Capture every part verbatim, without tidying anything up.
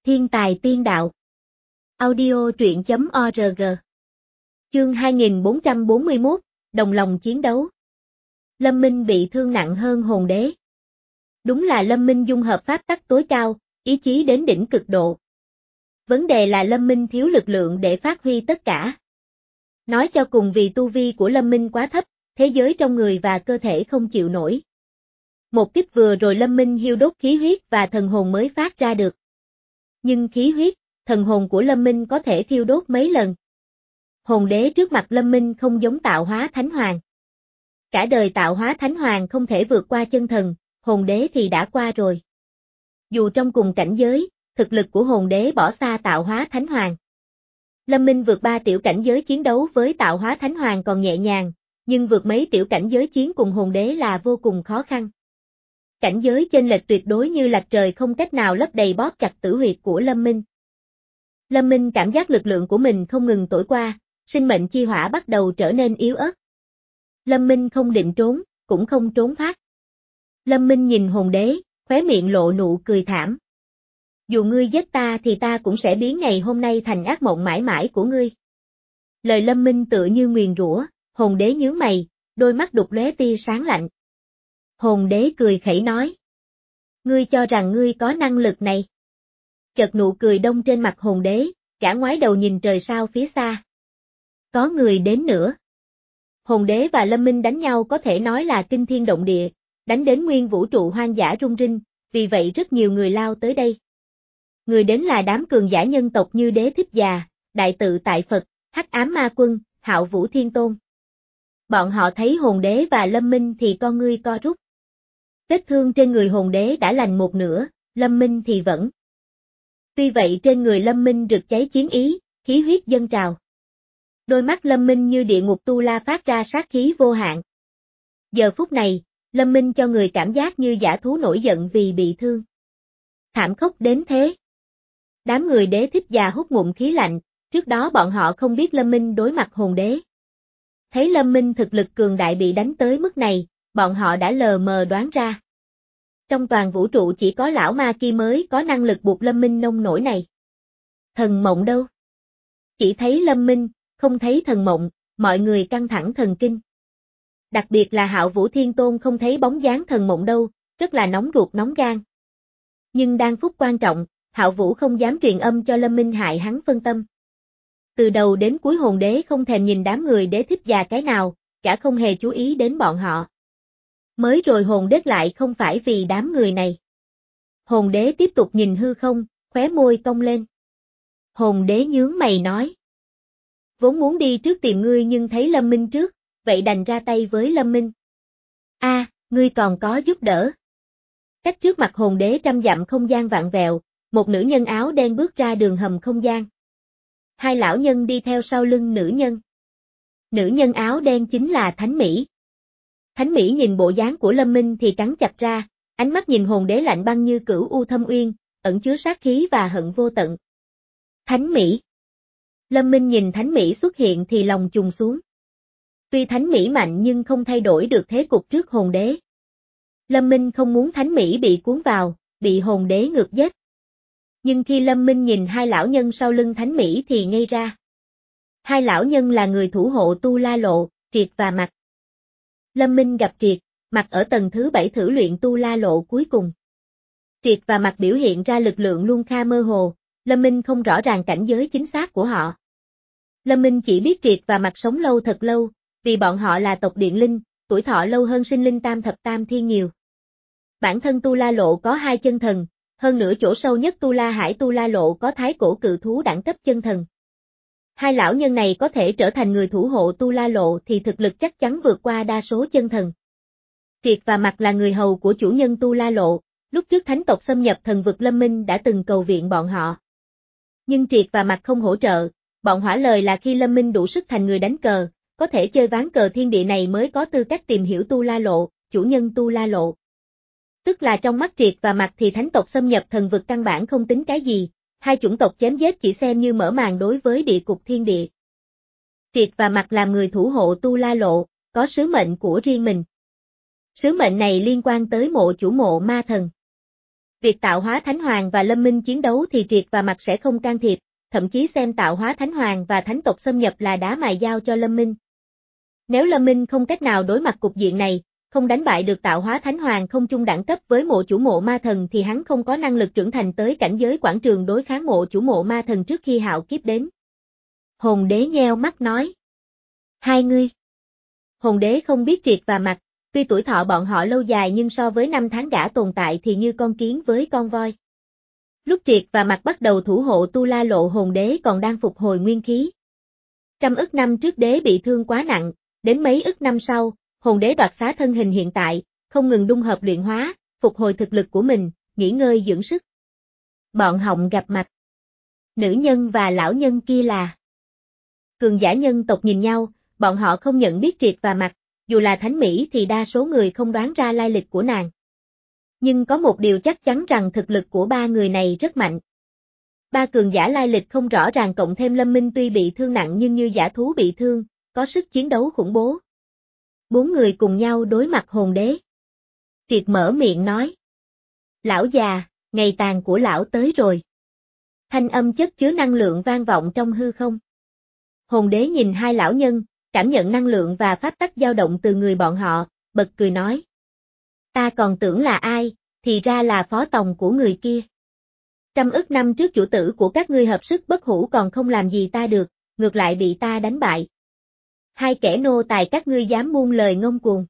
Thiên tài tiên đạo. Audio truyện chấm org. Chương hai nghìn bốn trăm bốn mươi mốt, đồng lòng chiến đấu. Lâm Minh bị thương nặng hơn hồn đế. Đúng là Lâm Minh dung hợp pháp tắc tối cao, ý chí đến đỉnh cực độ. Vấn đề là Lâm Minh thiếu lực lượng để phát huy tất cả. Nói cho cùng vì tu vi của Lâm Minh quá thấp, thế giới trong người và cơ thể không chịu nổi. Một kích vừa rồi Lâm Minh hiêu đốt khí huyết và thần hồn mới phát ra được. Nhưng khí huyết, thần hồn của Lâm Minh có thể thiêu đốt mấy lần. Hồn đế trước mặt Lâm Minh không giống tạo hóa thánh hoàng. Cả đời tạo hóa thánh hoàng không thể vượt qua chân thần, hồn đế thì đã qua rồi. Dù trong cùng cảnh giới, thực lực của hồn đế bỏ xa tạo hóa thánh hoàng. Lâm Minh vượt ba tiểu cảnh giới chiến đấu với tạo hóa thánh hoàng còn nhẹ nhàng, nhưng vượt mấy tiểu cảnh giới chiến cùng hồn đế là vô cùng khó khăn. Cảnh giới chênh lệch tuyệt đối như lạch trời không cách nào lấp đầy bóp chặt tử huyệt của Lâm Minh. Lâm Minh cảm giác lực lượng của mình không ngừng trỗi qua, sinh mệnh chi hỏa bắt đầu trở nên yếu ớt. Lâm Minh không định trốn, cũng không trốn thoát. Lâm Minh nhìn hồn đế, khóe miệng lộ nụ cười thảm. Dù ngươi giết ta thì ta cũng sẽ biến ngày hôm nay thành ác mộng mãi mãi của ngươi. Lời Lâm Minh tựa như nguyền rủa, hồn đế nhướng mày, đôi mắt đục lóe tia sáng lạnh. Hồn đế cười khẩy nói. Ngươi cho rằng ngươi có năng lực này. Chợt nụ cười đông trên mặt hồn đế, gã ngoái đầu nhìn trời sao phía xa. Có người đến nữa. Hồn đế và Lâm Minh đánh nhau có thể nói là kinh thiên động địa, đánh đến nguyên vũ trụ hoang dã rung rinh, vì vậy rất nhiều người lao tới đây. Người đến là đám cường giả nhân tộc như Đế Thích Già, Đại Tự Tại Phật, Hắc Ám Ma Quân, Hạo Vũ Thiên Tôn. Bọn họ thấy hồn đế và Lâm Minh thì con ngươi co rút. Vết thương trên người hồn đế đã lành một nửa, Lâm Minh thì vẫn. Tuy vậy trên người Lâm Minh rực cháy chiến ý, khí huyết dâng trào. Đôi mắt Lâm Minh như địa ngục tu la phát ra sát khí vô hạn. Giờ phút này, Lâm Minh cho người cảm giác như dã thú nổi giận vì bị thương. Thảm khốc đến thế. Đám người Đế Thích Già hút ngụm khí lạnh, trước đó bọn họ không biết Lâm Minh đối mặt hồn đế. Thấy Lâm Minh thực lực cường đại bị đánh tới mức này, bọn họ đã lờ mờ đoán ra. Trong toàn vũ trụ chỉ có lão ma kia mới có năng lực buộc Lâm Minh nông nổi này. Thần mộng đâu? Chỉ thấy Lâm Minh, không thấy thần mộng, mọi người căng thẳng thần kinh. Đặc biệt là Hạo Vũ Thiên Tôn không thấy bóng dáng thần mộng đâu, rất là nóng ruột nóng gan. Nhưng đang phút quan trọng, Hạo Vũ không dám truyền âm cho Lâm Minh hại hắn phân tâm. Từ đầu đến cuối hồn đế không thèm nhìn đám người Đế Thích Già cái nào, cả không hề chú ý đến bọn họ. Mới rồi hồn đế lại không phải vì đám người này. Hồn đế tiếp tục nhìn hư không, khóe môi cong lên. Hồn đế nhướng mày nói. Vốn muốn đi trước tìm ngươi nhưng thấy Lâm Minh trước, vậy đành ra tay với Lâm Minh. A, à, ngươi còn có giúp đỡ. Cách trước mặt hồn đế trăm dặm không gian vạn vẹo, một nữ nhân áo đen bước ra đường hầm không gian. Hai lão nhân đi theo sau lưng nữ nhân. Nữ nhân áo đen chính là Thánh Mỹ. Thánh Mỹ nhìn bộ dáng của Lâm Minh thì cắn chặt ra, ánh mắt nhìn hồn đế lạnh băng như cửu u thâm uyên, ẩn chứa sát khí và hận vô tận. Thánh Mỹ. Lâm Minh nhìn Thánh Mỹ xuất hiện thì lòng trùng xuống. Tuy Thánh Mỹ mạnh nhưng không thay đổi được thế cục trước hồn đế. Lâm Minh không muốn Thánh Mỹ bị cuốn vào, bị hồn đế ngược giết. Nhưng khi Lâm Minh nhìn hai lão nhân sau lưng Thánh Mỹ thì ngây ra. Hai lão nhân là người thủ hộ Tu La Lộ, Triệt và Mặc. Lâm Minh gặp Triệt, Mặc ở tầng thứ bảy thử luyện Tu La Lộ cuối cùng. Triệt và Mặc biểu hiện ra lực lượng luôn kha mơ hồ, Lâm Minh không rõ ràng cảnh giới chính xác của họ. Lâm Minh chỉ biết Triệt và Mặc sống lâu thật lâu, vì bọn họ là tộc Điện Linh, tuổi thọ lâu hơn sinh linh tam thập tam thiên nhiều. Bản thân Tu La Lộ có hai chân thần, hơn nữa chỗ sâu nhất Tu La Hải Tu La Lộ có thái cổ cự thú đẳng cấp chân thần. Hai lão nhân này có thể trở thành người thủ hộ Tu La Lộ thì thực lực chắc chắn vượt qua đa số chân thần. Triệt và Mặc là người hầu của chủ nhân Tu La Lộ, lúc trước thánh tộc xâm nhập thần vực Lâm Minh đã từng cầu viện bọn họ. Nhưng Triệt và Mặc không hỗ trợ, bọn hỏa lời là khi Lâm Minh đủ sức thành người đánh cờ, có thể chơi ván cờ thiên địa này mới có tư cách tìm hiểu Tu La Lộ, chủ nhân Tu La Lộ. Tức là trong mắt Triệt và Mặc thì thánh tộc xâm nhập thần vực căn bản không tính cái gì, hai chủng tộc chém giết chỉ xem như mở màn đối với địa cục thiên địa. Triệt và Mặc làm người thủ hộ Tu La Lộ, có sứ mệnh của riêng mình. Sứ mệnh này liên quan tới mộ chủ mộ ma thần. Việc tạo hóa Thánh Hoàng và Lâm Minh chiến đấu thì Triệt và Mặc sẽ không can thiệp, thậm chí xem tạo hóa Thánh Hoàng và Thánh tộc xâm nhập là đá mài dao cho Lâm Minh. Nếu Lâm Minh không cách nào đối mặt cục diện này, không đánh bại được tạo hóa Thánh Hoàng không chung đẳng cấp với mộ chủ mộ ma thần thì hắn không có năng lực trưởng thành tới cảnh giới quảng trường đối kháng mộ chủ mộ ma thần trước khi hạo kiếp đến. Hồn đế nheo mắt nói. Hai ngươi. Hồn đế không biết Triệt và Mặc, tuy tuổi thọ bọn họ lâu dài nhưng so với năm tháng gã tồn tại thì như con kiến với con voi. Lúc Triệt và Mặc bắt đầu thủ hộ Tu La Lộ hồn đế còn đang phục hồi nguyên khí. Trăm ức năm trước đế bị thương quá nặng, đến mấy ức năm sau, hồn đế đoạt xá thân hình hiện tại, không ngừng dung hợp luyện hóa, phục hồi thực lực của mình, nghỉ ngơi dưỡng sức. Bọn Họng gặp mặt. Nữ nhân và lão nhân kia là cường giả nhân tộc nhìn nhau, bọn họ không nhận biết Triệt và Mặc, dù là thánh mỹ thì đa số người không đoán ra lai lịch của nàng. Nhưng có một điều chắc chắn rằng thực lực của ba người này rất mạnh. Ba cường giả lai lịch không rõ ràng cộng thêm Lâm Minh tuy bị thương nặng nhưng như giả thú bị thương, có sức chiến đấu khủng bố. Bốn người cùng nhau đối mặt hồn đế. Triệt mở miệng nói. Lão già, ngày tàn của lão tới rồi. Thanh âm chất chứa năng lượng vang vọng trong hư không. Hồn đế nhìn hai lão nhân, cảm nhận năng lượng và pháp tắc dao động từ người bọn họ, bật cười nói. Ta còn tưởng là ai, thì ra là phó tòng của người kia. Trăm ức năm trước chủ tử của các ngươi hợp sức bất hủ còn không làm gì ta được, ngược lại bị ta đánh bại. Hai kẻ nô tài các ngươi dám buông lời ngông cuồng.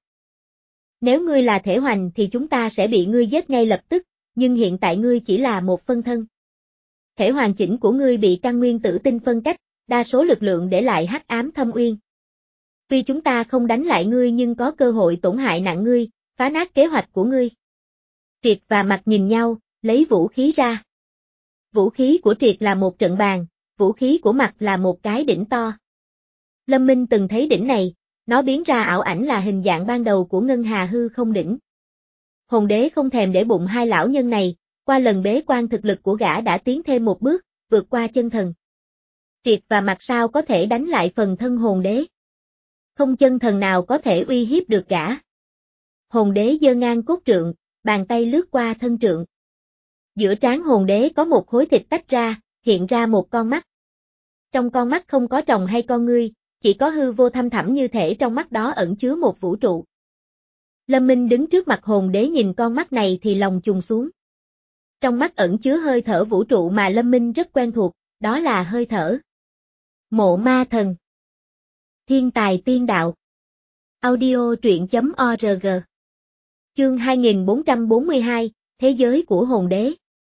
Nếu ngươi là thể hoành thì chúng ta sẽ bị ngươi giết ngay lập tức, nhưng hiện tại ngươi chỉ là một phân thân. Thể hoàn chỉnh của ngươi bị căn nguyên tử tinh phân cách, đa số lực lượng để lại hắc ám thâm uyên. Tuy chúng ta không đánh lại ngươi nhưng có cơ hội tổn hại nặng ngươi, phá nát kế hoạch của ngươi. Triệt và Mặc nhìn nhau, lấy vũ khí ra. Vũ khí của Triệt là một trận bàn, vũ khí của Mặc là một cái đỉnh to. Lâm Minh từng thấy đỉnh này, nó biến ra ảo ảnh là hình dạng ban đầu của Ngân Hà hư không đỉnh. Hồn đế không thèm để bụng hai lão nhân này, qua lần bế quan thực lực của gã đã tiến thêm một bước, vượt qua chân thần. Triệt và Mặc sao có thể đánh lại phần thân hồn đế? Không chân thần nào có thể uy hiếp được gã. Hồn đế giơ ngang cốt trượng, bàn tay lướt qua thân trượng. Giữa trán hồn đế có một khối thịt tách ra, hiện ra một con mắt. Trong con mắt không có tròng hay con ngươi, chỉ có hư vô thăm thẳm như thể trong mắt đó ẩn chứa một vũ trụ. Lâm Minh đứng trước mặt hồn đế nhìn con mắt này thì lòng trùng xuống. Trong mắt ẩn chứa hơi thở vũ trụ mà Lâm Minh rất quen thuộc, đó là hơi thở Mộ Ma Thần. Thiên tài tiên đạo. Audio truyện chấm org. Chương hai nghìn bốn trăm bốn mươi hai, Thế giới của hồn đế.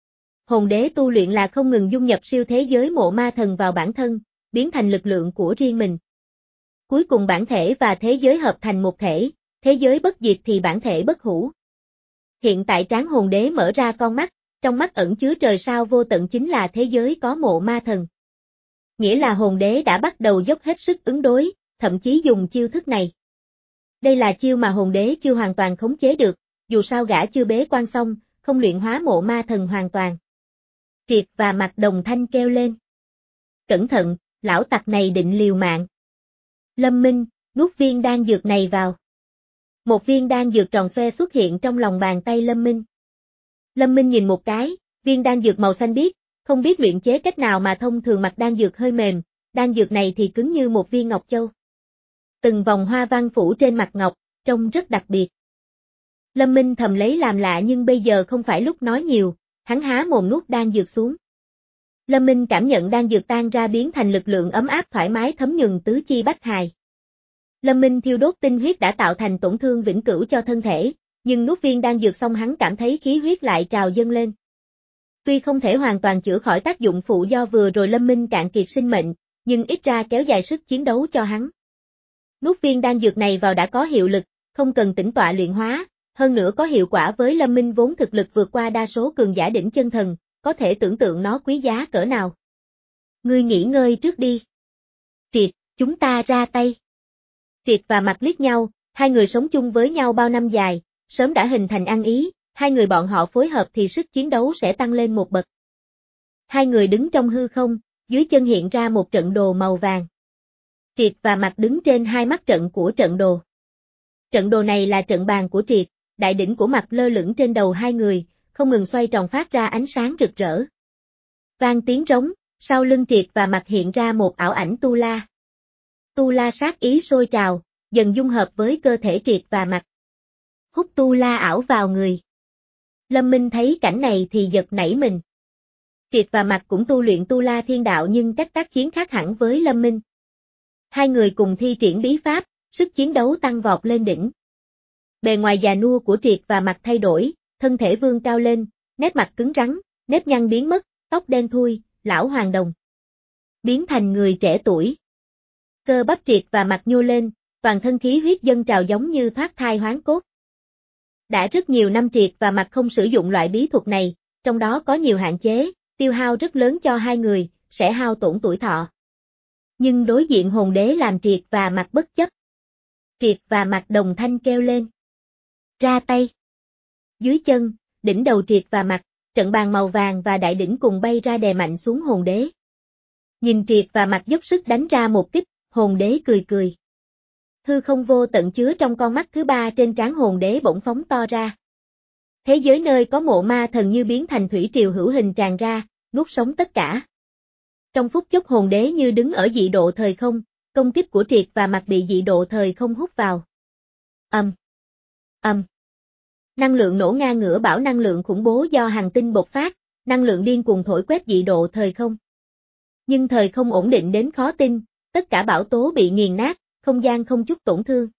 Hồn đế tu luyện là không ngừng dung nhập siêu thế giới mộ ma thần vào bản thân, biến thành lực lượng của riêng mình. Cuối cùng bản thể và thế giới hợp thành một thể, thế giới bất diệt thì bản thể bất hủ. Hiện tại trán hồn đế mở ra con mắt, trong mắt ẩn chứa trời sao vô tận chính là thế giới có mộ ma thần. Nghĩa là hồn đế đã bắt đầu dốc hết sức ứng đối, thậm chí dùng chiêu thức này. Đây là chiêu mà hồn đế chưa hoàn toàn khống chế được, dù sao gã chưa bế quan xong, không luyện hóa mộ ma thần hoàn toàn. Triệt và Mặc đồng thanh kêu lên. Cẩn thận, lão tặc này định liều mạng. Lâm Minh, nuốt viên đan dược này vào. Một viên đan dược tròn xoe xuất hiện trong lòng bàn tay Lâm Minh. Lâm Minh nhìn một cái, viên đan dược màu xanh biếc, không biết luyện chế cách nào mà thông thường mặt đan dược hơi mềm, đan dược này thì cứng như một viên ngọc châu. Từng vòng hoa văn phủ trên mặt ngọc, trông rất đặc biệt. Lâm Minh thầm lấy làm lạ nhưng bây giờ không phải lúc nói nhiều, hắn há mồm nuốt đan dược xuống. Lâm Minh cảm nhận đan dược tan ra biến thành lực lượng ấm áp thoải mái thấm nhuần tứ chi bách hài. Lâm Minh thiêu đốt tinh huyết đã tạo thành tổn thương vĩnh cửu cho thân thể, nhưng nuốt viên đan dược xong hắn cảm thấy khí huyết lại trào dâng lên. Tuy không thể hoàn toàn chữa khỏi tác dụng phụ do vừa rồi Lâm Minh cạn kiệt sinh mệnh, nhưng ít ra kéo dài sức chiến đấu cho hắn. Nuốt viên đan dược này vào đã có hiệu lực, không cần tĩnh tọa luyện hóa, hơn nữa có hiệu quả với Lâm Minh vốn thực lực vượt qua đa số cường giả đỉnh chân thần, có thể tưởng tượng nó quý giá cỡ nào. Ngươi nghỉ ngơi trước đi. Triệt, chúng ta ra tay. Triệt và Mặc liếc nhau, hai người sống chung với nhau bao năm dài, sớm đã hình thành ăn ý, hai người bọn họ phối hợp thì sức chiến đấu sẽ tăng lên một bậc. Hai người đứng trong hư không, dưới chân hiện ra một trận đồ màu vàng. Triệt và Mặc đứng trên hai mắt trận của trận đồ. Trận đồ này là trận bàn của Triệt, đại đỉnh của Mặc lơ lửng trên đầu hai người, không ngừng xoay tròn phát ra ánh sáng rực rỡ. Vang tiếng rống, sau lưng Triệt và Mặt hiện ra một ảo ảnh tu la. Tu la sát ý sôi trào, dần dung hợp với cơ thể Triệt và Mặt. Hút tu la ảo vào người. Lâm Minh thấy cảnh này thì giật nảy mình. Triệt và Mặt cũng tu luyện tu la thiên đạo nhưng cách tác chiến khác hẳn với Lâm Minh. Hai người cùng thi triển bí pháp, sức chiến đấu tăng vọt lên đỉnh. Bề ngoài già nua của Triệt và Mặt thay đổi, thân thể vươn cao lên, nét mặt cứng rắn, nếp nhăn biến mất, tóc đen thui, lão hoàng đồng. Biến thành người trẻ tuổi. Cơ bắp Triệt và Mặt nhô lên, toàn thân khí huyết dâng trào giống như thoát thai hoán cốt. Đã rất nhiều năm Triệt và Mặt không sử dụng loại bí thuật này, trong đó có nhiều hạn chế, tiêu hao rất lớn cho hai người, sẽ hao tổn tuổi thọ. Nhưng đối diện hồn đế làm Triệt và Mặt bất chấp. Triệt và Mặt đồng thanh kêu lên. Ra tay. Dưới chân, đỉnh đầu Triệt và Mặt, trận bàn màu vàng và đại đỉnh cùng bay ra đè mạnh xuống hồn đế. Nhìn Triệt và Mặt dốc sức đánh ra một kích, hồn đế cười cười. Hư không vô tận chứa trong con mắt thứ ba trên trán hồn đế bỗng phóng to ra. Thế giới nơi có mộ ma thần như biến thành thủy triều hữu hình tràn ra, nuốt sống tất cả. Trong phút chốc hồn đế như đứng ở dị độ thời không, công kích của Triệt và Mặt bị dị độ thời không hút vào. Ầm. Ầm. Năng lượng nổ ngang ngửa bão năng lượng khủng bố do hành tinh bộc phát, năng lượng điên cuồng thổi quét dị độ thời không. Nhưng thời không ổn định đến khó tin, tất cả bão tố bị nghiền nát, không gian không chút tổn thương.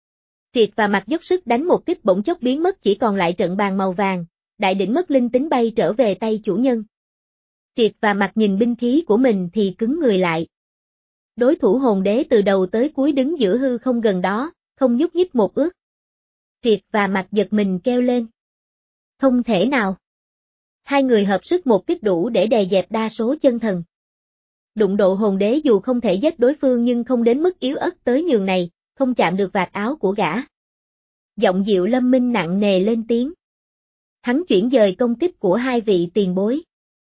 Triệt và Mặt dốc sức đánh một kích bỗng chốc biến mất chỉ còn lại trận bàn màu vàng, đại đỉnh mất linh tính bay trở về tay chủ nhân. Triệt và Mặt nhìn binh khí của mình thì cứng người lại. Đối thủ hồn đế từ đầu tới cuối đứng giữa hư không gần đó, không nhúc nhích một ước. Triệt và Mặt giật mình kêu lên. Không thể nào. Hai người hợp sức một kích đủ để đè dẹp đa số chân thần. Đụng độ hồn đế dù không thể giết đối phương nhưng không đến mức yếu ớt tới nhường này, không chạm được vạt áo của gã. Giọng Diệu Lâm Minh nặng nề lên tiếng. Hắn chuyển dời công kích của hai vị tiền bối.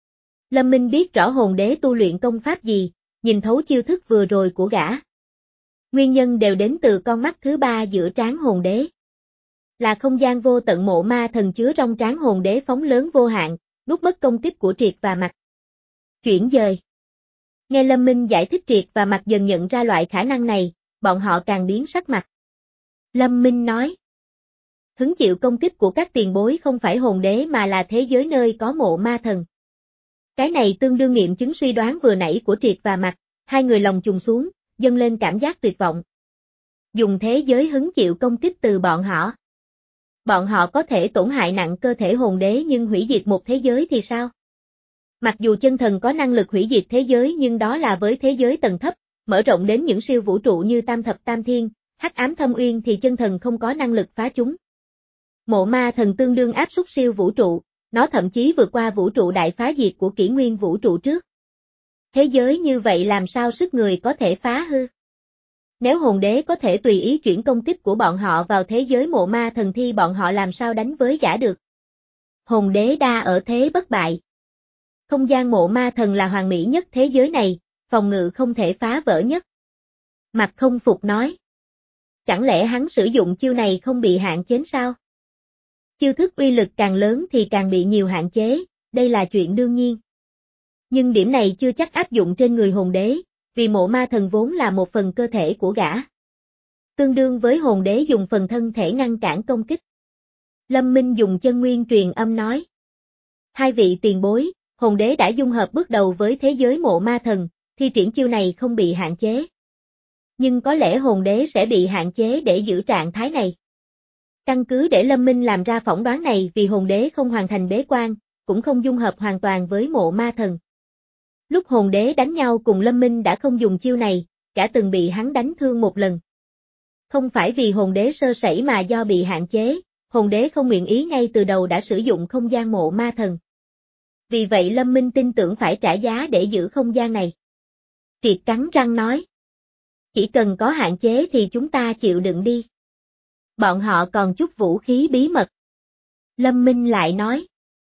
Lâm Minh biết rõ hồn đế tu luyện công pháp gì, nhìn thấu chiêu thức vừa rồi của gã. Nguyên nhân đều đến từ con mắt thứ ba giữa trán hồn đế. Là không gian vô tận mộ ma thần chứa trong trán hồn đế phóng lớn vô hạn, nuốt mất công kích của Triệt và Mặt. Chuyển dời. Nghe Lâm Minh giải thích Triệt và Mặt dần nhận ra loại khả năng này, bọn họ càng biến sắc mặt. Lâm Minh nói. Hứng chịu công kích của các tiền bối không phải hồn đế mà là thế giới nơi có mộ ma thần. Cái này tương đương nghiệm chứng suy đoán vừa nãy của Triệt và Mặt, hai người lòng trùng xuống, dâng lên cảm giác tuyệt vọng. Dùng thế giới hứng chịu công kích từ bọn họ. Bọn họ có thể tổn hại nặng cơ thể hồn đế nhưng hủy diệt một thế giới thì sao? Mặc dù chân thần có năng lực hủy diệt thế giới nhưng đó là với thế giới tầng thấp, mở rộng đến những siêu vũ trụ như Tam Thập Tam Thiên, Hắc Ám Thâm Uyên thì chân thần không có năng lực phá chúng. Mộ ma thần tương đương áp suất siêu vũ trụ, nó thậm chí vượt qua vũ trụ đại phá diệt của kỷ nguyên vũ trụ trước. Thế giới như vậy làm sao sức người có thể phá hư? Nếu hồn đế có thể tùy ý chuyển công kích của bọn họ vào thế giới mộ ma thần thì bọn họ làm sao đánh với gã được? Hồn đế đa ở thế bất bại. Không gian mộ ma thần là hoàn mỹ nhất thế giới này, phòng ngự không thể phá vỡ nhất. Mặt không phục nói. Chẳng lẽ hắn sử dụng chiêu này không bị hạn chế sao? Chiêu thức uy lực càng lớn thì càng bị nhiều hạn chế, đây là chuyện đương nhiên. Nhưng điểm này chưa chắc áp dụng trên người hồn đế, vì mộ ma thần vốn là một phần cơ thể của gã. Tương đương với hồn đế dùng phần thân thể ngăn cản công kích. Lâm Minh dùng chân nguyên truyền âm nói. Hai vị tiền bối, hồn đế đã dung hợp bước đầu với thế giới mộ ma thần, thi triển chiêu này không bị hạn chế. Nhưng có lẽ hồn đế sẽ bị hạn chế để giữ trạng thái này. Căn cứ để Lâm Minh làm ra phỏng đoán này vì hồn đế không hoàn thành bế quan, cũng không dung hợp hoàn toàn với mộ ma thần. Lúc hồn đế đánh nhau cùng Lâm Minh đã không dùng chiêu này, cả từng bị hắn đánh thương một lần. Không phải vì hồn đế sơ sẩy mà do bị hạn chế, hồn đế không nguyện ý ngay từ đầu đã sử dụng không gian mộ ma thần. Vì vậy Lâm Minh tin tưởng phải trả giá để giữ không gian này. Triệt cắn răng nói. Chỉ cần có hạn chế thì chúng ta chịu đựng đi. Bọn họ còn chút vũ khí bí mật. Lâm Minh lại nói.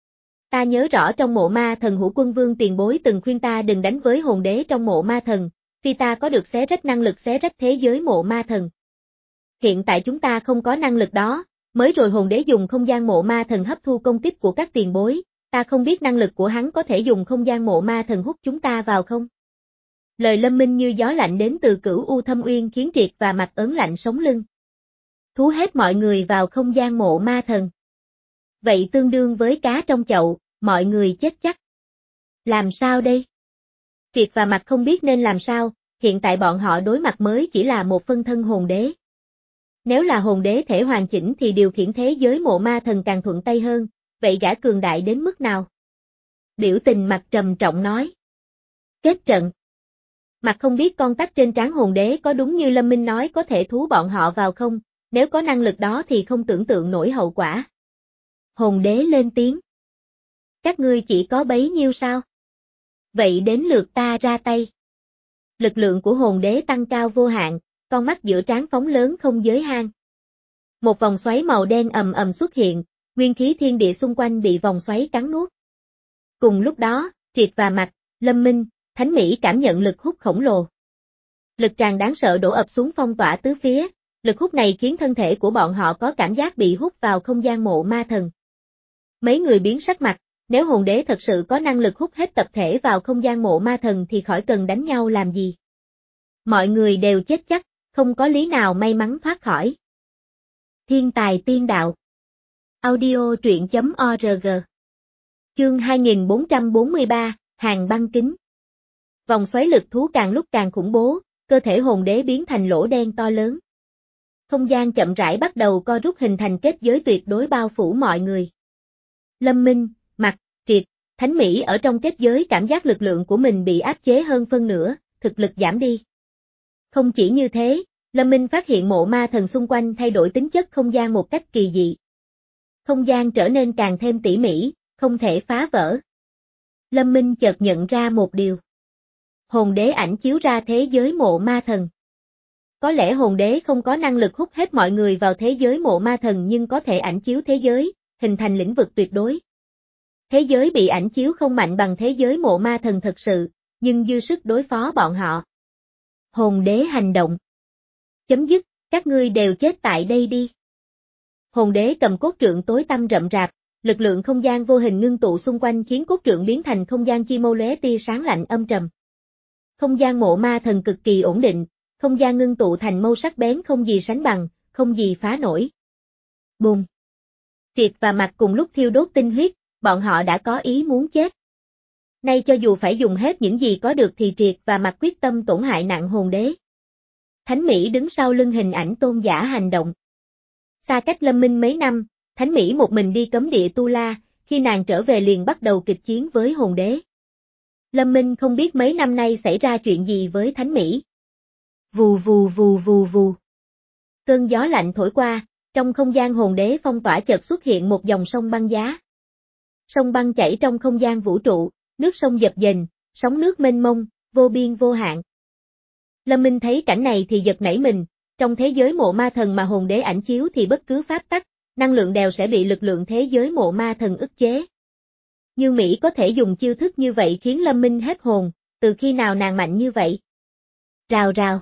Ta nhớ rõ trong mộ ma thần Hữu Quân Vương tiền bối từng khuyên ta đừng đánh với hồn đế trong mộ ma thần, vì ta có được xé rách năng lực xé rách thế giới mộ ma thần. Hiện tại chúng ta không có năng lực đó, Mới rồi hồn đế dùng không gian mộ ma thần hấp thu công kích của các tiền bối, ta không biết năng lực của hắn có thể dùng không gian mộ ma thần hút chúng ta vào không? Lời Lâm Minh như gió lạnh đến từ Cửu U Thâm Uyên khiến Triệt và Mặt ớn lạnh sống lưng. Thú hết mọi người vào không gian mộ ma thần. Vậy tương đương với cá trong chậu, mọi người chết chắc. Làm sao đây? Triệt và Mặt không biết nên làm sao, hiện tại bọn họ đối mặt mới chỉ là một phân thân hồn đế. Nếu là hồn đế thể hoàn chỉnh thì điều khiển thế giới mộ ma thần càng thuận tay hơn, vậy gã cường đại đến mức nào? Biểu tình Mặt trầm trọng nói. Kết trận. Mặt không biết con tắc trên trán hồn đế có đúng như Lâm Minh nói có thể thú bọn họ vào không, nếu có năng lực đó thì không tưởng tượng nổi hậu quả. Hồn đế lên tiếng. Các ngươi chỉ có bấy nhiêu sao? Vậy đến lượt ta ra tay. Lực lượng của hồn đế tăng cao vô hạn, con mắt giữa trán phóng lớn không giới hạn. Một vòng xoáy màu đen ầm ầm xuất hiện, nguyên khí thiên địa xung quanh bị vòng xoáy cắn nuốt. Cùng lúc đó, Triệt và Mặt, Lâm Minh, Thánh Mỹ cảm nhận lực hút khổng lồ. Lực tràn đáng sợ đổ ập xuống phong tỏa tứ phía, lực hút này khiến thân thể của bọn họ có cảm giác bị hút vào không gian mộ ma thần. Mấy người biến sắc mặt, nếu hồn đế thật sự có năng lực hút hết tập thể vào không gian mộ ma thần thì khỏi cần đánh nhau làm gì. Mọi người đều chết chắc, không có lý nào may mắn thoát khỏi. Thiên tài tiên đạo. Audio truyện chấm org. Chương hai nghìn bốn trăm bốn mươi ba, Hàng băng kính. Vòng xoáy lực thú càng lúc càng khủng bố, cơ thể hồn đế biến thành lỗ đen to lớn. Không gian chậm rãi bắt đầu co rút hình thành kết giới tuyệt đối bao phủ mọi người. Lâm Minh, Mặt, Triệt, Thánh Mỹ ở trong kết giới cảm giác lực lượng của mình bị áp chế hơn phân nửa, thực lực giảm đi. Không chỉ như thế, Lâm Minh phát hiện mộ ma thần xung quanh thay đổi tính chất không gian một cách kỳ dị. Không gian trở nên càng thêm tỉ mỉ, không thể phá vỡ. Lâm Minh chợt nhận ra một điều. Hồn đế ảnh chiếu ra thế giới mộ ma thần. Có lẽ hồn đế không có năng lực hút hết mọi người vào thế giới mộ ma thần nhưng có thể ảnh chiếu thế giới, hình thành lĩnh vực tuyệt đối. Thế giới bị ảnh chiếu không mạnh bằng thế giới mộ ma thần thật sự, nhưng dư sức đối phó bọn họ. Hồn đế hành động. Chấm dứt, các ngươi đều chết tại đây đi. Hồn đế cầm cốt trượng tối tăm rậm rạp, lực lượng không gian vô hình ngưng tụ xung quanh khiến cốt trượng biến thành không gian chi mâu lóe tia sáng lạnh âm trầm. Không gian mộ ma thần cực kỳ ổn định, không gian ngưng tụ thành mâu sắc bén không gì sánh bằng, không gì phá nổi. Bùm. Triệt và Mặt cùng lúc thiêu đốt tinh huyết, bọn họ đã có ý muốn chết. Nay cho dù phải dùng hết những gì có được thì Triệt và Mặt quyết tâm tổn hại nặng hồn đế. Thánh Mỹ đứng sau lưng hình ảnh tôn giả hành động. Xa cách Lâm Minh mấy năm, Thánh Mỹ một mình đi cấm địa Tu La, khi nàng trở về liền bắt đầu kịch chiến với hồn đế. Lâm Minh không biết mấy năm nay xảy ra chuyện gì với Thánh Mỹ. Vù vù vù vù vù. Cơn gió lạnh thổi qua, trong không gian hồn đế phong tỏa chợt xuất hiện một dòng sông băng giá. Sông băng chảy trong không gian vũ trụ, nước sông dập dềnh, sóng nước mênh mông, vô biên vô hạn. Lâm Minh thấy cảnh này thì giật nảy mình, trong thế giới mộ ma thần mà hồn đế ảnh chiếu thì bất cứ pháp tắc, năng lượng đều sẽ bị lực lượng thế giới mộ ma thần ức chế. Như Mỹ có thể dùng chiêu thức như vậy khiến Lâm Minh hết hồn, từ khi nào nàng mạnh như vậy? Rào rào.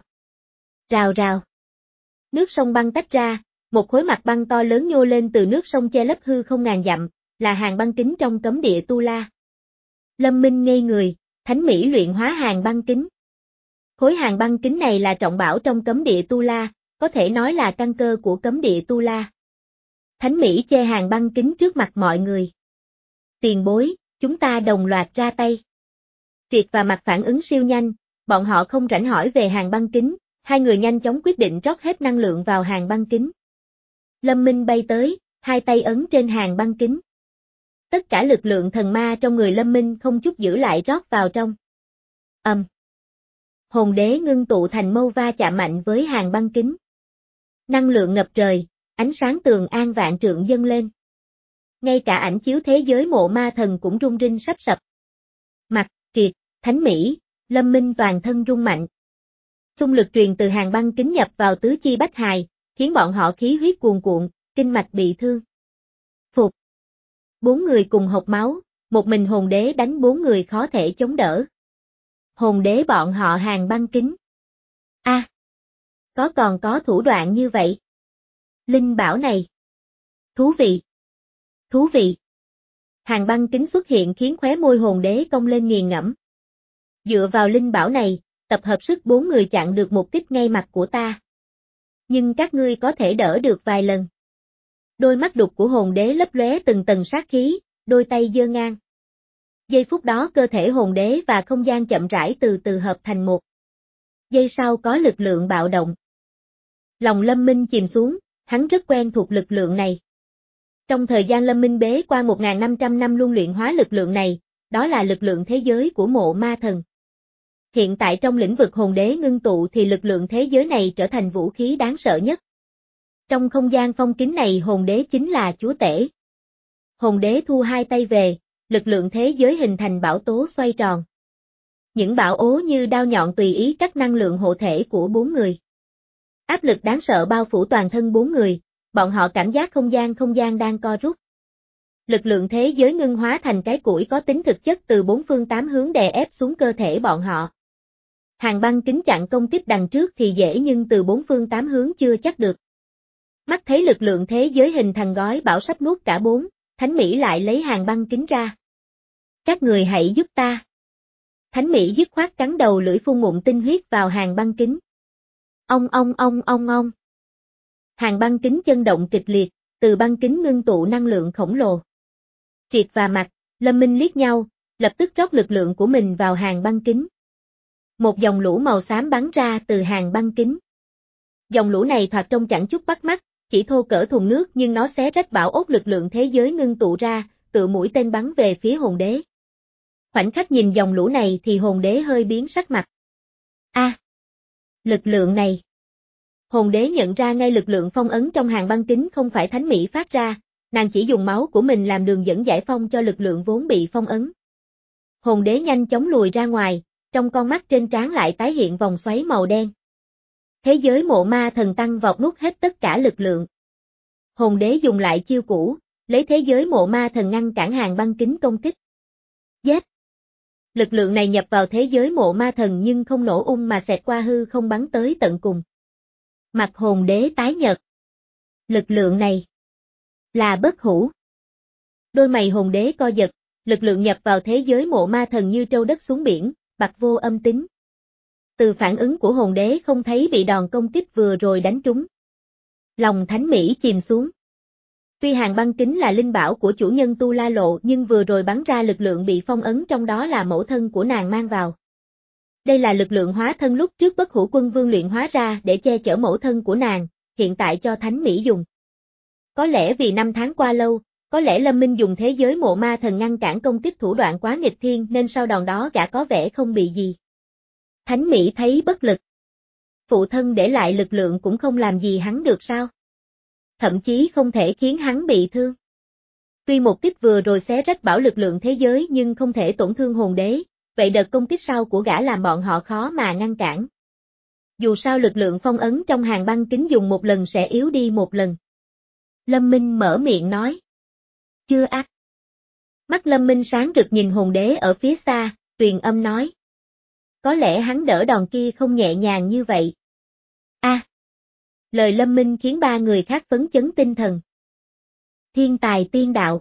Rào rào. Nước sông băng tách ra, một khối mặt băng to lớn nhô lên từ nước sông che lấp hư không ngàn dặm, là hàng băng kính trong cấm địa Tu La. Lâm Minh ngây người, Thánh Mỹ luyện hóa hàng băng kính. Khối hàng băng kính này là trọng bảo trong cấm địa Tu La, có thể nói là căn cơ của cấm địa Tu La. Thánh Mỹ che hàng băng kính trước mặt mọi người. Tiền bối, chúng ta đồng loạt ra tay. Triệt và Mặt phản ứng siêu nhanh, bọn họ không rảnh hỏi về hàng băng kính, hai người nhanh chóng quyết định rót hết năng lượng vào hàng băng kính. Lâm Minh bay tới, hai tay ấn trên hàng băng kính. Tất cả lực lượng thần ma trong người Lâm Minh không chút giữ lại rót vào trong. Ầm. Um. Hồn đế ngưng tụ thành mâu va chạm mạnh với hàng băng kính. Năng lượng ngập trời, ánh sáng tường an vạn trượng dâng lên. Ngay cả ảnh chiếu thế giới mộ ma thần cũng rung rinh sắp sập. Mặt, Triệt, Thánh Mỹ, Lâm Minh toàn thân rung mạnh. Xung lực truyền từ hàng băng kính nhập vào tứ chi bách hài, khiến bọn họ khí huyết cuồn cuộn, kinh mạch bị thương. Phục. Bốn người cùng hộc máu, một mình hồn đế đánh bốn người khó thể chống đỡ. Hồn đế bọn họ hàng băng kính. A, à, có còn có thủ đoạn như vậy. Linh bảo này. Thú vị. Thú vị. Hàng băng kính xuất hiện khiến khóe môi hồn đế cong lên nghiền ngẫm. Dựa vào linh bảo này, tập hợp sức bốn người chặn được một kích ngay mặt của ta. Nhưng các ngươi có thể đỡ được vài lần. Đôi mắt đục của hồn đế lấp lóe từng tầng sát khí, đôi tay giơ ngang. Giây phút đó cơ thể hồn đế và không gian chậm rãi từ từ hợp thành một. Giây sau có lực lượng bạo động. Lòng Lâm Minh chìm xuống, hắn rất quen thuộc lực lượng này. Trong thời gian Lâm Minh bế qua một nghìn năm trăm năm luôn luyện hóa lực lượng này, đó là lực lượng thế giới của mộ ma thần. Hiện tại trong lĩnh vực hồn đế ngưng tụ thì lực lượng thế giới này trở thành vũ khí đáng sợ nhất. Trong không gian phong kín này hồn đế chính là chúa tể. Hồn đế thu hai tay về, lực lượng thế giới hình thành bão tố xoay tròn. Những bão ố như đao nhọn tùy ý cắt năng lượng hộ thể của bốn người. Áp lực đáng sợ bao phủ toàn thân bốn người, bọn họ cảm giác không gian không gian đang co rút. Lực lượng thế giới ngưng hóa thành cái củi có tính thực chất từ bốn phương tám hướng đè ép xuống cơ thể bọn họ. Hàng băng kính chặn công kích đằng trước thì dễ nhưng từ bốn phương tám hướng chưa chắc được. Mắt thấy lực lượng thế giới hình thành gói bão sắp nuốt cả bốn, Thánh Mỹ lại lấy hàng băng kính ra. Các người hãy giúp ta. Thánh Mỹ dứt khoát cắn đầu lưỡi phun ngụm tinh huyết vào hàng băng kính. Ong ong ong ong ong. Hàng băng kính chấn động kịch liệt, từ băng kính ngưng tụ năng lượng khổng lồ. Triệt và Mặt, Lâm Minh liếc nhau, lập tức rót lực lượng của mình vào hàng băng kính. Một dòng lũ màu xám bắn ra từ hàng băng kính. Dòng lũ này thoạt trông chẳng chút bắt mắt, chỉ thô cỡ thùng nước nhưng nó xé rách bão ốt lực lượng thế giới ngưng tụ ra, tựa mũi tên bắn về phía hồn đế. Khoảnh khắc nhìn dòng lũ này thì hồn đế hơi biến sắc mặt. A, à, lực lượng này. Hồn đế nhận ra ngay lực lượng phong ấn trong hàng băng kính không phải Thánh Mỹ phát ra, nàng chỉ dùng máu của mình làm đường dẫn giải phong cho lực lượng vốn bị phong ấn. Hồn đế nhanh chóng lùi ra ngoài, trong con mắt trên trán lại tái hiện vòng xoáy màu đen. Thế giới mộ ma thần tăng vọt nuốt hết tất cả lực lượng. Hồn đế dùng lại chiêu cũ, lấy thế giới mộ ma thần ngăn cản hàng băng kính công kích. Giết! Lực lượng này nhập vào thế giới mộ ma thần nhưng không nổ ung mà xẹt qua hư không bắn tới tận cùng. Mặt hồn đế tái nhợt. Lực lượng này là bất hủ. Đôi mày hồn đế co giật, lực lượng nhập vào thế giới mộ ma thần như trâu đất xuống biển, bạc vô âm tính. Từ phản ứng của hồn đế không thấy bị đòn công kích vừa rồi đánh trúng. Lòng Thánh Mỹ chìm xuống. Tuy hàng băng kính là linh bảo của chủ nhân Tu La Lộ nhưng vừa rồi bắn ra lực lượng bị phong ấn trong đó là mẫu thân của nàng mang vào. Đây là lực lượng hóa thân lúc trước Bất Hủ Quân Vương luyện hóa ra để che chở mẫu thân của nàng, hiện tại cho Thánh Mỹ dùng. Có lẽ vì năm tháng qua lâu, có lẽ Lâm Minh dùng thế giới mộ ma thần ngăn cản công kích thủ đoạn quá nghịch thiên nên sau đòn đó gã có vẻ không bị gì. Thánh Mỹ thấy bất lực. Phụ thân để lại lực lượng cũng không làm gì hắn được sao? Thậm chí không thể khiến hắn bị thương. Tuy một kích vừa rồi xé rách bảo lực lượng thế giới nhưng không thể tổn thương hồn đế, vậy đợt công kích sau của gã làm bọn họ khó mà ngăn cản. Dù sao lực lượng phong ấn trong hàng băng kính dùng một lần sẽ yếu đi một lần. Lâm Minh mở miệng nói. Chưa ác. Mắt Lâm Minh sáng rực nhìn hồn đế ở phía xa, tuyền âm nói. Có lẽ hắn đỡ đòn kia không nhẹ nhàng như vậy. A. À, lời Lâm Minh khiến ba người khác phấn chấn tinh thần. Thiên tài tiên đạo.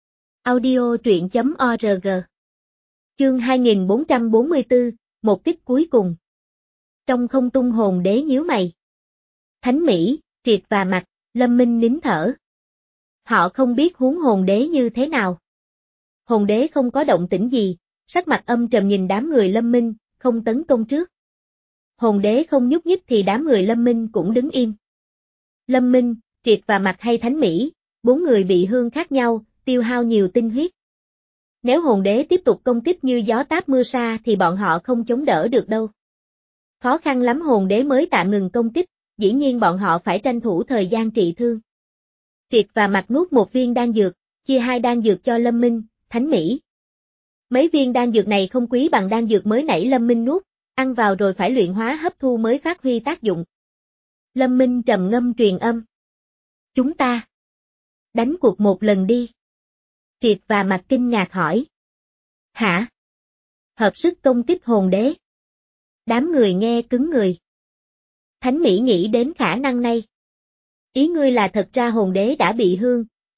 Audio truyện chấm org. Chương hai nghìn bốn trăm bốn mươi tư, một kích cuối cùng. Trong không tung hồn đế nhíu mày. Thánh Mỹ, Triệt và Mặt, Lâm Minh nín thở. Họ không biết huống hồn đế như thế nào. Hồn đế không có động tĩnh gì, sắc mặt âm trầm nhìn đám người Lâm Minh, không tấn công trước. Hồn đế không nhúc nhích thì đám người Lâm Minh cũng đứng im. Lâm Minh, Triệt và Mặt hay Thánh Mỹ, bốn người bị thương khác nhau, tiêu hao nhiều tinh huyết. Nếu hồn đế tiếp tục công kích như gió táp mưa sa thì bọn họ không chống đỡ được đâu. Khó khăn lắm hồn đế mới tạm ngừng công kích, dĩ nhiên bọn họ phải tranh thủ thời gian trị thương. Triệt và Mặt nuốt một viên đan dược, chia hai đan dược cho Lâm Minh, Thánh Mỹ. Mấy viên đan dược này không quý bằng đan dược mới nãy Lâm Minh nuốt, ăn vào rồi phải luyện hóa hấp thu mới phát huy tác dụng. Lâm Minh trầm ngâm truyền âm. Chúng ta đánh cuộc một lần đi. Triệt và Mặt kinh ngạc hỏi. Hả? Hợp sức công kích hồn đế. Đám người nghe cứng người. Thánh Mỹ nghĩ đến khả năng này. Ý ngươi là thật ra hồn đế đã bị thương,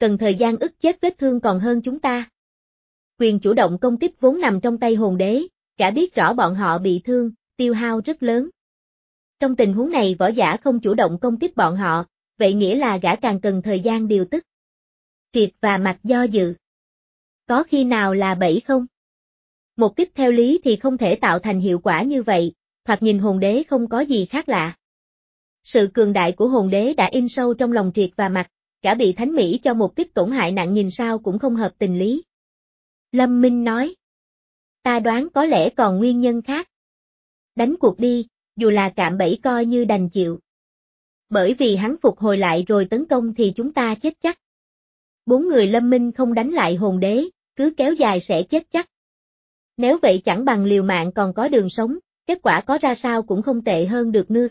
cần thời gian ức chế vết thương còn hơn chúng ta. Quyền chủ động công kích vốn nằm trong tay hồn đế, gã biết rõ bọn họ bị thương, tiêu hao rất lớn. Trong tình huống này võ giả không chủ động công kích bọn họ, vậy nghĩa là gã càng cần thời gian điều tức. Triệt và Mặt do dự. Có khi nào là bẫy không? Một kích theo lý thì không thể tạo thành hiệu quả như vậy, thoạt nhìn hồn đế không có gì khác lạ. Sự cường đại của hồn đế đã in sâu trong lòng Triệt và Mặt, gã bị Thánh Mỹ cho một kích tổn hại nặng nhìn sao cũng không hợp tình lý. Lâm Minh nói. Ta đoán có lẽ còn nguyên nhân khác. Đánh cuộc đi, dù là cạm bẫy coi như đành chịu. Bởi vì hắn phục hồi lại rồi tấn công thì chúng ta chết chắc. Bốn người Lâm Minh không đánh lại hồn đế, cứ kéo dài sẽ chết chắc. Nếu vậy chẳng bằng liều mạng còn có đường sống, kết quả có ra sao cũng không tệ hơn được nữa.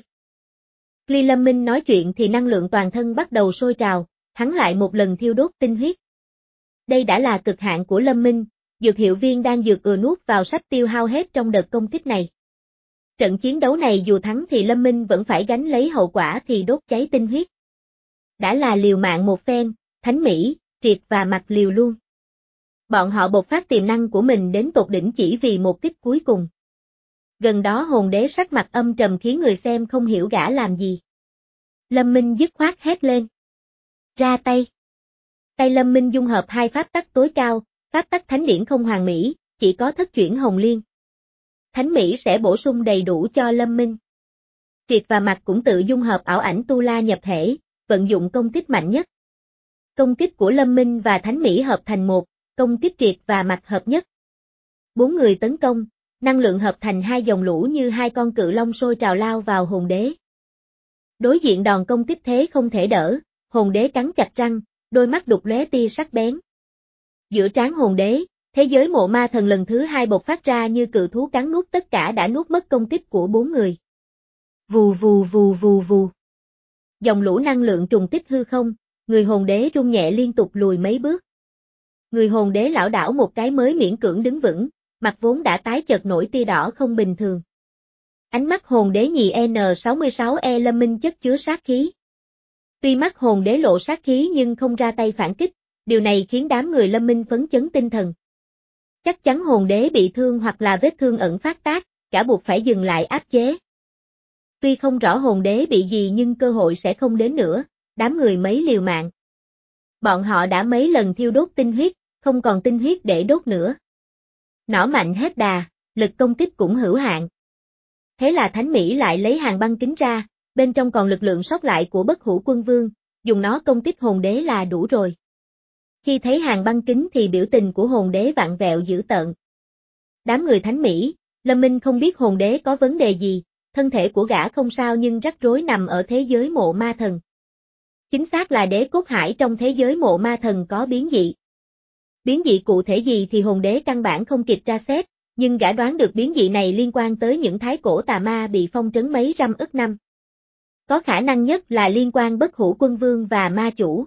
Khi Lâm Minh nói chuyện thì năng lượng toàn thân bắt đầu sôi trào, hắn lại một lần thiêu đốt tinh huyết. Đây đã là cực hạn của Lâm Minh, dược hiệu viên đang dược ừa nuốt vào sắp tiêu hao hết trong đợt công kích này. Trận chiến đấu này dù thắng thì Lâm Minh vẫn phải gánh lấy hậu quả thì đốt cháy tinh huyết. Đã là liều mạng một phen, Thánh Mỹ, Triệt và Mặt liều luôn. Bọn họ bộc phát tiềm năng của mình đến tột đỉnh chỉ vì một kích cuối cùng. Gần đó hồn đế sắc mặt âm trầm khiến người xem không hiểu gã làm gì. Lâm Minh dứt khoát hét lên. Ra tay. Tay Lâm Minh dung hợp hai pháp tắc tối cao, pháp tắc thánh điển không hoàn mỹ, chỉ có thất chuyển hồng liên. Thánh Mỹ sẽ bổ sung đầy đủ cho Lâm Minh. Triệt và Mặt cũng tự dung hợp ảo ảnh tu la nhập thể, vận dụng công kích mạnh nhất. Công kích của Lâm Minh và Thánh Mỹ hợp thành một, công kích Triệt và Mặt hợp nhất. Bốn người tấn công, năng lượng hợp thành hai dòng lũ như hai con cự long sôi trào lao vào hồn đế. Đối diện đòn công kích thế không thể đỡ, hồn đế cắn chặt răng, đôi mắt đục lóe tia sắc bén. Giữa trán hồn đế, thế giới mộ ma thần lần thứ hai bộc phát ra như cự thú cắn nuốt tất cả đã nuốt mất công kích của bốn người. Vù vù vù vù vù. Dòng lũ năng lượng trùng kích hư không, người hồn đế rung nhẹ liên tục lùi mấy bước. Người hồn đế lảo đảo một cái mới miễn cưỡng đứng vững, mặt vốn đã tái chợt nổi tia đỏ không bình thường. Ánh mắt hồn đế nhì N sáu mươi sáu E Lâm Minh chất chứa sát khí. Tuy mắt hồn đế lộ sát khí nhưng không ra tay phản kích, điều này khiến đám người Lâm Minh phấn chấn tinh thần. Chắc chắn hồn đế bị thương hoặc là vết thương ẩn phát tác, cả buộc phải dừng lại áp chế. Tuy không rõ hồn đế bị gì nhưng cơ hội sẽ không đến nữa, đám người mấy liều mạng. Bọn họ đã mấy lần thiêu đốt tinh huyết, không còn tinh huyết để đốt nữa. Nỏ mạnh hết đà, lực công kích cũng hữu hạn. Thế là Thánh Mỹ lại lấy hàng băng kính ra, bên trong còn lực lượng sót lại của Bất Hủ Quân Vương, dùng nó công kích hồn đế là đủ rồi. Khi thấy hàng băng kính thì biểu tình của hồn đế vặn vẹo dữ tợn. Đám người Thánh Mỹ, Lâm Minh không biết hồn đế có vấn đề gì, thân thể của gã không sao nhưng rắc rối nằm ở thế giới mộ ma thần. Chính xác là đế cốt hải trong thế giới mộ ma thần có biến dị. Biến dị cụ thể gì thì hồn đế căn bản không kịp tra xét, nhưng gã đoán được biến dị này liên quan tới những thái cổ tà ma bị phong trấn mấy trăm ức năm. Có khả năng nhất là liên quan Bất Hủ Quân Vương và ma chủ.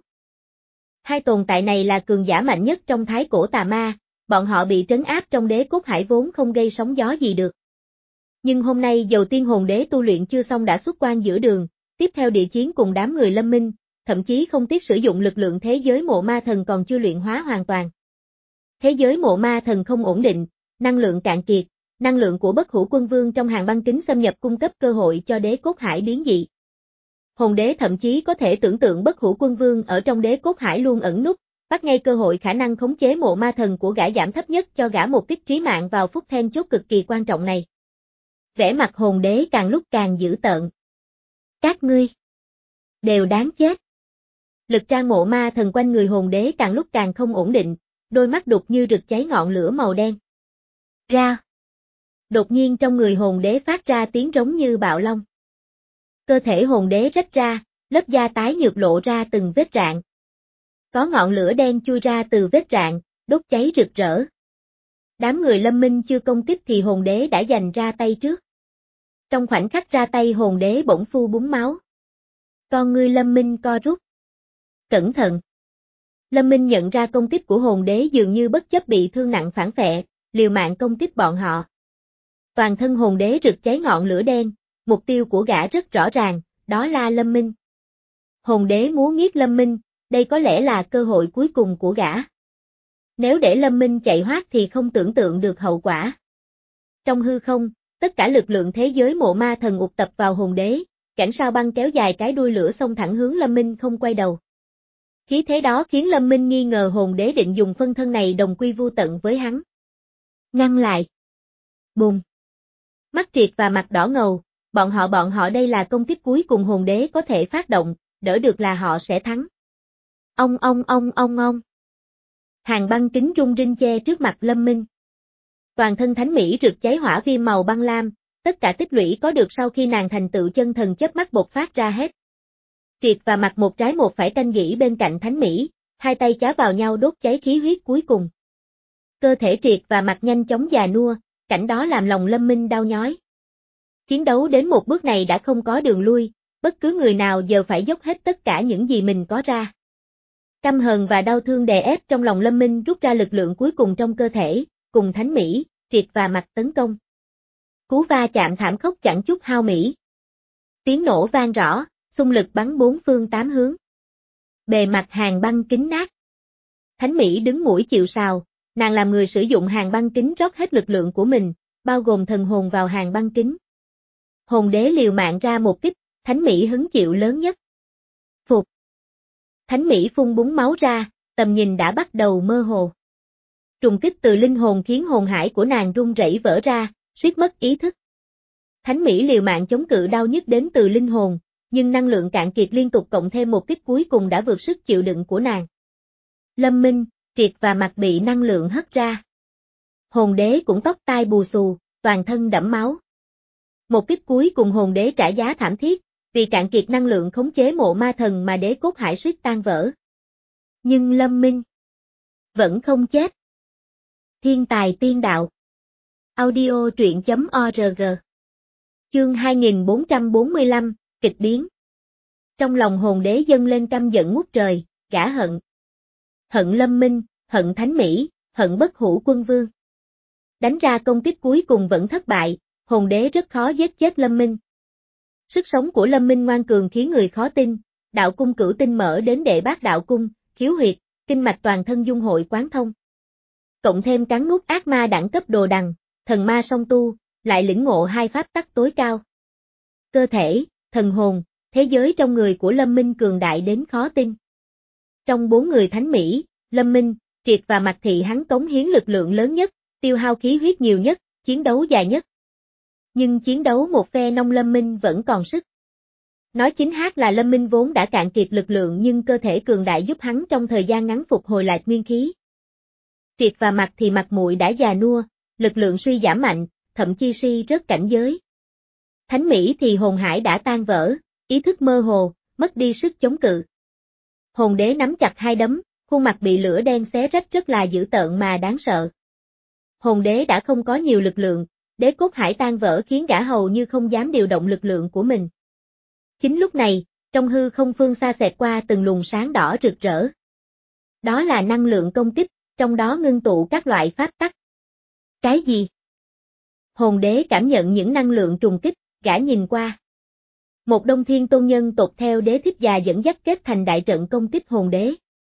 Hai tồn tại này là cường giả mạnh nhất trong thái cổ tà ma, bọn họ bị trấn áp trong đế cốt hải vốn không gây sóng gió gì được. Nhưng hôm nay dầu tiên hồn đế tu luyện chưa xong đã xuất quan giữa đường, tiếp theo địa chiến cùng đám người Lâm Minh, thậm chí không tiếc sử dụng lực lượng thế giới mộ ma thần còn chưa luyện hóa hoàn toàn. Thế giới mộ ma thần không ổn định, năng lượng cạn kiệt, năng lượng của Bất Hủ Quân Vương trong hàng băng kính xâm nhập cung cấp cơ hội cho đế cốt hải biến dị. Hồn đế thậm chí có thể tưởng tượng Bất Hủ Quân Vương ở trong đế cốt hải luôn ẩn núp, bắt ngay cơ hội khả năng khống chế mộ ma thần của gã giảm thấp nhất cho gã một kích trí mạng vào phút then chốt cực kỳ quan trọng này. Vẻ mặt hồn đế càng lúc càng dữ tợn. Các ngươi đều đáng chết. Lực trang mộ ma thần quanh người hồn đế càng lúc càng không ổn định, đôi mắt đục như rực cháy ngọn lửa màu đen. Ra. Đột nhiên trong người hồn đế phát ra tiếng rống như bạo long. Cơ thể hồn đế rách ra, lớp da tái nhợt lộ ra từng vết rạn. Có ngọn lửa đen chui ra từ vết rạn, đốt cháy rực rỡ. Đám người Lâm Minh chưa công kích thì hồn đế đã giành ra tay trước. Trong khoảnh khắc ra tay hồn đế bỗng phu búng máu. Con ngươi Lâm Minh co rút. Cẩn thận. Lâm Minh nhận ra công kích của hồn đế dường như bất chấp bị thương nặng phản phệ, liều mạng công kích bọn họ. Toàn thân hồn đế rực cháy ngọn lửa đen, mục tiêu của gã rất rõ ràng, đó là Lâm Minh. Hồn đế múa nghiết Lâm Minh, đây có lẽ là cơ hội cuối cùng của gã. Nếu để Lâm Minh chạy thoát thì không tưởng tượng được hậu quả. Trong hư không, tất cả lực lượng thế giới mộ ma thần ụt tập vào hồn đế, cảnh sao băng kéo dài cái đuôi lửa xông thẳng hướng Lâm Minh không quay đầu. Khí thế đó khiến Lâm Minh nghi ngờ hồn đế định dùng phân thân này đồng quy vu tận với hắn. Ngăn lại. Bùng. Mắt Triệt và mặt đỏ ngầu, bọn họ bọn họ đây là công kích cuối cùng hồn đế có thể phát động, đỡ được là họ sẽ thắng. Ông ông ông ông ông. Hàng băng kính rung rinh che trước mặt Lâm Minh. Toàn thân thánh mỹ rực cháy hỏa viêm màu băng lam, tất cả tích lũy có được sau khi nàng thành tựu chân thần chớp mắt bộc phát ra hết. Triệt và mặt một trái một phải canh gỉ bên cạnh thánh mỹ, hai tay chá vào nhau đốt cháy khí huyết cuối cùng. Cơ thể Triệt và mặt nhanh chóng già nua, cảnh đó làm lòng Lâm Minh đau nhói. Chiến đấu đến một bước này đã không có đường lui, bất cứ người nào giờ phải dốc hết tất cả những gì mình có ra. Căm hờn và đau thương đè ép trong lòng Lâm Minh rút ra lực lượng cuối cùng trong cơ thể, cùng thánh mỹ, Triệt và mặt tấn công. Cú va chạm thảm khốc chẳng chút hao mỹ. Tiếng nổ vang rõ, xung lực bắn bốn phương tám hướng. Bề mặt hàng băng kính nát. Thánh mỹ đứng mũi chịu sào, nàng làm người sử dụng hàng băng kính rót hết lực lượng của mình, bao gồm thần hồn vào hàng băng kính. Hồn đế liều mạng ra một kích, thánh mỹ hứng chịu lớn nhất. Phục. Thánh mỹ phun búng máu ra, tầm nhìn đã bắt đầu mơ hồ. Trùng kích từ linh hồn khiến hồn hải của nàng rung rẩy vỡ ra, suýt mất ý thức. Thánh mỹ liều mạng chống cự đau nhức đến từ linh hồn, nhưng năng lượng cạn kiệt liên tục cộng thêm một kích cuối cùng đã vượt sức chịu đựng của nàng. Lâm Minh, Triệt và mặt bị năng lượng hất ra. Hồn đế cũng tóc tai bù xù, toàn thân đẫm máu. Một kích cuối cùng hồn đế trả giá thảm thiết, vì cạn kiệt năng lượng khống chế mộ ma thần mà đế cốt hải suýt tan vỡ. Nhưng Lâm Minh vẫn không chết. Thiên tài tiên đạo. Audio truyện chấm org. Chương hai nghìn bốn trăm bốn mươi lăm, kịch biến. Trong lòng hồn đế dâng lên căm giận ngút trời, gã hận. Hận Lâm Minh, hận Thánh Mỹ, hận Bất Hủ Quân Vương. Đánh ra công kích cuối cùng vẫn thất bại, hồn đế rất khó giết chết Lâm Minh. Sức sống của Lâm Minh ngoan cường khiến người khó tin, đạo cung cửu tinh mở đến đệ bát đạo cung, khiếu huyệt, kinh mạch toàn thân dung hội quán thông. Cộng thêm cắn nuốt ác ma đẳng cấp đồ đằng, thần ma song tu, lại lĩnh ngộ hai pháp tắc tối cao. Cơ thể, thần hồn, thế giới trong người của Lâm Minh cường đại đến khó tin. Trong bốn người thánh Mỹ, Lâm Minh, Triệt và Mạc Thị hắn cống hiến lực lượng lớn nhất, tiêu hao khí huyết nhiều nhất, chiến đấu dài nhất. Nhưng chiến đấu một phe nông Lâm Minh vẫn còn sức. Nói chính xác là Lâm Minh vốn đã cạn kiệt lực lượng nhưng cơ thể cường đại giúp hắn trong thời gian ngắn phục hồi lại nguyên khí. Triệt và Mạc thì mặt mũi đã già nua, lực lượng suy giảm mạnh, thậm chí si rớt cảnh giới. Thánh Mỹ thì hồn hải đã tan vỡ, ý thức mơ hồ, mất đi sức chống cự. Hồn đế nắm chặt hai đấm, khuôn mặt bị lửa đen xé rách rất là dữ tợn mà đáng sợ. Hồn đế đã không có nhiều lực lượng, đế cốt hải tan vỡ khiến gã hầu như không dám điều động lực lượng của mình. Chính lúc này, trong hư không phương xa xẹt qua từng luồng sáng đỏ rực rỡ. Đó là năng lượng công kích, trong đó ngưng tụ các loại pháp tắc. Cái gì? Hồn đế cảm nhận những năng lượng trùng kích, gã nhìn qua. Một đông thiên tôn nhân tộc theo đế thiếp già dẫn dắt kết thành đại trận công kích hồn đế.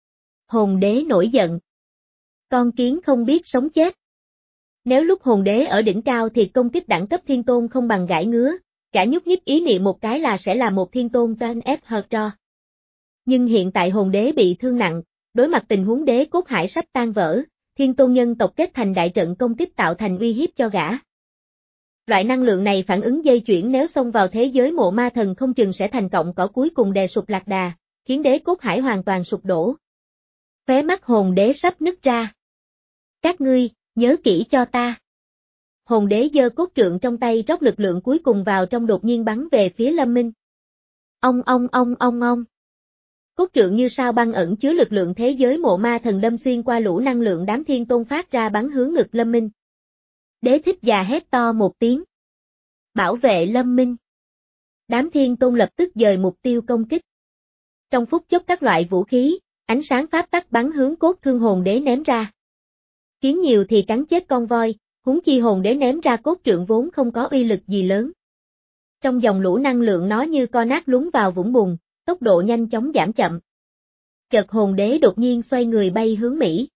Hồn đế nổi giận. Con kiến không biết sống chết. Nếu lúc hồn đế ở đỉnh cao thì công kích đẳng cấp thiên tôn không bằng gãi ngứa, gã nhúc nhích ý niệm một cái là sẽ là một thiên tôn tên ép hợp cho. Nhưng hiện tại hồn đế bị thương nặng, đối mặt tình huống đế cốt hải sắp tan vỡ, thiên tôn nhân tộc kết thành đại trận công kích tạo thành uy hiếp cho gã. Loại năng lượng này phản ứng dây chuyển nếu xông vào thế giới mộ ma thần không chừng sẽ thành cọng cỏ cuối cùng đè sụp lạc đà, khiến đế cốt hải hoàn toàn sụp đổ. Khóe mắt hồn đế sắp nứt ra. Các ngươi, nhớ kỹ cho ta. Hồn đế giơ cốt trượng trong tay rót lực lượng cuối cùng vào trong đột nhiên bắn về phía Lâm Minh. Ông ông ông ông ông. Cốt trượng như sao băng ẩn chứa lực lượng thế giới mộ ma thần đâm xuyên qua lũ năng lượng đám thiên tôn phát ra bắn hướng ngực Lâm Minh. Đế thích già hét to một tiếng. Bảo vệ Lâm Minh. Đám thiên tôn lập tức dời mục tiêu công kích. Trong phút chốc các loại vũ khí, ánh sáng pháp tắc bắn hướng cốt thương hồn đế ném ra. Kiến nhiều thì cắn chết con voi, huống chi hồn đế ném ra cốt trượng vốn không có uy lực gì lớn. Trong dòng lũ năng lượng nó như co nát lún vào vũng bùn, tốc độ nhanh chóng giảm chậm. Chợt hồn đế đột nhiên xoay người bay hướng Mỹ.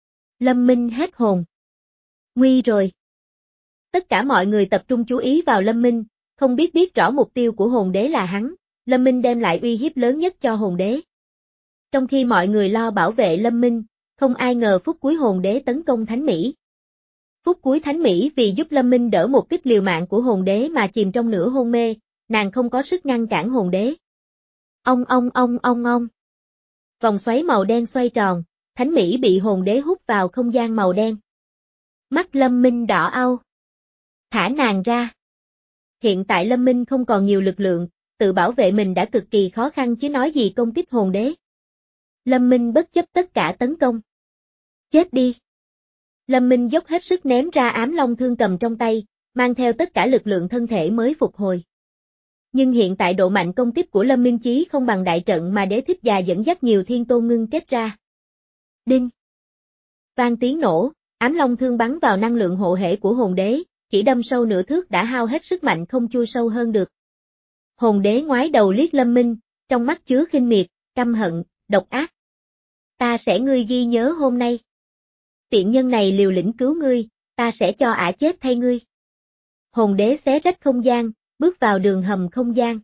Lâm Minh hết hồn. Nguy rồi. Tất cả mọi người tập trung chú ý vào Lâm Minh, không biết biết rõ mục tiêu của hồn đế là hắn, Lâm Minh đem lại uy hiếp lớn nhất cho hồn đế. Trong khi mọi người lo bảo vệ Lâm Minh, không ai ngờ phút cuối hồn đế tấn công Thánh Mỹ. Phút cuối Thánh Mỹ vì giúp Lâm Minh đỡ một kích liều mạng của hồn đế mà chìm trong nửa hôn mê, nàng không có sức ngăn cản hồn đế. Ông ông ông ông ông. Vòng xoáy màu đen xoay tròn, Thánh Mỹ bị hồn đế hút vào không gian màu đen. Mắt Lâm Minh đỏ au. Thả nàng ra. Hiện tại Lâm Minh không còn nhiều lực lượng, tự bảo vệ mình đã cực kỳ khó khăn chứ nói gì công kích hồn đế. Lâm Minh bất chấp tất cả tấn công. Chết đi. Lâm Minh dốc hết sức ném ra ám long thương cầm trong tay, mang theo tất cả lực lượng thân thể mới phục hồi. Nhưng hiện tại độ mạnh công kích của Lâm Minh Chí không bằng đại trận mà Đế Thích Già dẫn dắt nhiều thiên tôn ngưng kết ra. Đinh. Vang tiếng nổ, ám long thương bắn vào năng lượng hộ thể của hồn đế, chỉ đâm sâu nửa thước đã hao hết sức mạnh không chui sâu hơn được. Hồn đế ngoái đầu liếc Lâm Minh, trong mắt chứa khinh miệt, căm hận, độc ác. Ta sẽ ngươi ghi nhớ hôm nay. Tiện nhân này liều lĩnh cứu ngươi, ta sẽ cho ả chết thay ngươi. Hồn đế xé rách không gian, bước vào đường hầm không gian.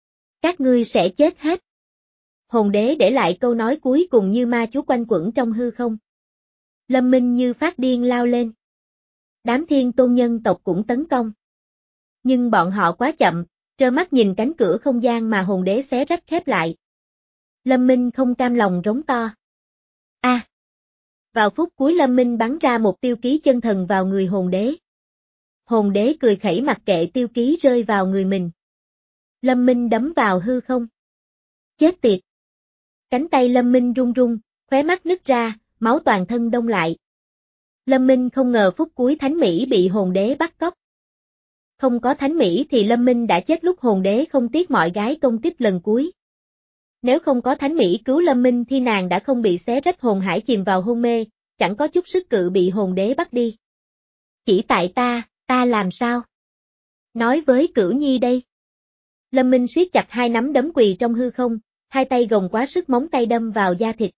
Các ngươi sẽ chết hết. Hồn đế để lại câu nói cuối cùng như ma chú quanh quẩn trong hư không. Lâm Minh như phát điên lao lên. Đám thiên tôn nhân tộc cũng tấn công. Nhưng bọn họ quá chậm, trơ mắt nhìn cánh cửa không gian mà hồn đế xé rách khép lại. Lâm Minh không cam lòng rống to. A! À, vào phút cuối Lâm Minh bắn ra một tiêu ký chân thần vào người hồn đế. Hồn đế cười khẩy mặc kệ tiêu ký rơi vào người mình. Lâm Minh đấm vào hư không. Chết tiệt! Cánh tay Lâm Minh run run, khóe mắt nứt ra, máu toàn thân đông lại. Lâm Minh không ngờ phút cuối Thánh Mỹ bị hồn đế bắt cóc. Không có Thánh Mỹ thì Lâm Minh đã chết lúc hồn đế không tiếc mọi gái công kích lần cuối. Nếu không có Thánh Mỹ cứu Lâm Minh thì nàng đã không bị xé rách hồn hải chìm vào hôn mê, chẳng có chút sức cự bị hồn đế bắt đi. Chỉ tại ta, ta làm sao? Nói với Cửu Nhi đây. Lâm Minh siết chặt hai nắm đấm quỳ trong hư không, hai tay gồng quá sức móng tay đâm vào da thịt.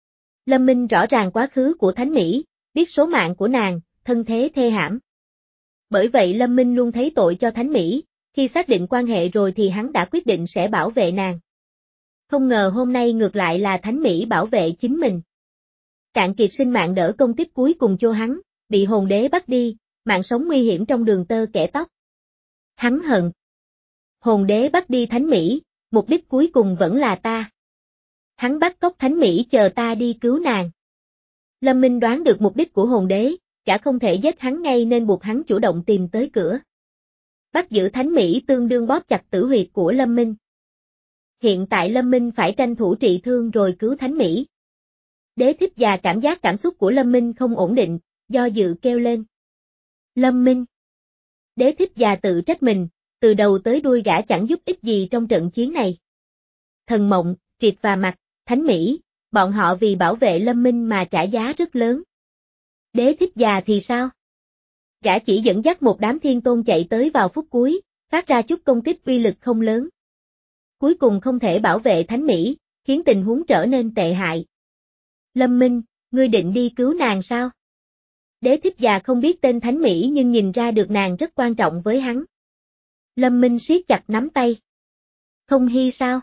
Lâm Minh rõ ràng quá khứ của Thánh Mỹ, biết số mạng của nàng, thân thế thê hãm. Bởi vậy Lâm Minh luôn thấy tội cho Thánh Mỹ, khi xác định quan hệ rồi thì hắn đã quyết định sẽ bảo vệ nàng. Không ngờ hôm nay ngược lại là Thánh Mỹ bảo vệ chính mình. Cạn kiệt sinh mạng đỡ công kích cuối cùng cho hắn, bị hồn đế bắt đi, mạng sống nguy hiểm trong đường tơ kẻ tóc. Hắn hận. Hồn đế bắt đi Thánh Mỹ, mục đích cuối cùng vẫn là ta. Hắn bắt cóc Thánh Mỹ chờ ta đi cứu nàng. Lâm Minh đoán được mục đích của hồn đế, cả không thể giết hắn ngay nên buộc hắn chủ động tìm tới cửa. Bắt giữ Thánh Mỹ tương đương bóp chặt tử huyệt của Lâm Minh. Hiện tại Lâm Minh phải tranh thủ trị thương rồi cứu Thánh Mỹ. Đế Thích Già cảm giác cảm xúc của Lâm Minh không ổn định, do dự kêu lên. Lâm Minh. Đế Thích Già tự trách mình, từ đầu tới đuôi gã chẳng giúp ích gì trong trận chiến này. Thần Mộng, Triệt và Mặc, Thánh Mỹ, bọn họ vì bảo vệ Lâm Minh mà trả giá rất lớn. Đế Thích Già thì sao? Gã chỉ dẫn dắt một đám thiên tôn chạy tới vào phút cuối, phát ra chút công kích uy lực không lớn. Cuối cùng không thể bảo vệ Thánh Mỹ, khiến tình huống trở nên tệ hại. Lâm Minh, ngươi định đi cứu nàng sao? Đế Thích Già không biết tên Thánh Mỹ nhưng nhìn ra được nàng rất quan trọng với hắn. Lâm Minh siết chặt nắm tay. Không hy sao?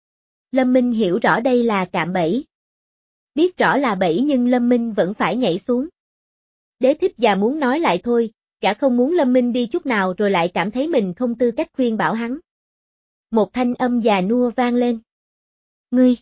Lâm Minh hiểu rõ đây là cạm bẫy. Biết rõ là bẫy nhưng Lâm Minh vẫn phải nhảy xuống. Đế Thích Già muốn nói lại thôi, gã không muốn Lâm Minh đi chút nào rồi lại cảm thấy mình không tư cách khuyên bảo hắn. Một thanh âm già nua vang lên. Ngươi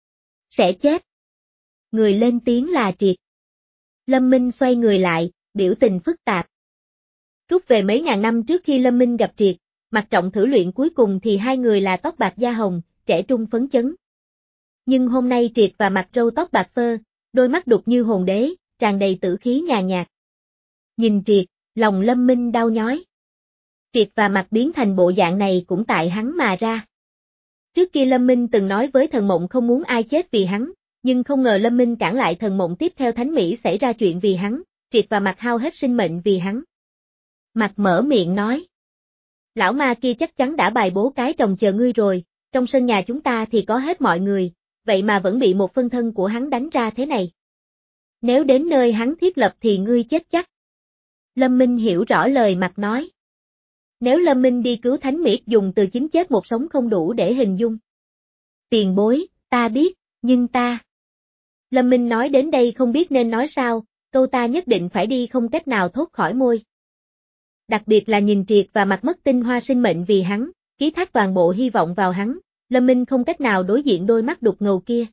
sẽ chết. Người lên tiếng là Triệt. Lâm Minh xoay người lại, biểu tình phức tạp. Rút về mấy ngàn năm trước khi Lâm Minh gặp Triệt, Mặc Trọng thử luyện cuối cùng thì hai người là tóc bạc da hồng, trẻ trung phấn chấn. Nhưng hôm nay Triệt và Mặc râu tóc bạc phơ, đôi mắt đục như hồn đế, tràn đầy tử khí nhàn nhạt. Nhìn Triệt, lòng Lâm Minh đau nhói. Triệt và Mặc biến thành bộ dạng này cũng tại hắn mà ra. Trước kia Lâm Minh từng nói với Thần Mộng không muốn ai chết vì hắn, nhưng không ngờ Lâm Minh cản lại Thần Mộng tiếp theo Thánh Mỹ xảy ra chuyện vì hắn, Triệt và Mặc hao hết sinh mệnh vì hắn. Mặc mở miệng nói. Lão ma kia chắc chắn đã bài bố cái trồng chờ ngươi rồi, trong sân nhà chúng ta thì có hết mọi người, vậy mà vẫn bị một phân thân của hắn đánh ra thế này. Nếu đến nơi hắn thiết lập thì ngươi chết chắc. Lâm Minh hiểu rõ lời Mặt nói. Nếu Lâm Minh đi cứu Thánh Mỹ dùng từ chín chết một sống không đủ để hình dung. Tiền bối, ta biết, nhưng ta... Lâm Minh nói đến đây không biết nên nói sao, câu ta nhất định phải đi không cách nào thốt khỏi môi. Đặc biệt là nhìn Triệt và Mặt mất tinh hoa sinh mệnh vì hắn, ký thác toàn bộ hy vọng vào hắn, Lâm Minh không cách nào đối diện đôi mắt đục ngầu kia.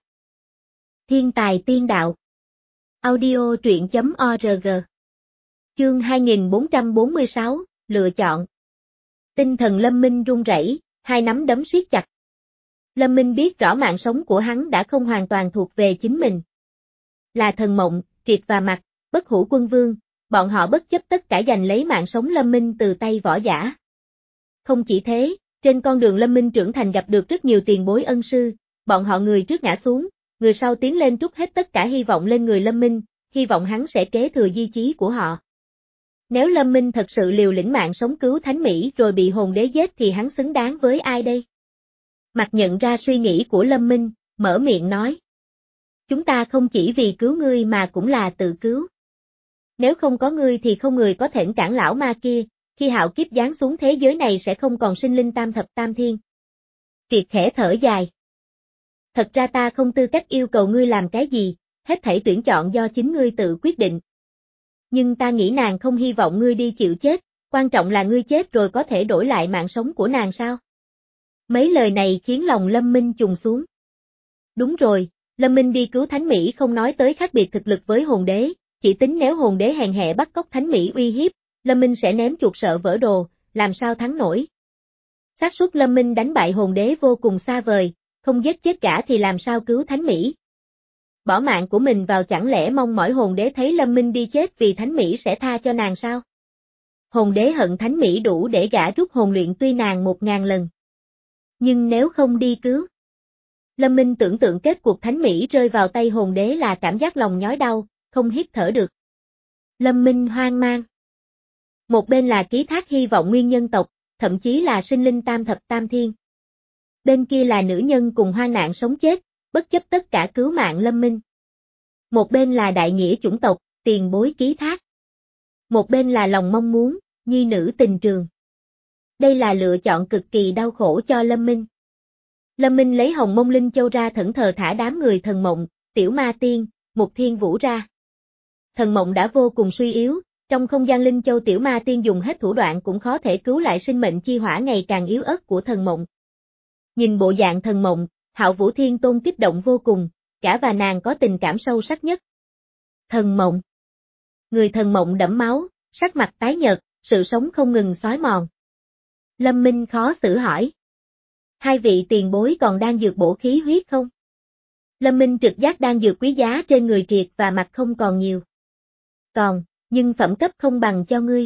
Thiên tài tiên đạo. Audio truyện chấm org. Chương hai nghìn bốn trăm bốn mươi sáu, lựa chọn. Tinh thần Lâm Minh run rẩy, hai nắm đấm siết chặt. Lâm Minh biết rõ mạng sống của hắn đã không hoàn toàn thuộc về chính mình. Là Thần Mộng, Triệt và Mặt, Bất Hủ Quân Vương, bọn họ bất chấp tất cả giành lấy mạng sống Lâm Minh từ tay võ giả. Không chỉ thế, trên con đường Lâm Minh trưởng thành gặp được rất nhiều tiền bối ân sư, bọn họ người trước ngã xuống, người sau tiến lên trút hết tất cả hy vọng lên người Lâm Minh, hy vọng hắn sẽ kế thừa di chí của họ. Nếu Lâm Minh thật sự liều lĩnh mạng sống cứu Thánh Mỹ rồi bị hồn đế giết thì hắn xứng đáng với ai đây? Mặt nhận ra suy nghĩ của Lâm Minh, mở miệng nói. Chúng ta không chỉ vì cứu ngươi mà cũng là tự cứu. Nếu không có ngươi thì không người có thể cản lão ma kia, khi hạo kiếp giáng xuống thế giới này sẽ không còn sinh linh tam thập tam thiên. Triệt khẽ thở dài. Thật ra ta không tư cách yêu cầu ngươi làm cái gì, hết thảy tuyển chọn do chính ngươi tự quyết định. Nhưng ta nghĩ nàng không hy vọng ngươi đi chịu chết, quan trọng là ngươi chết rồi có thể đổi lại mạng sống của nàng sao? Mấy lời này khiến lòng Lâm Minh trùng xuống. Đúng rồi, Lâm Minh đi cứu Thánh Mỹ không nói tới khác biệt thực lực với hồn đế, chỉ tính nếu hồn đế hèn hạ bắt cóc Thánh Mỹ uy hiếp, Lâm Minh sẽ ném chuột sợ vỡ đồ, làm sao thắng nổi. Xác suất Lâm Minh đánh bại hồn đế vô cùng xa vời, không giết chết gã thì làm sao cứu Thánh Mỹ. Bỏ mạng của mình vào chẳng lẽ mong mỏi hồn đế thấy Lâm Minh đi chết vì Thánh Mỹ sẽ tha cho nàng sao? Hồn đế hận Thánh Mỹ đủ để gã rút hồn luyện tuy nàng một ngàn lần. Nhưng nếu không đi cứu, Lâm Minh tưởng tượng kết cuộc Thánh Mỹ rơi vào tay hồn đế là cảm giác lòng nhói đau, không hít thở được. Lâm Minh hoang mang. Một bên là ký thác hy vọng nguyên nhân tộc, thậm chí là sinh linh tam thập tam thiên. Bên kia là nữ nhân cùng hoang nạn sống chết, bất chấp tất cả cứu mạng Lâm Minh. Một bên là đại nghĩa chủng tộc, tiền bối ký thác. Một bên là lòng mong muốn, nhi nữ tình trường. Đây là lựa chọn cực kỳ đau khổ cho Lâm Minh. Lâm Minh lấy Hồng Mông Linh Châu ra thẫn thờ thả đám người Thần Mộng, Tiểu Ma Tiên, Mục Thiên Vũ ra. Thần Mộng đã vô cùng suy yếu, trong không gian Linh Châu Tiểu Ma Tiên dùng hết thủ đoạn cũng khó thể cứu lại sinh mệnh chi hỏa ngày càng yếu ớt của Thần Mộng. Nhìn bộ dạng Thần Mộng, Hạo Vũ Thiên Tôn kích động vô cùng, cả và nàng có tình cảm sâu sắc nhất. Thần Mộng. Người Thần Mộng đẫm máu, sắc mặt tái nhợt, sự sống không ngừng xói mòn. Lâm Minh khó xử hỏi. Hai vị tiền bối còn đang dược bổ khí huyết không? Lâm Minh trực giác đang dược quý giá trên người Triệt và Mặt không còn nhiều. Còn, nhưng phẩm cấp không bằng cho ngươi.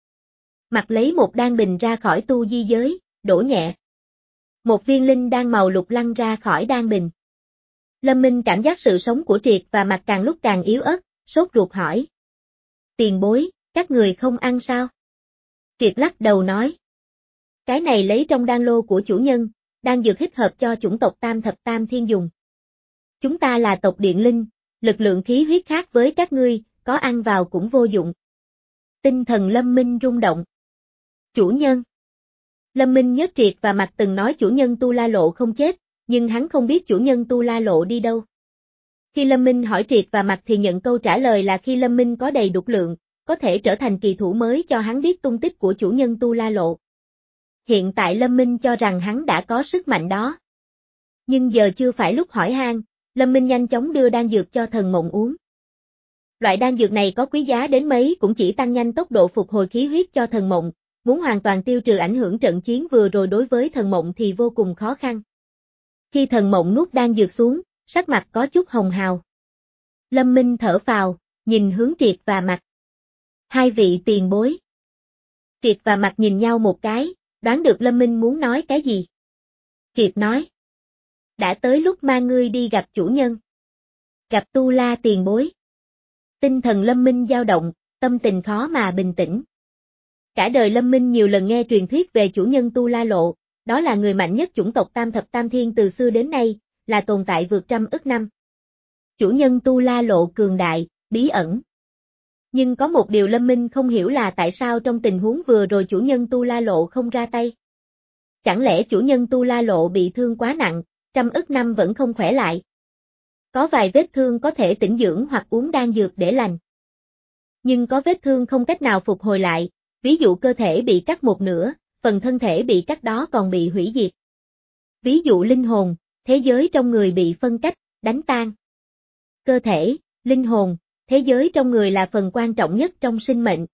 Mặt lấy một đan bình ra khỏi tu di giới, đổ nhẹ. Một viên linh đan màu lục lăn ra khỏi đan bình. Lâm Minh cảm giác sự sống của Triệt và Mặt càng lúc càng yếu ớt, sốt ruột hỏi. Tiền bối, các người không ăn sao? Triệt lắc đầu nói. Cái này lấy trong đan lô của chủ nhân, đan dược thích hợp cho chủng tộc tam thập tam thiên dùng. Chúng ta là tộc điện linh, lực lượng khí huyết khác với các ngươi, có ăn vào cũng vô dụng. Tinh thần Lâm Minh rung động. Chủ nhân. Lâm Minh nhớ Triệt và Mặt từng nói chủ nhân Tu La Lộ không chết, nhưng hắn không biết chủ nhân Tu La Lộ đi đâu. Khi Lâm Minh hỏi Triệt và Mặt thì nhận câu trả lời là khi Lâm Minh có đầy đủ lượng, có thể trở thành kỳ thủ mới cho hắn biết tung tích của chủ nhân Tu La Lộ. Hiện tại Lâm Minh cho rằng hắn đã có sức mạnh đó. Nhưng giờ chưa phải lúc hỏi han, Lâm Minh nhanh chóng đưa đan dược cho Thần Mộng uống. Loại đan dược này có quý giá đến mấy cũng chỉ tăng nhanh tốc độ phục hồi khí huyết cho Thần Mộng, muốn hoàn toàn tiêu trừ ảnh hưởng trận chiến vừa rồi đối với Thần Mộng thì vô cùng khó khăn. Khi Thần Mộng nuốt đan dược xuống, sắc mặt có chút hồng hào. Lâm Minh thở phào, nhìn hướng Triệt và Mặt. Hai vị tiền bối. Triệt và Mặt nhìn nhau một cái, đoán được Lâm Minh muốn nói cái gì. Triệt nói. Đã tới lúc mang ngươi đi gặp chủ nhân. Gặp Tu La tiền bối. Tinh thần Lâm Minh dao động, tâm tình khó mà bình tĩnh. Cả đời Lâm Minh nhiều lần nghe truyền thuyết về chủ nhân Tu La Lộ, đó là người mạnh nhất chủng tộc tam thập tam thiên từ xưa đến nay, là tồn tại vượt trăm ức năm. Chủ nhân Tu La Lộ cường đại, bí ẩn. Nhưng có một điều Lâm Minh không hiểu là tại sao trong tình huống vừa rồi chủ nhân Tu La Lộ không ra tay. Chẳng lẽ chủ nhân Tu La Lộ bị thương quá nặng, trăm ức năm vẫn không khỏe lại? Có vài vết thương có thể tĩnh dưỡng hoặc uống đan dược để lành. Nhưng có vết thương không cách nào phục hồi lại, ví dụ cơ thể bị cắt một nửa, phần thân thể bị cắt đó còn bị hủy diệt. Ví dụ linh hồn, thế giới trong người bị phân cách, đánh tan. Cơ thể, linh hồn, thế giới trong người là phần quan trọng nhất trong sinh mệnh.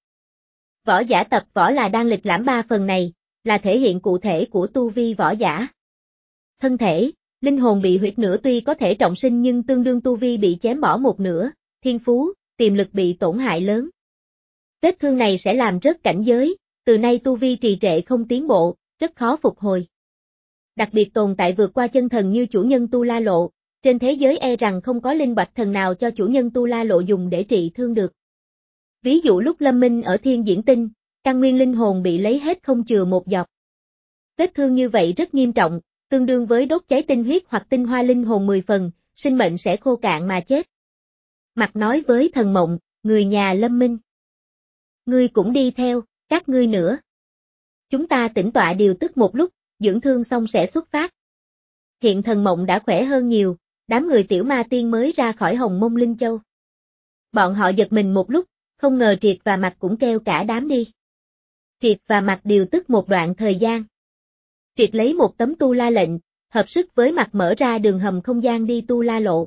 Võ giả tập võ là đang lịch lãm ba phần này, là thể hiện cụ thể của tu vi võ giả. Thân thể, linh hồn bị huyệt nửa tuy có thể trọng sinh nhưng tương đương tu vi bị chém bỏ một nửa, thiên phú, tiềm lực bị tổn hại lớn. Vết thương này sẽ làm rớt cảnh giới, từ nay tu vi trì trệ không tiến bộ, rất khó phục hồi. Đặc biệt tồn tại vượt qua chân thần như chủ nhân Tu La Lộ, trên thế giới e rằng không có linh bạch thần nào cho chủ nhân Tu La Lộ dùng để trị thương được. Ví dụ lúc Lâm Minh ở Thiên Diễn Tinh, căn nguyên linh hồn bị lấy hết không chừa một giọt. Vết thương như vậy rất nghiêm trọng, tương đương với đốt cháy tinh huyết hoặc tinh hoa linh hồn mười phần, sinh mệnh sẽ khô cạn mà chết. Mặt nói với Thần Mộng, người nhà Lâm Minh. Ngươi cũng đi theo, các ngươi nữa. Chúng ta tĩnh tọa điều tức một lúc, dưỡng thương xong sẽ xuất phát. Hiện Thần Mộng đã khỏe hơn nhiều, đám người Tiểu Ma Tiên mới ra khỏi Hồng Mông Linh Châu. Bọn họ giật mình một lúc, không ngờ Triệt và Mặt cũng kêu cả đám đi. Triệt và Mặt điều tức một đoạn thời gian. Triệt lấy một tấm Tu La lệnh, hợp sức với Mặt mở ra đường hầm không gian đi Tu La Lộ.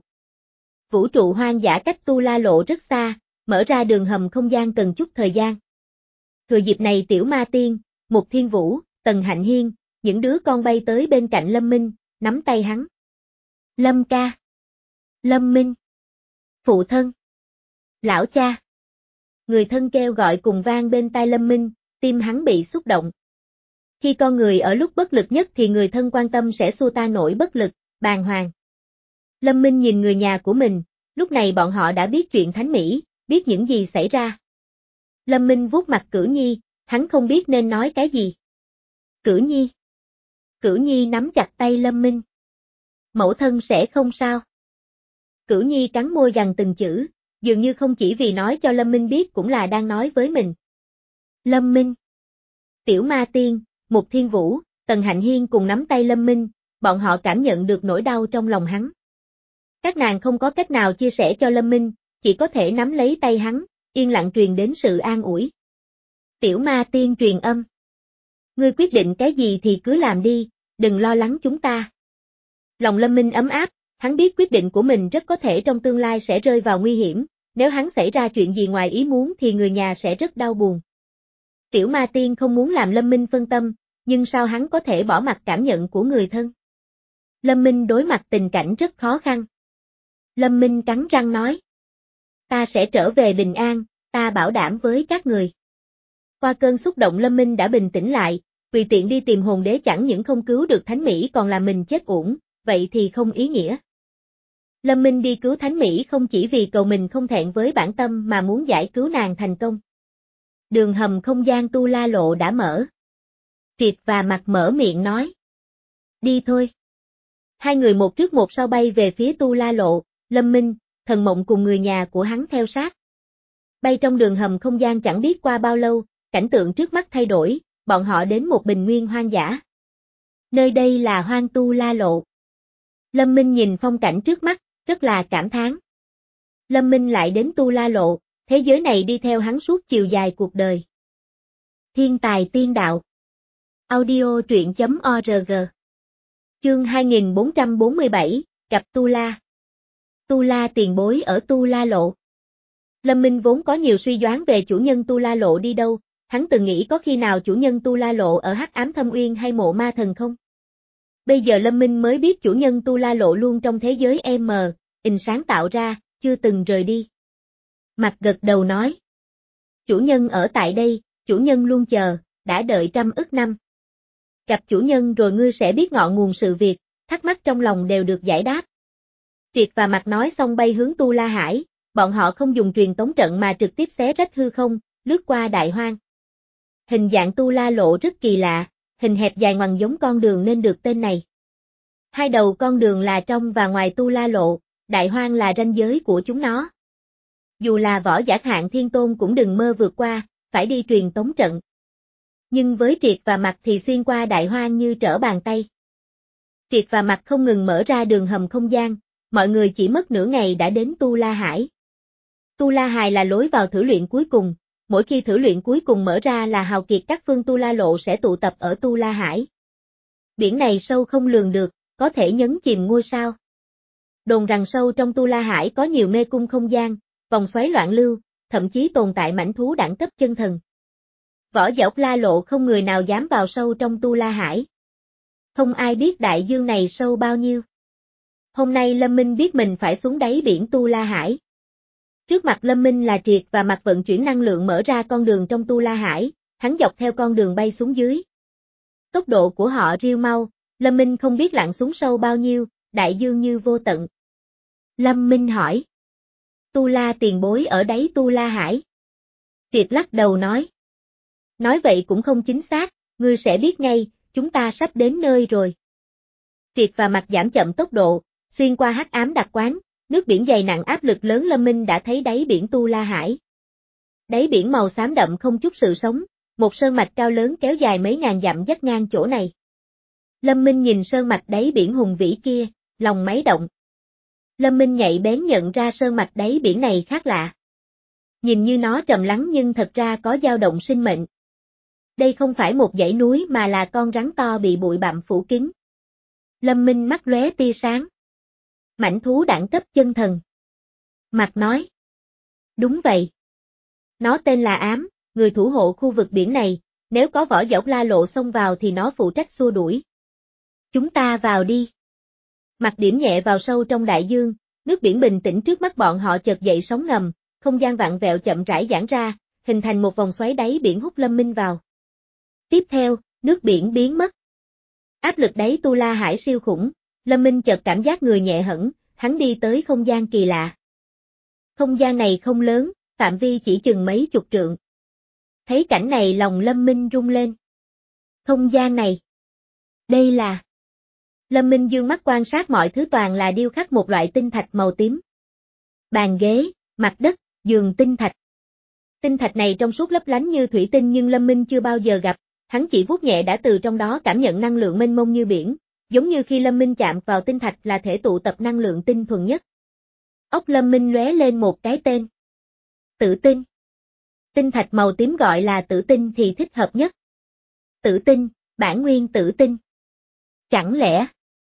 Vũ trụ hoang dã cách Tu La Lộ rất xa, mở ra đường hầm không gian cần chút thời gian. Thừa dịp này Tiểu Ma Tiên, Mục Thiên Vũ, Tần Hạnh Hiên, những đứa con bay tới bên cạnh Lâm Minh, nắm tay hắn. Lâm ca. Lâm Minh. Phụ thân. Lão cha. Người thân kêu gọi cùng vang bên tai Lâm Minh, tim hắn bị xúc động. Khi con người ở lúc bất lực nhất thì người thân quan tâm sẽ xua tan nỗi bất lực, bàng hoàng. Lâm Minh nhìn người nhà của mình, lúc này bọn họ đã biết chuyện Thánh Mỹ, biết những gì xảy ra. Lâm Minh vuốt mặt Cửu Nhi, hắn không biết nên nói cái gì. Cửu Nhi. Cửu Nhi nắm chặt tay Lâm Minh. Mẫu thân sẽ không sao. Cửu Nhi cắn môi gằn từng chữ, dường như không chỉ vì nói cho Lâm Minh biết cũng là đang nói với mình. Lâm Minh. Tiểu Ma Tiên, Mục Thiên Vũ, Tần Hạnh Hiên cùng nắm tay Lâm Minh, bọn họ cảm nhận được nỗi đau trong lòng hắn. Các nàng không có cách nào chia sẻ cho Lâm Minh, chỉ có thể nắm lấy tay hắn, yên lặng truyền đến sự an ủi. Tiểu Ma Tiên truyền âm. Ngươi quyết định cái gì thì cứ làm đi, đừng lo lắng chúng ta. Lòng Lâm Minh ấm áp, hắn biết quyết định của mình rất có thể trong tương lai sẽ rơi vào nguy hiểm, nếu hắn xảy ra chuyện gì ngoài ý muốn thì người nhà sẽ rất đau buồn. Tiểu Ma Tiên không muốn làm Lâm Minh phân tâm, nhưng sao hắn có thể bỏ mặc cảm nhận của người thân? Lâm Minh đối mặt tình cảnh rất khó khăn. Lâm Minh cắn răng nói. Ta sẽ trở về bình an, ta bảo đảm với các người. Qua cơn xúc động Lâm Minh đã bình tĩnh lại, vì tiện đi tìm hồn đế chẳng những không cứu được Thánh Mỹ còn làm mình chết uổng, vậy thì không ý nghĩa. Lâm Minh đi cứu Thánh Mỹ không chỉ vì cầu mình không thẹn với bản tâm mà muốn giải cứu nàng thành công. Đường hầm không gian Tu La Lộ đã mở. Triệt và Mặt mở miệng nói. Đi thôi. Hai người một trước một sau bay về phía Tu La Lộ, Lâm Minh, Thần Mộng cùng người nhà của hắn theo sát. Bay trong đường hầm không gian chẳng biết qua bao lâu, cảnh tượng trước mắt thay đổi, bọn họ đến một bình nguyên hoang dã. Nơi đây là hoang Tu La Lộ. Lâm Minh nhìn phong cảnh trước mắt, rất là cảm thán. Lâm Minh lại đến Tu La Lộ, thế giới này đi theo hắn suốt chiều dài cuộc đời. Thiên tài tiên đạo. Audio truyện chấm org. Chương hai nghìn bốn trăm bốn mươi bảy, gặp Tu La. Tu La tiền bối ở Tu La Lộ. Lâm Minh vốn có nhiều suy đoán về chủ nhân Tu La Lộ đi đâu, hắn từng nghĩ có khi nào chủ nhân Tu La Lộ ở Hắc Ám Thâm Uyên hay Mộ Ma Thần không? Bây giờ Lâm Minh mới biết chủ nhân Tu La Lộ luôn trong thế giới M, in sáng tạo ra, chưa từng rời đi. Mặt gật đầu nói. Chủ nhân ở tại đây, chủ nhân luôn chờ, đã đợi trăm ức năm. Gặp chủ nhân rồi ngươi sẽ biết ngọn nguồn sự việc, thắc mắc trong lòng đều được giải đáp. Triệt và Mặt nói xong bay hướng Tu La Hải, bọn họ không dùng truyền tống trận mà trực tiếp xé rách hư không, lướt qua đại hoang. Hình dạng Tu La Lộ rất kỳ lạ, hình hẹp dài ngoằn giống con đường nên được tên này. Hai đầu con đường là trong và ngoài Tu La Lộ, Đại Hoang là ranh giới của chúng nó. Dù là võ giả hạng thiên tôn cũng đừng mơ vượt qua, phải đi truyền tống trận. Nhưng với Triệt và Mặc thì xuyên qua Đại Hoang như trở bàn tay. Triệt và Mặc không ngừng mở ra đường hầm không gian, mọi người chỉ mất nửa ngày đã đến Tu La Hải. Tu La Hải là lối vào thử luyện cuối cùng, mỗi khi thử luyện cuối cùng mở ra là hào kiệt các phương Tu La Lộ sẽ tụ tập ở Tu La Hải. Biển này sâu không lường được, có thể nhấn chìm ngôi sao. Đồn rằng sâu trong Tu La Hải có nhiều mê cung không gian, vòng xoáy loạn lưu, thậm chí tồn tại mãnh thú đẳng cấp chân thần. Võ giả La Lộ không người nào dám vào sâu trong Tu La Hải. Không ai biết đại dương này sâu bao nhiêu. Hôm nay Lâm Minh biết mình phải xuống đáy biển Tu La Hải. Trước mặt Lâm Minh là Triệt và Mặc vận chuyển năng lượng mở ra con đường trong Tu La Hải, hắn dọc theo con đường bay xuống dưới. Tốc độ của họ riêu mau, Lâm Minh không biết lặn xuống sâu bao nhiêu, đại dương như vô tận. Lâm Minh hỏi. Tu La tiền bối ở đáy Tu La Hải. Triệt lắc đầu nói. Nói vậy cũng không chính xác, ngươi sẽ biết ngay, chúng ta sắp đến nơi rồi. Triệt và Mặc giảm chậm tốc độ, xuyên qua hắc ám đặc quán, nước biển dày nặng áp lực lớn Lâm Minh đã thấy đáy biển Tu La Hải. Đáy biển màu xám đậm không chút sự sống, một sơn mạch cao lớn kéo dài mấy ngàn dặm dắt ngang chỗ này. Lâm Minh nhìn sơn mạch đáy biển hùng vĩ kia, lòng máy động. Lâm Minh nhạy bén nhận ra sơn mạch đáy biển này khác lạ. Nhìn như nó trầm lắng nhưng thật ra có dao động sinh mệnh. Đây không phải một dãy núi mà là con rắn to bị bụi bặm phủ kín. Lâm Minh mắt lóe tia sáng. Mãnh thú đẳng cấp chân thần. Mặc nói. Đúng vậy. Nó tên là Ám, người thủ hộ khu vực biển này, nếu có võ giả La Lộ xông vào thì nó phụ trách xua đuổi. Chúng ta vào đi. Mặc điểm nhẹ vào sâu trong đại dương, nước biển bình tĩnh trước mắt bọn họ chợt dậy sóng ngầm, không gian vặn vẹo chậm rãi giãn ra, hình thành một vòng xoáy đáy biển hút Lâm Minh vào. Tiếp theo, nước biển biến mất. Áp lực đáy Tu La Hải siêu khủng, Lâm Minh chợt cảm giác người nhẹ hẳn, hắn đi tới không gian kỳ lạ. Không gian này không lớn, phạm vi chỉ chừng mấy chục trượng. Thấy cảnh này lòng Lâm Minh rung lên. Không gian này. Đây là... Lâm Minh dương mắt quan sát mọi thứ toàn là điêu khắc một loại tinh thạch màu tím. Bàn ghế, mặt đất, giường tinh thạch. Tinh thạch này trong suốt lấp lánh như thủy tinh nhưng Lâm Minh chưa bao giờ gặp, hắn chỉ vuốt nhẹ đã từ trong đó cảm nhận năng lượng mênh mông như biển, giống như khi Lâm Minh chạm vào tinh thạch là thể tụ tập năng lượng tinh thuần nhất. Óc Lâm Minh lóe lên một cái tên. Tử tinh. Tinh thạch màu tím gọi là tử tinh thì thích hợp nhất. Tử tinh, bản nguyên tử tinh. Chẳng lẽ...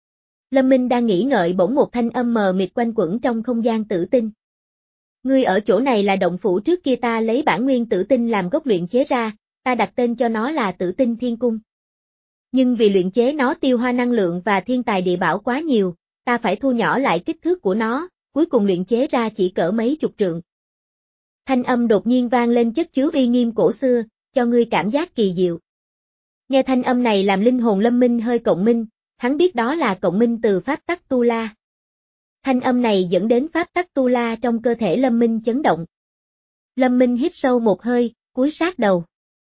Lâm Minh đang nghĩ ngợi bỗng một thanh âm mờ mịt quanh quẩn trong không gian tử tinh. Ngươi ở chỗ này là động phủ trước kia ta lấy bản nguyên tử tinh làm gốc luyện chế ra, ta đặt tên cho nó là Tử Tinh Thiên Cung. Nhưng vì luyện chế nó tiêu hoa năng lượng và thiên tài địa bảo quá nhiều, ta phải thu nhỏ lại kích thước của nó, cuối cùng luyện chế ra chỉ cỡ mấy chục trượng. Thanh âm đột nhiên vang lên chất chứa uy nghiêm cổ xưa, cho ngươi cảm giác kỳ diệu. Nghe thanh âm này làm linh hồn Lâm Minh hơi cộng minh, hắn biết đó là cộng minh từ pháp tắc Tu La. Thanh âm này dẫn đến pháp tắc Tu La trong cơ thể Lâm Minh chấn động. Lâm Minh hít sâu một hơi, cúi sát đầu.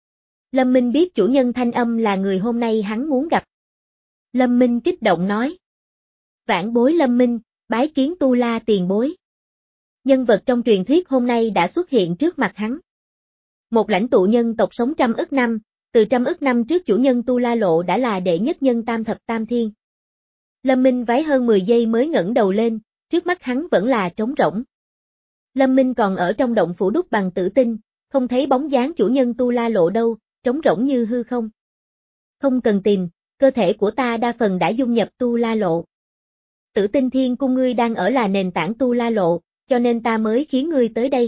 Lâm Minh biết chủ nhân thanh âm là người hôm nay hắn muốn gặp. Lâm Minh kích động nói. Vãn bối Lâm Minh, bái kiến Tu La tiền bối. Nhân vật trong truyền thuyết hôm nay đã xuất hiện trước mặt hắn. Một lãnh tụ nhân tộc sống trăm ức năm, từ trăm ức năm trước chủ nhân Tu La Lộ đã là đệ nhất nhân tam thập tam thiên. Lâm Minh vái hơn mười giây mới ngẩng đầu lên, trước mắt hắn vẫn là trống rỗng. Lâm Minh còn ở trong động phủ đúc bằng tử tinh, không thấy bóng dáng chủ nhân Tu La Lộ đâu, trống rỗng như hư không. Không cần tìm, cơ thể của ta đa phần đã dung nhập Tu La Lộ. Tử Tinh Thiên Cung ngươi đang ở là nền tảng Tu La Lộ, cho nên ta mới khiến ngươi tới đây.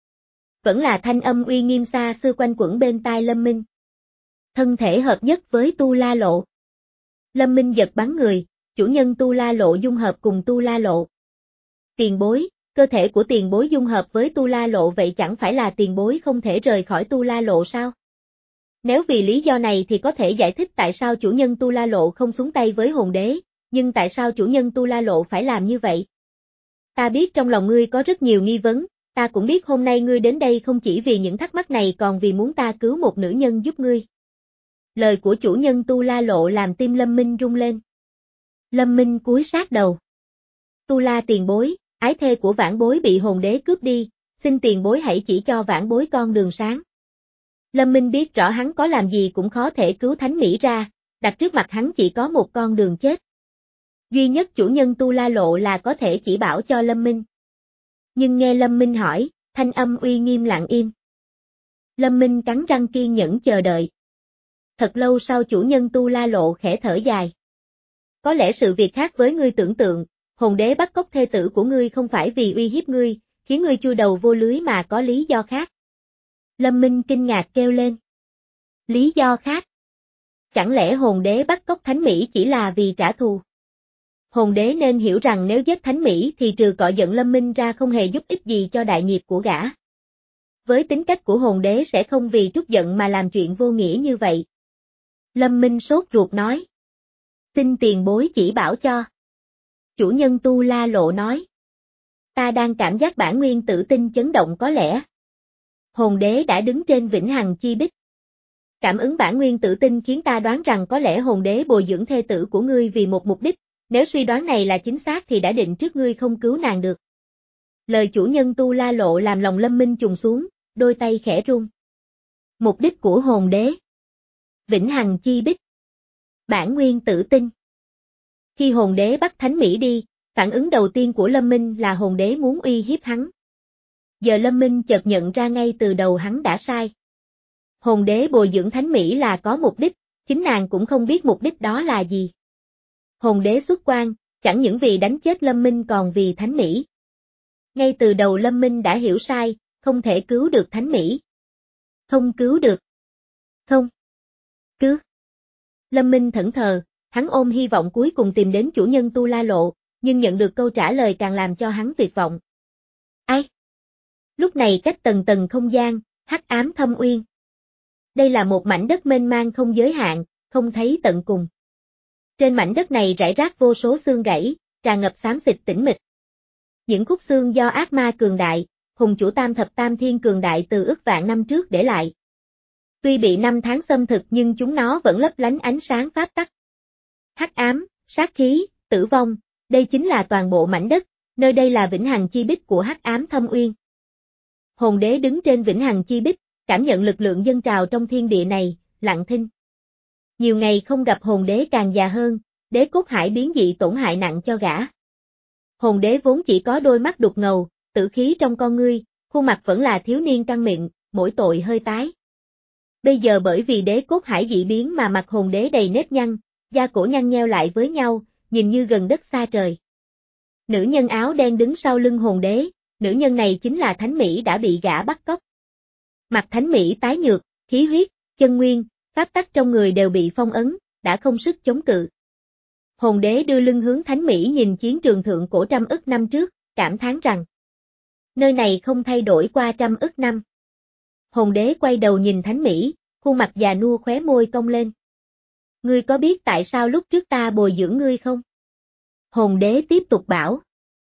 Vẫn là thanh âm uy nghiêm xa xưa quanh quẩn bên tai Lâm Minh. Thân thể hợp nhất với Tu La Lộ. Lâm Minh giật bắn người, chủ nhân Tu La Lộ dung hợp cùng Tu La Lộ. Tiền bối, cơ thể của tiền bối dung hợp với Tu La Lộ vậy chẳng phải là tiền bối không thể rời khỏi Tu La Lộ sao? Nếu vì lý do này thì có thể giải thích tại sao chủ nhân Tu La Lộ không xuống tay với hồn đế, nhưng tại sao chủ nhân Tu La Lộ phải làm như vậy? Ta biết trong lòng ngươi có rất nhiều nghi vấn, ta cũng biết hôm nay ngươi đến đây không chỉ vì những thắc mắc này còn vì muốn ta cứu một nữ nhân giúp ngươi. Lời của chủ nhân Tu La Lộ làm tim Lâm Minh rung lên. Lâm Minh cúi sát đầu. Tu La tiền bối, ái thê của vãn bối bị hồn đế cướp đi, xin tiền bối hãy chỉ cho vãn bối con đường sáng. Lâm Minh biết rõ hắn có làm gì cũng khó thể cứu Thánh Mỹ ra, đặt trước mặt hắn chỉ có một con đường chết. Duy nhất chủ nhân Tu La Lộ là có thể chỉ bảo cho Lâm Minh. Nhưng nghe Lâm Minh hỏi, thanh âm uy nghiêm lặng im. Lâm Minh cắn răng kiên nhẫn chờ đợi. Thật lâu sau chủ nhân Tu La Lộ khẽ thở dài. Có lẽ sự việc khác với ngươi tưởng tượng, hồn đế bắt cóc thê tử của ngươi không phải vì uy hiếp ngươi, khiến ngươi chui đầu vô lưới mà có lý do khác. Lâm Minh kinh ngạc kêu lên. Lý do khác? Chẳng lẽ hồn đế bắt cóc Thánh Mỹ chỉ là vì trả thù? Hồn đế nên hiểu rằng nếu giết Thánh Mỹ thì trừ cọ giận Lâm Minh ra không hề giúp ích gì cho đại nghiệp của gã. Với tính cách của hồn đế sẽ không vì trút giận mà làm chuyện vô nghĩa như vậy. Lâm Minh sốt ruột nói. Xin tiền bối chỉ bảo cho. Chủ nhân Tu La Lộ nói. Ta đang cảm giác bản nguyên tử tinh chấn động có lẽ. Hồn đế đã đứng trên vĩnh hằng chi bích. Cảm ứng bản nguyên tử tinh khiến ta đoán rằng có lẽ hồn đế bồi dưỡng thê tử của ngươi vì một mục đích, nếu suy đoán này là chính xác thì đã định trước ngươi không cứu nàng được. Lời chủ nhân Tu La Lộ làm lòng Lâm Minh trùng xuống, đôi tay khẽ run. Mục đích của hồn đế. Vĩnh hằng chi bích. Bản nguyên tử tinh. Khi hồn đế bắt Thánh Mỹ đi, phản ứng đầu tiên của Lâm Minh là hồn đế muốn uy hiếp hắn. Giờ Lâm Minh chợt nhận ra ngay từ đầu hắn đã sai. Hồn đế bồi dưỡng Thánh Mỹ là có mục đích, chính nàng cũng không biết mục đích đó là gì. Hồn đế xuất quan, chẳng những vì đánh chết Lâm Minh còn vì Thánh Mỹ. Ngay từ đầu Lâm Minh đã hiểu sai, không thể cứu được Thánh Mỹ. Không cứu được. Không. Cứu. Lâm Minh thẫn thờ, hắn ôm hy vọng cuối cùng tìm đến chủ nhân Tu La Lộ, nhưng nhận được câu trả lời càng làm cho hắn tuyệt vọng. Ai? Lúc này cách tầng tầng không gian, hắc ám thâm uyên. Đây là một mảnh đất mênh mang không giới hạn, không thấy tận cùng. Trên mảnh đất này rải rác vô số xương gãy, tràn ngập xám xịt tĩnh mịch. Những khúc xương do ác ma cường đại, hùng chủ tam thập tam thiên cường đại từ ức vạn năm trước để lại. Tuy bị năm tháng xâm thực nhưng chúng nó vẫn lấp lánh ánh sáng pháp tắc. Hắc ám, sát khí, tử vong, đây chính là toàn bộ mảnh đất, nơi đây là vĩnh hằng chi bích của hắc ám thâm uyên. Hồn đế đứng trên vĩnh hằng chi bích, cảm nhận lực lượng dâng trào trong thiên địa này, lặng thinh. Nhiều ngày không gặp hồn đế càng già hơn, đế cốt hải biến dị tổn hại nặng cho gã. Hồn đế vốn chỉ có đôi mắt đục ngầu, tử khí trong con ngươi, khuôn mặt vẫn là thiếu niên căng miệng, mỗi tội hơi tái. Bây giờ bởi vì đế cốt hải dị biến mà mặt hồn đế đầy nếp nhăn, da cổ nhăn nheo lại với nhau, nhìn như gần đất xa trời. Nữ nhân áo đen đứng sau lưng hồn đế, nữ nhân này chính là Thánh Mỹ đã bị gã bắt cóc. Mặt Thánh Mỹ tái nhược, khí huyết, chân nguyên, pháp tắc trong người đều bị phong ấn, đã không sức chống cự. Hồn đế đưa lưng hướng Thánh Mỹ nhìn chiến trường thượng cổ trăm ức năm trước, cảm thán rằng nơi này không thay đổi qua trăm ức năm. Hồn đế quay đầu nhìn Thánh Mỹ, khuôn mặt già nua khóe môi cong lên. Ngươi có biết tại sao lúc trước ta bồi dưỡng ngươi không? Hồn đế tiếp tục bảo.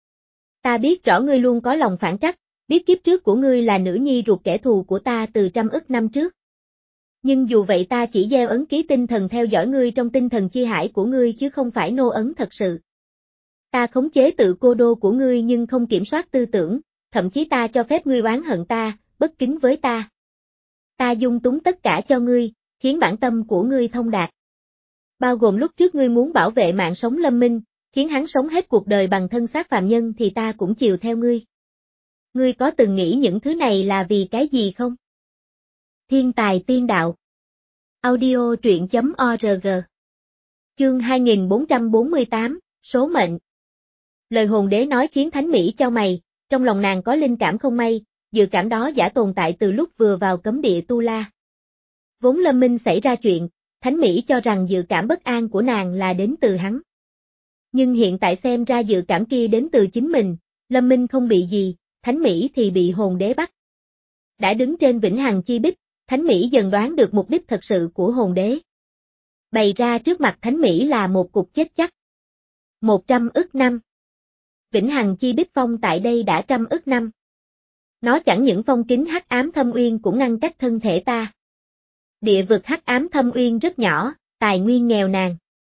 Ta biết rõ ngươi luôn có lòng phản trắc, biết kiếp trước của ngươi là nữ nhi ruột kẻ thù của ta từ trăm ức năm trước. Nhưng dù vậy ta chỉ gieo ấn ký tinh thần theo dõi ngươi trong tinh thần chi hải của ngươi chứ không phải nô ấn thật sự. Ta khống chế tự cô đô của ngươi nhưng không kiểm soát tư tưởng, thậm chí ta cho phép ngươi oán hận ta, bất kính với ta. Ta dung túng tất cả cho ngươi, khiến bản tâm của ngươi thông đạt. Bao gồm lúc trước ngươi muốn bảo vệ mạng sống Lâm Minh, khiến hắn sống hết cuộc đời bằng thân xác phàm nhân thì ta cũng chiều theo ngươi. Ngươi có từng nghĩ những thứ này là vì cái gì không? Thiên tài tiên đạo. Audio truyện chấm org. Chương hai nghìn bốn trăm bốn mươi tám, số mệnh. Lời hồn đế nói khiến Thánh Mỹ chau mày, trong lòng nàng có linh cảm không may, dự cảm đó giả tồn tại từ lúc vừa vào cấm địa Tu La. Vốn Lâm Minh xảy ra chuyện, Thánh Mỹ cho rằng dự cảm bất an của nàng là đến từ hắn. Nhưng hiện tại xem ra dự cảm kia đến từ chính mình, Lâm Minh không bị gì, Thánh Mỹ thì bị hồn đế bắt. Đã đứng trên vĩnh hằng chi bích, Thánh Mỹ dần đoán được mục đích thật sự của hồn đế. Bày ra trước mặt Thánh Mỹ là một cục chết chắc. Một trăm ức năm. Vĩnh hằng chi bích phong tại đây đã trăm ức năm. Nó chẳng những phong kín hắc ám thâm uyên cũng ngăn cách thân thể ta. Địa vực hắc ám thâm uyên rất nhỏ, tài nguyên nghèo nàn.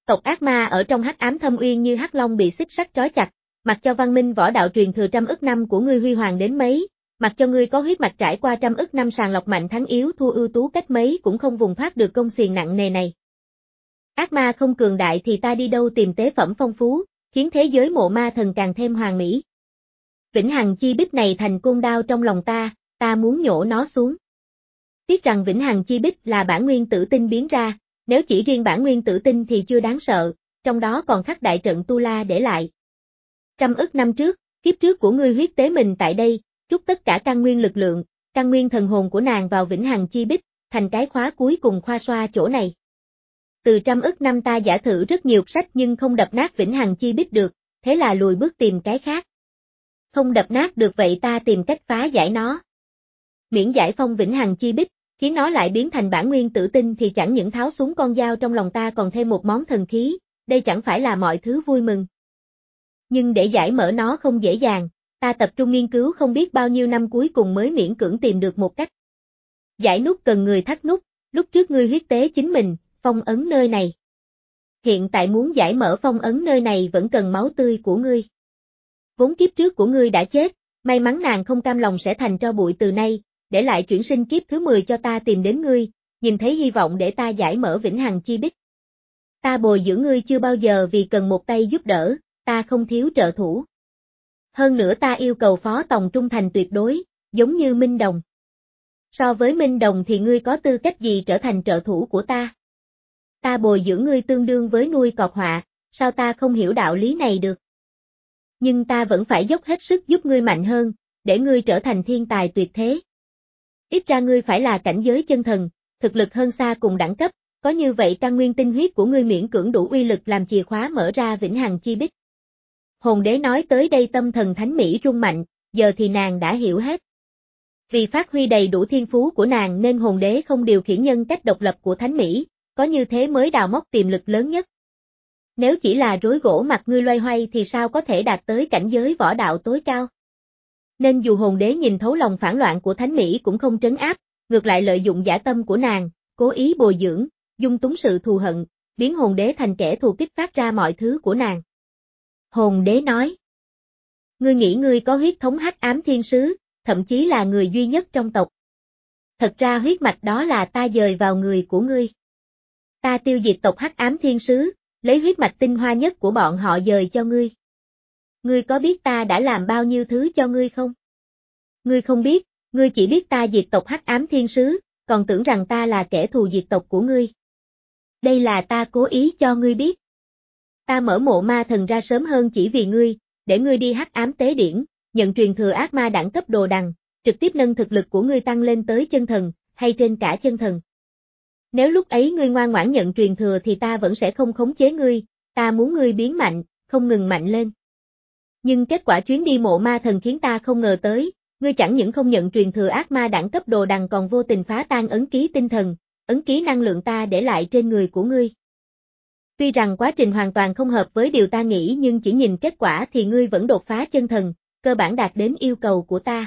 Tộc ác ma ở trong hắc ám thâm uyên như hắc long bị xích sắt trói chặt, mặc cho văn minh võ đạo truyền thừa trăm ức năm của ngươi huy hoàng đến mấy, mặc cho ngươi có huyết mạch trải qua trăm ức năm sàng lọc mạnh thắng yếu thua ưu tú cách mấy cũng không vùng thoát được công xiềng nặng nề này. Ác ma không cường đại thì ta đi đâu tìm tế phẩm phong phú, khiến thế giới mộ ma thần càng thêm hoàn mỹ. Vĩnh hằng chi bích này thành côn đao trong lòng ta, ta muốn nhổ nó xuống. Tiếc rằng vĩnh hằng chi bích là bản nguyên tử tinh biến ra, nếu chỉ riêng bản nguyên tử tinh thì chưa đáng sợ, trong đó còn khắc đại trận Tu La để lại. Trăm ức năm trước, kiếp trước của ngươi huyết tế mình tại đây, trút tất cả căn nguyên lực lượng, căn nguyên thần hồn của nàng vào vĩnh hằng chi bích, thành cái khóa cuối cùng khoa xoa chỗ này. Từ trăm ức năm ta giả thử rất nhiều sách nhưng không đập nát vĩnh hằng chi bích được, thế là lùi bước tìm cái khác. Không đập nát được vậy ta tìm cách phá giải nó. Miễn giải phong vĩnh hằng chi bích, khiến nó lại biến thành bản nguyên tử tinh thì chẳng những tháo xuống con dao trong lòng ta còn thêm một món thần khí, đây chẳng phải là mọi thứ vui mừng. Nhưng để giải mở nó không dễ dàng, ta tập trung nghiên cứu không biết bao nhiêu năm cuối cùng mới miễn cưỡng tìm được một cách. Giải nút cần người thắt nút, lúc trước ngươi huyết tế chính mình, phong ấn nơi này. Hiện tại muốn giải mở phong ấn nơi này vẫn cần máu tươi của ngươi. Vốn kiếp trước của ngươi đã chết, may mắn nàng không cam lòng sẽ thành tro bụi từ nay, để lại chuyển sinh kiếp thứ mười cho ta tìm đến ngươi, nhìn thấy hy vọng để ta giải mở vĩnh hằng chi bích. Ta bồi dưỡng ngươi chưa bao giờ vì cần một tay giúp đỡ, ta không thiếu trợ thủ. Hơn nữa ta yêu cầu phó tòng trung thành tuyệt đối, giống như Minh Đồng. So với Minh Đồng thì ngươi có tư cách gì trở thành trợ thủ của ta? Ta bồi dưỡng ngươi tương đương với nuôi cọp họa, sao ta không hiểu đạo lý này được? Nhưng ta vẫn phải dốc hết sức giúp ngươi mạnh hơn, để ngươi trở thành thiên tài tuyệt thế. Ít ra ngươi phải là cảnh giới chân thần, thực lực hơn xa cùng đẳng cấp, có như vậy căn nguyên tinh huyết của ngươi miễn cưỡng đủ uy lực làm chìa khóa mở ra vĩnh hằng chi bích. Hồn đế nói tới đây tâm thần thánh mỹ rung mạnh, giờ thì nàng đã hiểu hết. Vì phát huy đầy đủ thiên phú của nàng nên hồn đế không điều khiển nhân cách độc lập của thánh mỹ, có như thế mới đào móc tiềm lực lớn nhất. Nếu chỉ là rối gỗ mặt ngươi loay hoay thì sao có thể đạt tới cảnh giới võ đạo tối cao? Nên dù hồn đế nhìn thấu lòng phản loạn của thánh mỹ cũng không trấn áp, ngược lại lợi dụng dã tâm của nàng, cố ý bồi dưỡng, dung túng sự thù hận, biến hồn đế thành kẻ thù kích phát ra mọi thứ của nàng. Hồn đế nói: Ngươi nghĩ ngươi có huyết thống hắc ám thiên sứ, thậm chí là người duy nhất trong tộc. Thật ra huyết mạch đó là ta dời vào người của ngươi. Ta tiêu diệt tộc hắc ám thiên sứ, lấy huyết mạch tinh hoa nhất của bọn họ dời cho ngươi. Ngươi có biết ta đã làm bao nhiêu thứ cho ngươi không? Ngươi không biết, ngươi chỉ biết ta diệt tộc hắc ám thiên sứ, còn tưởng rằng ta là kẻ thù diệt tộc của ngươi. Đây là ta cố ý cho ngươi biết. Ta mở mộ ma thần ra sớm hơn chỉ vì ngươi, để ngươi đi hắc ám tế điển, nhận truyền thừa ác ma đẳng cấp đồ đằng, trực tiếp nâng thực lực của ngươi tăng lên tới chân thần, hay trên cả chân thần. Nếu lúc ấy ngươi ngoan ngoãn nhận truyền thừa thì ta vẫn sẽ không khống chế ngươi, ta muốn ngươi biến mạnh, không ngừng mạnh lên. Nhưng kết quả chuyến đi mộ ma thần khiến ta không ngờ tới, ngươi chẳng những không nhận truyền thừa ác ma đẳng cấp đồ đằng còn vô tình phá tan ấn ký tinh thần, ấn ký năng lượng ta để lại trên người của ngươi. Tuy rằng quá trình hoàn toàn không hợp với điều ta nghĩ nhưng chỉ nhìn kết quả thì ngươi vẫn đột phá chân thần, cơ bản đạt đến yêu cầu của ta.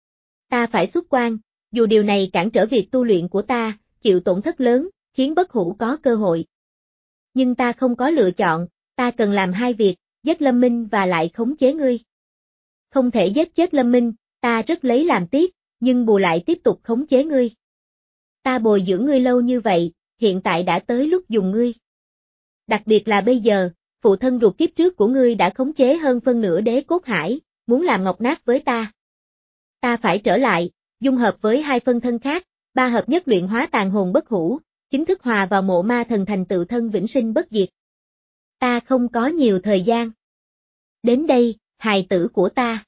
Ta phải xuất quan, dù điều này cản trở việc tu luyện của ta, chịu tổn thất lớn, khiến bất hủ có cơ hội. Nhưng ta không có lựa chọn, ta cần làm hai việc, giết Lâm Minh và lại khống chế ngươi. Không thể giết chết Lâm Minh, ta rất lấy làm tiếc, nhưng bù lại tiếp tục khống chế ngươi. Ta bồi dưỡng ngươi lâu như vậy, hiện tại đã tới lúc dùng ngươi. Đặc biệt là bây giờ, phụ thân ruột kiếp trước của ngươi đã khống chế hơn phân nửa đế cốt hải, muốn làm ngọc nát với ta. Ta phải trở lại, dung hợp với hai phân thân khác, ba hợp nhất luyện hóa tàn hồn bất hủ, chính thức hòa vào mộ ma thần thành tự thân vĩnh sinh bất diệt. Ta không có nhiều thời gian. Đến đây, hài tử của ta.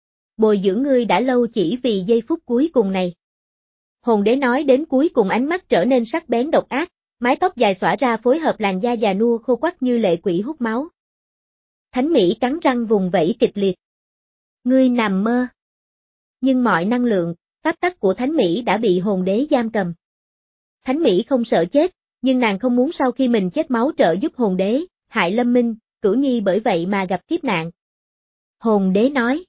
Bồi dưỡng ngươi đã lâu chỉ vì giây phút cuối cùng này. Hồn đế nói đến cuối cùng ánh mắt trở nên sắc bén độc ác, mái tóc dài xõa ra phối hợp làn da già nua khô quắt như lệ quỷ hút máu. Thánh Mỹ cắn răng vùng vẫy kịch liệt. Ngươi nằm mơ. Nhưng mọi năng lượng, pháp tắc của Thánh Mỹ đã bị hồn đế giam cầm. Thánh Mỹ không sợ chết, nhưng nàng không muốn sau khi mình chết máu trợ giúp hồn đế, hại Lâm Minh, Cửu Nhi bởi vậy mà gặp kiếp nạn. Hồn đế nói.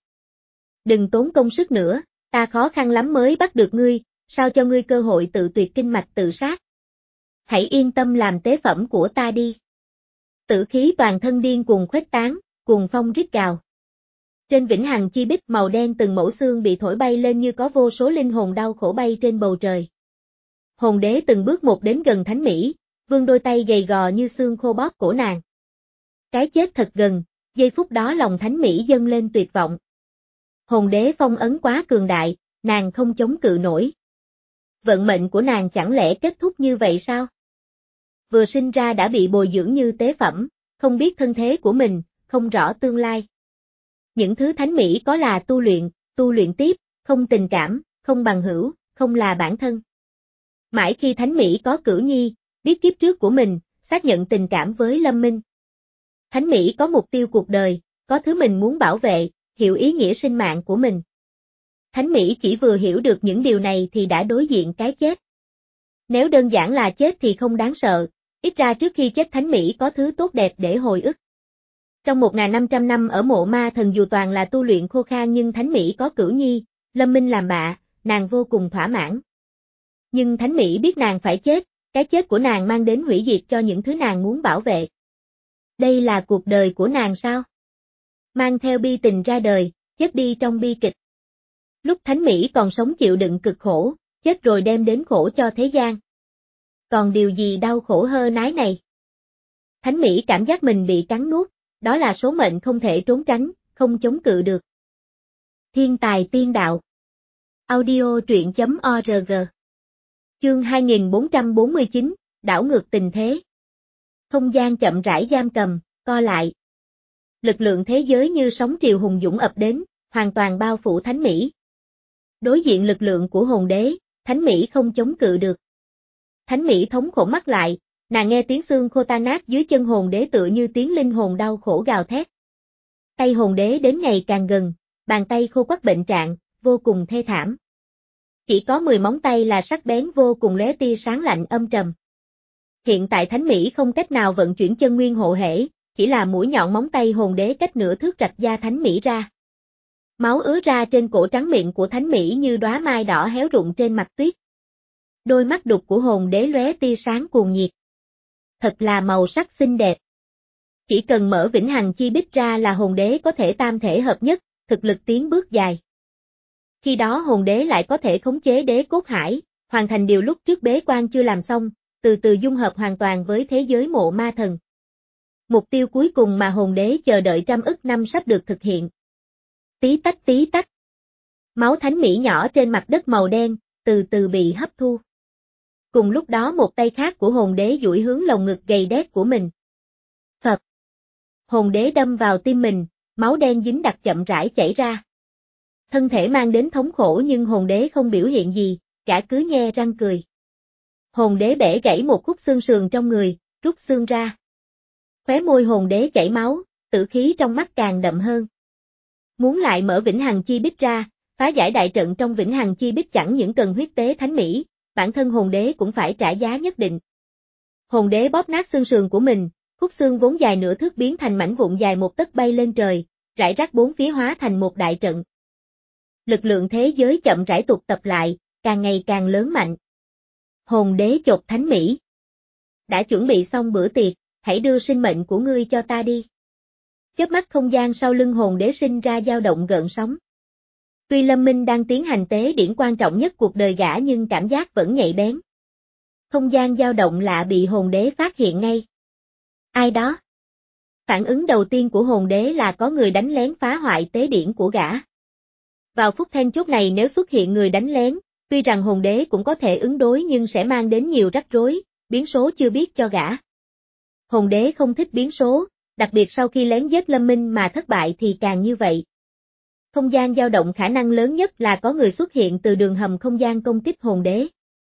Đừng tốn công sức nữa, ta khó khăn lắm mới bắt được ngươi, sao cho ngươi cơ hội tự tuyệt kinh mạch tự sát. Hãy yên tâm làm tế phẩm của ta đi. Tử khí toàn thân điên cuồng khuếch tán, cuồng phong rít gào. Trên vĩnh hằng chi bích màu đen từng mẩu xương bị thổi bay lên như có vô số linh hồn đau khổ bay trên bầu trời. Hồn đế từng bước một đến gần Thánh Mỹ, vươn đôi tay gầy gò như xương khô bóp cổ nàng. Cái chết thật gần, giây phút đó lòng Thánh Mỹ dâng lên tuyệt vọng. Hồn đế phong ấn quá cường đại, nàng không chống cự nổi. Vận mệnh của nàng chẳng lẽ kết thúc như vậy sao? Vừa sinh ra đã bị bồi dưỡng như tế phẩm, không biết thân thế của mình, không rõ tương lai. Những thứ Thánh Mỹ có là tu luyện, tu luyện tiếp, không tình cảm, không bằng hữu, không là bản thân. Mãi khi Thánh Mỹ có cửu nhi, biết kiếp trước của mình, xác nhận tình cảm với Lâm Minh. Thánh Mỹ có mục tiêu cuộc đời, có thứ mình muốn bảo vệ, hiểu ý nghĩa sinh mạng của mình. Thánh Mỹ chỉ vừa hiểu được những điều này thì đã đối diện cái chết. Nếu đơn giản là chết thì không đáng sợ, ít ra trước khi chết Thánh Mỹ có thứ tốt đẹp để hồi ức. Trong một nghìn năm trăm năm ở mộ ma thần dù toàn là tu luyện khô khan nhưng Thánh Mỹ có cửu nhi, Lâm Minh làm bạ, nàng vô cùng thỏa mãn. Nhưng Thánh Mỹ biết nàng phải chết, cái chết của nàng mang đến hủy diệt cho những thứ nàng muốn bảo vệ. Đây là cuộc đời của nàng sao? Mang theo bi tình ra đời, chết đi trong bi kịch. Lúc Thánh Mỹ còn sống chịu đựng cực khổ, chết rồi đem đến khổ cho thế gian. Còn điều gì đau khổ hơn ái này? Thánh Mỹ cảm giác mình bị cắn nuốt, đó là số mệnh không thể trốn tránh, không chống cự được. Thiên tài tiên đạo. Audio truyện chấm org. Chương hai nghìn bốn trăm bốn mươi chín, đảo ngược tình thế. Không gian chậm rãi giam cầm, co lại. Lực lượng thế giới như sóng triều hùng dũng ập đến, hoàn toàn bao phủ Thánh Mỹ. Đối diện lực lượng của hồn đế, Thánh Mỹ không chống cự được. Thánh Mỹ thống khổ mắt lại, nàng nghe tiếng xương khô tan nát dưới chân hồn đế tựa như tiếng linh hồn đau khổ gào thét. Tay hồn đế đến ngày càng gần, bàn tay khô quắt bệnh trạng, vô cùng thê thảm. Chỉ có mười móng tay là sắc bén vô cùng lóe tia sáng lạnh âm trầm. Hiện tại Thánh Mỹ không cách nào vận chuyển chân nguyên hộ thể, chỉ là mũi nhọn móng tay hồn đế cách nửa thước rạch da Thánh Mỹ ra. Máu ứa ra trên cổ trắng miệng của Thánh Mỹ như đóa mai đỏ héo rụng trên mặt tuyết. Đôi mắt đục của hồn đế lóe tia sáng cuồng nhiệt. Thật là màu sắc xinh đẹp. Chỉ cần mở vĩnh hằng chi bích ra là hồn đế có thể tam thể hợp nhất, thực lực tiến bước dài. Khi đó hồn đế lại có thể khống chế đế cốt hải, hoàn thành điều lúc trước bế quan chưa làm xong, từ từ dung hợp hoàn toàn với thế giới mộ ma thần. Mục tiêu cuối cùng mà hồn đế chờ đợi trăm ức năm sắp được thực hiện. Tí tách tí tách. Máu Thánh Mỹ nhỏ trên mặt đất màu đen, từ từ bị hấp thu. Cùng lúc đó một tay khác của hồn đế duỗi hướng lồng ngực gầy đét của mình. Phật. Hồn đế đâm vào tim mình, máu đen dính đặc chậm rãi chảy ra. Thân thể mang đến thống khổ nhưng hồn đế không biểu hiện gì, cả cứ nhe răng cười. Hồn đế bẻ gãy một khúc xương sườn trong người, rút xương ra. Khóe môi hồn đế chảy máu, tử khí trong mắt càng đậm hơn. Muốn lại mở vĩnh hằng chi bích ra, phá giải đại trận trong vĩnh hằng chi bích chẳng những cần huyết tế Thánh Mỹ, bản thân hồn đế cũng phải trả giá nhất định. Hồn đế bóp nát xương sườn của mình, khúc xương vốn dài nửa thước biến thành mảnh vụn dài một tấc bay lên trời, rải rác bốn phía hóa thành một đại trận. Lực lượng thế giới chậm rãi tụ tập lại, càng ngày càng lớn mạnh. Hồn đế chộp Thánh Mỹ. Đã chuẩn bị xong bữa tiệc, hãy đưa sinh mệnh của ngươi cho ta đi. Chớp mắt không gian sau lưng hồn đế sinh ra dao động gợn sóng. Tuy Lâm Minh đang tiến hành tế điển quan trọng nhất cuộc đời gã nhưng cảm giác vẫn nhạy bén. Không gian dao động lạ bị hồn đế phát hiện ngay. Ai đó? Phản ứng đầu tiên của hồn đế là có người đánh lén phá hoại tế điển của gã. Vào phút then chốt này nếu xuất hiện người đánh lén, tuy rằng hồn đế cũng có thể ứng đối nhưng sẽ mang đến nhiều rắc rối, biến số chưa biết cho gã. Hồn đế không thích biến số, đặc biệt sau khi lén giết Lâm Minh mà thất bại thì càng như vậy. Không gian dao động khả năng lớn nhất là có người xuất hiện từ đường hầm không gian công kích hồn đế.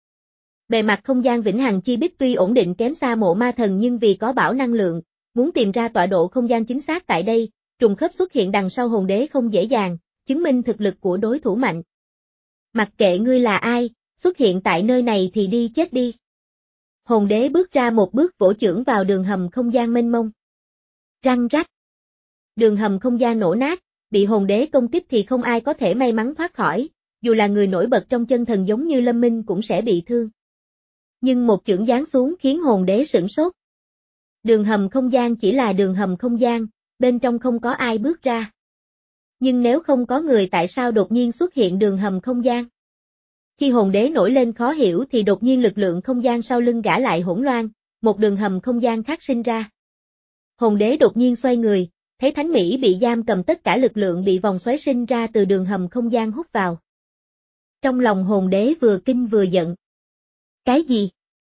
Bề mặt không gian vĩnh hằng chi bích tuy ổn định kém xa mộ ma thần nhưng vì có bão năng lượng, muốn tìm ra tọa độ không gian chính xác tại đây, trùng khớp xuất hiện đằng sau hồn đế không dễ dàng, chứng minh thực lực của đối thủ mạnh. Mặc kệ ngươi là ai, xuất hiện tại nơi này thì đi chết đi. Hồn đế bước ra một bước vỗ chưởng vào đường hầm không gian mênh mông. Răng rắc. Đường hầm không gian nổ nát, bị hồn đế công kích thì không ai có thể may mắn thoát khỏi, dù là người nổi bật trong chân thần giống như Lâm Minh cũng sẽ bị thương. Nhưng một chưởng giáng xuống khiến hồn đế sửng sốt. Đường hầm không gian chỉ là đường hầm không gian, bên trong không có ai bước ra. Nhưng nếu không có người tại sao đột nhiên xuất hiện đường hầm không gian? Khi hồn đế nổi lên khó hiểu thì đột nhiên lực lượng không gian sau lưng gã lại hỗn loạn, một đường hầm không gian khác sinh ra. Hồn đế đột nhiên xoay người, thấy Thánh Mỹ bị giam cầm, tất cả lực lượng bị vòng xoáy sinh ra từ đường hầm không gian hút vào. Trong lòng hồn đế vừa kinh vừa giận. Cái gì?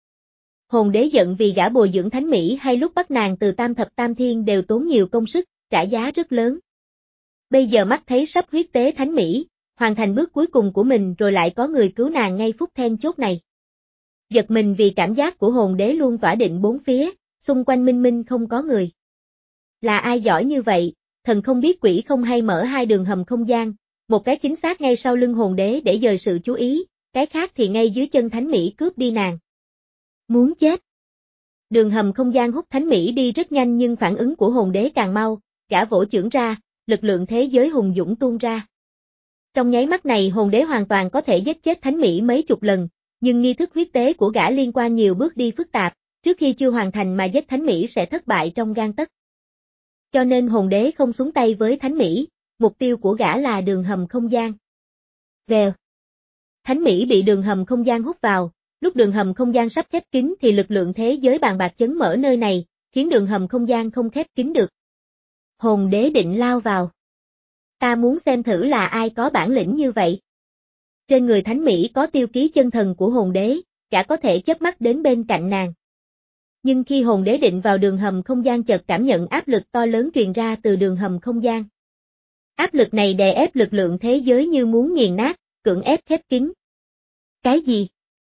Hồn đế giận vì gã bồi dưỡng Thánh Mỹ hay lúc bắt nàng từ tam thập tam thiên đều tốn nhiều công sức, trả giá rất lớn. Bây giờ mắt thấy sắp huyết tế Thánh Mỹ, hoàn thành bước cuối cùng của mình rồi lại có người cứu nàng ngay phút then chốt này. Giật mình vì cảm giác của hồn đế luôn tỏa định bốn phía, xung quanh minh minh không có người. Là ai giỏi như vậy, thần không biết quỷ không hay mở hai đường hầm không gian, một cái chính xác ngay sau lưng hồn đế để dời sự chú ý, cái khác thì ngay dưới chân Thánh Mỹ cướp đi nàng. Muốn chết. Đường hầm không gian hút Thánh Mỹ đi rất nhanh nhưng phản ứng của hồn đế càng mau, gã vỗ chưởng ra, lực lượng thế giới hùng dũng tuôn ra. Trong nháy mắt này hồn đế hoàn toàn có thể giết chết Thánh Mỹ mấy chục lần, nhưng nghi thức huyết tế của gã liên quan nhiều bước đi phức tạp, trước khi chưa hoàn thành mà giết Thánh Mỹ sẽ thất bại trong gang tấc. Cho nên hồn đế không xuống tay với Thánh Mỹ, mục tiêu của gã là đường hầm không gian. Vèo. Thánh Mỹ bị đường hầm không gian hút vào, lúc đường hầm không gian sắp khép kín thì lực lượng thế giới bàn bạc chấn mở nơi này, khiến đường hầm không gian không khép kín được. Hồn đế định lao vào. Ta muốn xem thử là ai có bản lĩnh như vậy. Trên người Thánh Mỹ có tiêu ký chân thần của hồn đế, gã có thể chớp mắt đến bên cạnh nàng. Nhưng khi hồn đế định vào đường hầm không gian chợt cảm nhận áp lực to lớn truyền ra từ đường hầm không gian. Áp lực này đè ép lực lượng thế giới như muốn nghiền nát, cưỡng ép khép kín. Cái gì?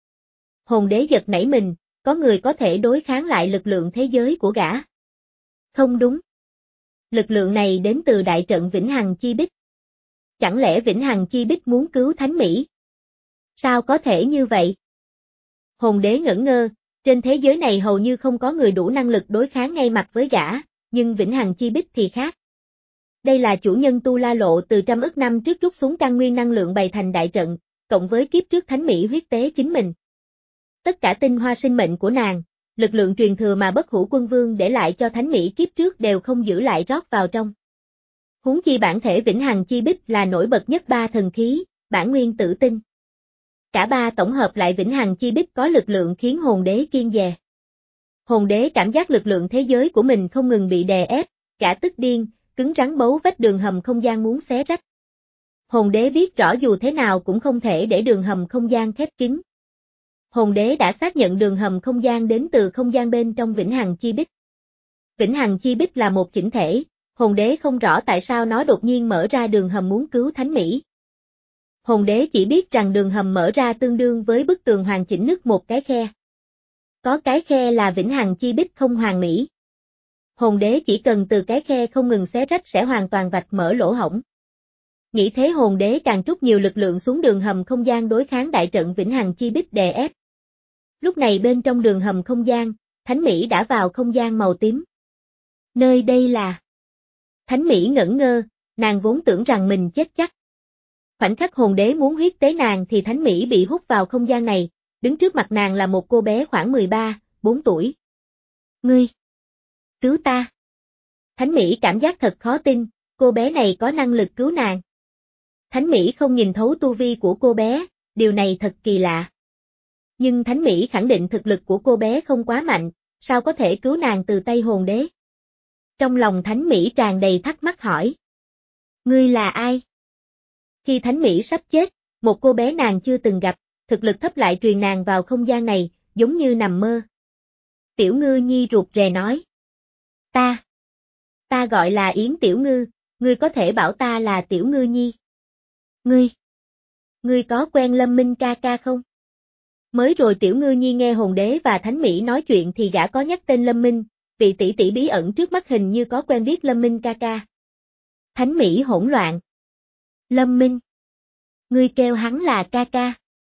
Hồn đế giật nảy mình, có người có thể đối kháng lại lực lượng thế giới của gã. Không đúng. Lực lượng này đến từ đại trận Vĩnh Hằng Chi Bích. Chẳng lẽ Vĩnh Hằng Chi Bích muốn cứu Thánh Mỹ? Sao có thể như vậy? Hồn đế ngẩn ngơ, trên thế giới này hầu như không có người đủ năng lực đối kháng ngay mặt với gã, nhưng Vĩnh Hằng Chi Bích thì khác. Đây là chủ nhân Tu La Lộ từ trăm ức năm trước rút xuống căn nguyên năng lượng bày thành đại trận, cộng với kiếp trước Thánh Mỹ huyết tế chính mình. Tất cả tinh hoa sinh mệnh của nàng, lực lượng truyền thừa mà Bất Hủ Quân Vương để lại cho Thánh Mỹ kiếp trước đều không giữ lại rót vào trong. Huống chi bản thể Vĩnh Hằng Chi Bích là nổi bật nhất ba thần khí, bản nguyên tử tinh. Cả ba tổng hợp lại Vĩnh Hằng Chi Bích có lực lượng khiến hồn đế kiêng dè. Hồn đế cảm giác lực lượng thế giới của mình không ngừng bị đè ép, cả tức điên, cứng rắn bấu vách đường hầm không gian muốn xé rách. Hồn đế biết rõ dù thế nào cũng không thể để đường hầm không gian khép kín. Hồn đế đã xác nhận đường hầm không gian đến từ không gian bên trong Vĩnh Hằng Chi Bích. Vĩnh Hằng Chi Bích là một chỉnh thể, hồn đế không rõ tại sao nó đột nhiên mở ra đường hầm muốn cứu Thánh Mỹ. Hồn đế chỉ biết rằng đường hầm mở ra tương đương với bức tường hoàn chỉnh nứt một cái khe. Có cái khe là Vĩnh Hằng Chi Bích không hoàn mỹ. Hồn đế chỉ cần từ cái khe không ngừng xé rách sẽ hoàn toàn vạch mở lỗ hổng. Nghĩ thế hồn đế càng trút nhiều lực lượng xuống đường hầm không gian đối kháng đại trận Vĩnh Hằng Chi Bích đè ép. Lúc này bên trong đường hầm không gian, Thánh Mỹ đã vào không gian màu tím. Nơi đây là... Thánh Mỹ ngẩn ngơ, nàng vốn tưởng rằng mình chết chắc. Khoảnh khắc hồn đế muốn huyết tế nàng thì Thánh Mỹ bị hút vào không gian này, đứng trước mặt nàng là một cô bé khoảng mười ba, bốn tuổi. Ngươi! Cứu ta! Thánh Mỹ cảm giác thật khó tin, cô bé này có năng lực cứu nàng. Thánh Mỹ không nhìn thấu tu vi của cô bé, điều này thật kỳ lạ. Nhưng Thánh Mỹ khẳng định thực lực của cô bé không quá mạnh, sao có thể cứu nàng từ tay hồn đế? Trong lòng Thánh Mỹ tràn đầy thắc mắc hỏi. Ngươi là ai? Khi Thánh Mỹ sắp chết, một cô bé nàng chưa từng gặp, thực lực thấp lại truyền nàng vào không gian này, giống như nằm mơ. Tiểu Ngư Nhi ruột rè nói. Ta. Ta gọi là Yến Tiểu Ngư, ngươi có thể bảo ta là Tiểu Ngư Nhi. Ngươi. Ngươi có quen Lâm Minh ca ca không? Mới rồi Tiểu Ngư Nhi nghe hồn đế và Thánh Mỹ nói chuyện thì gã có nhắc tên Lâm Minh, vị tỷ tỷ bí ẩn trước mắt hình như có quen biết Lâm Minh ca ca. Thánh Mỹ hỗn loạn. Lâm Minh. Ngươi kêu hắn là ca ca.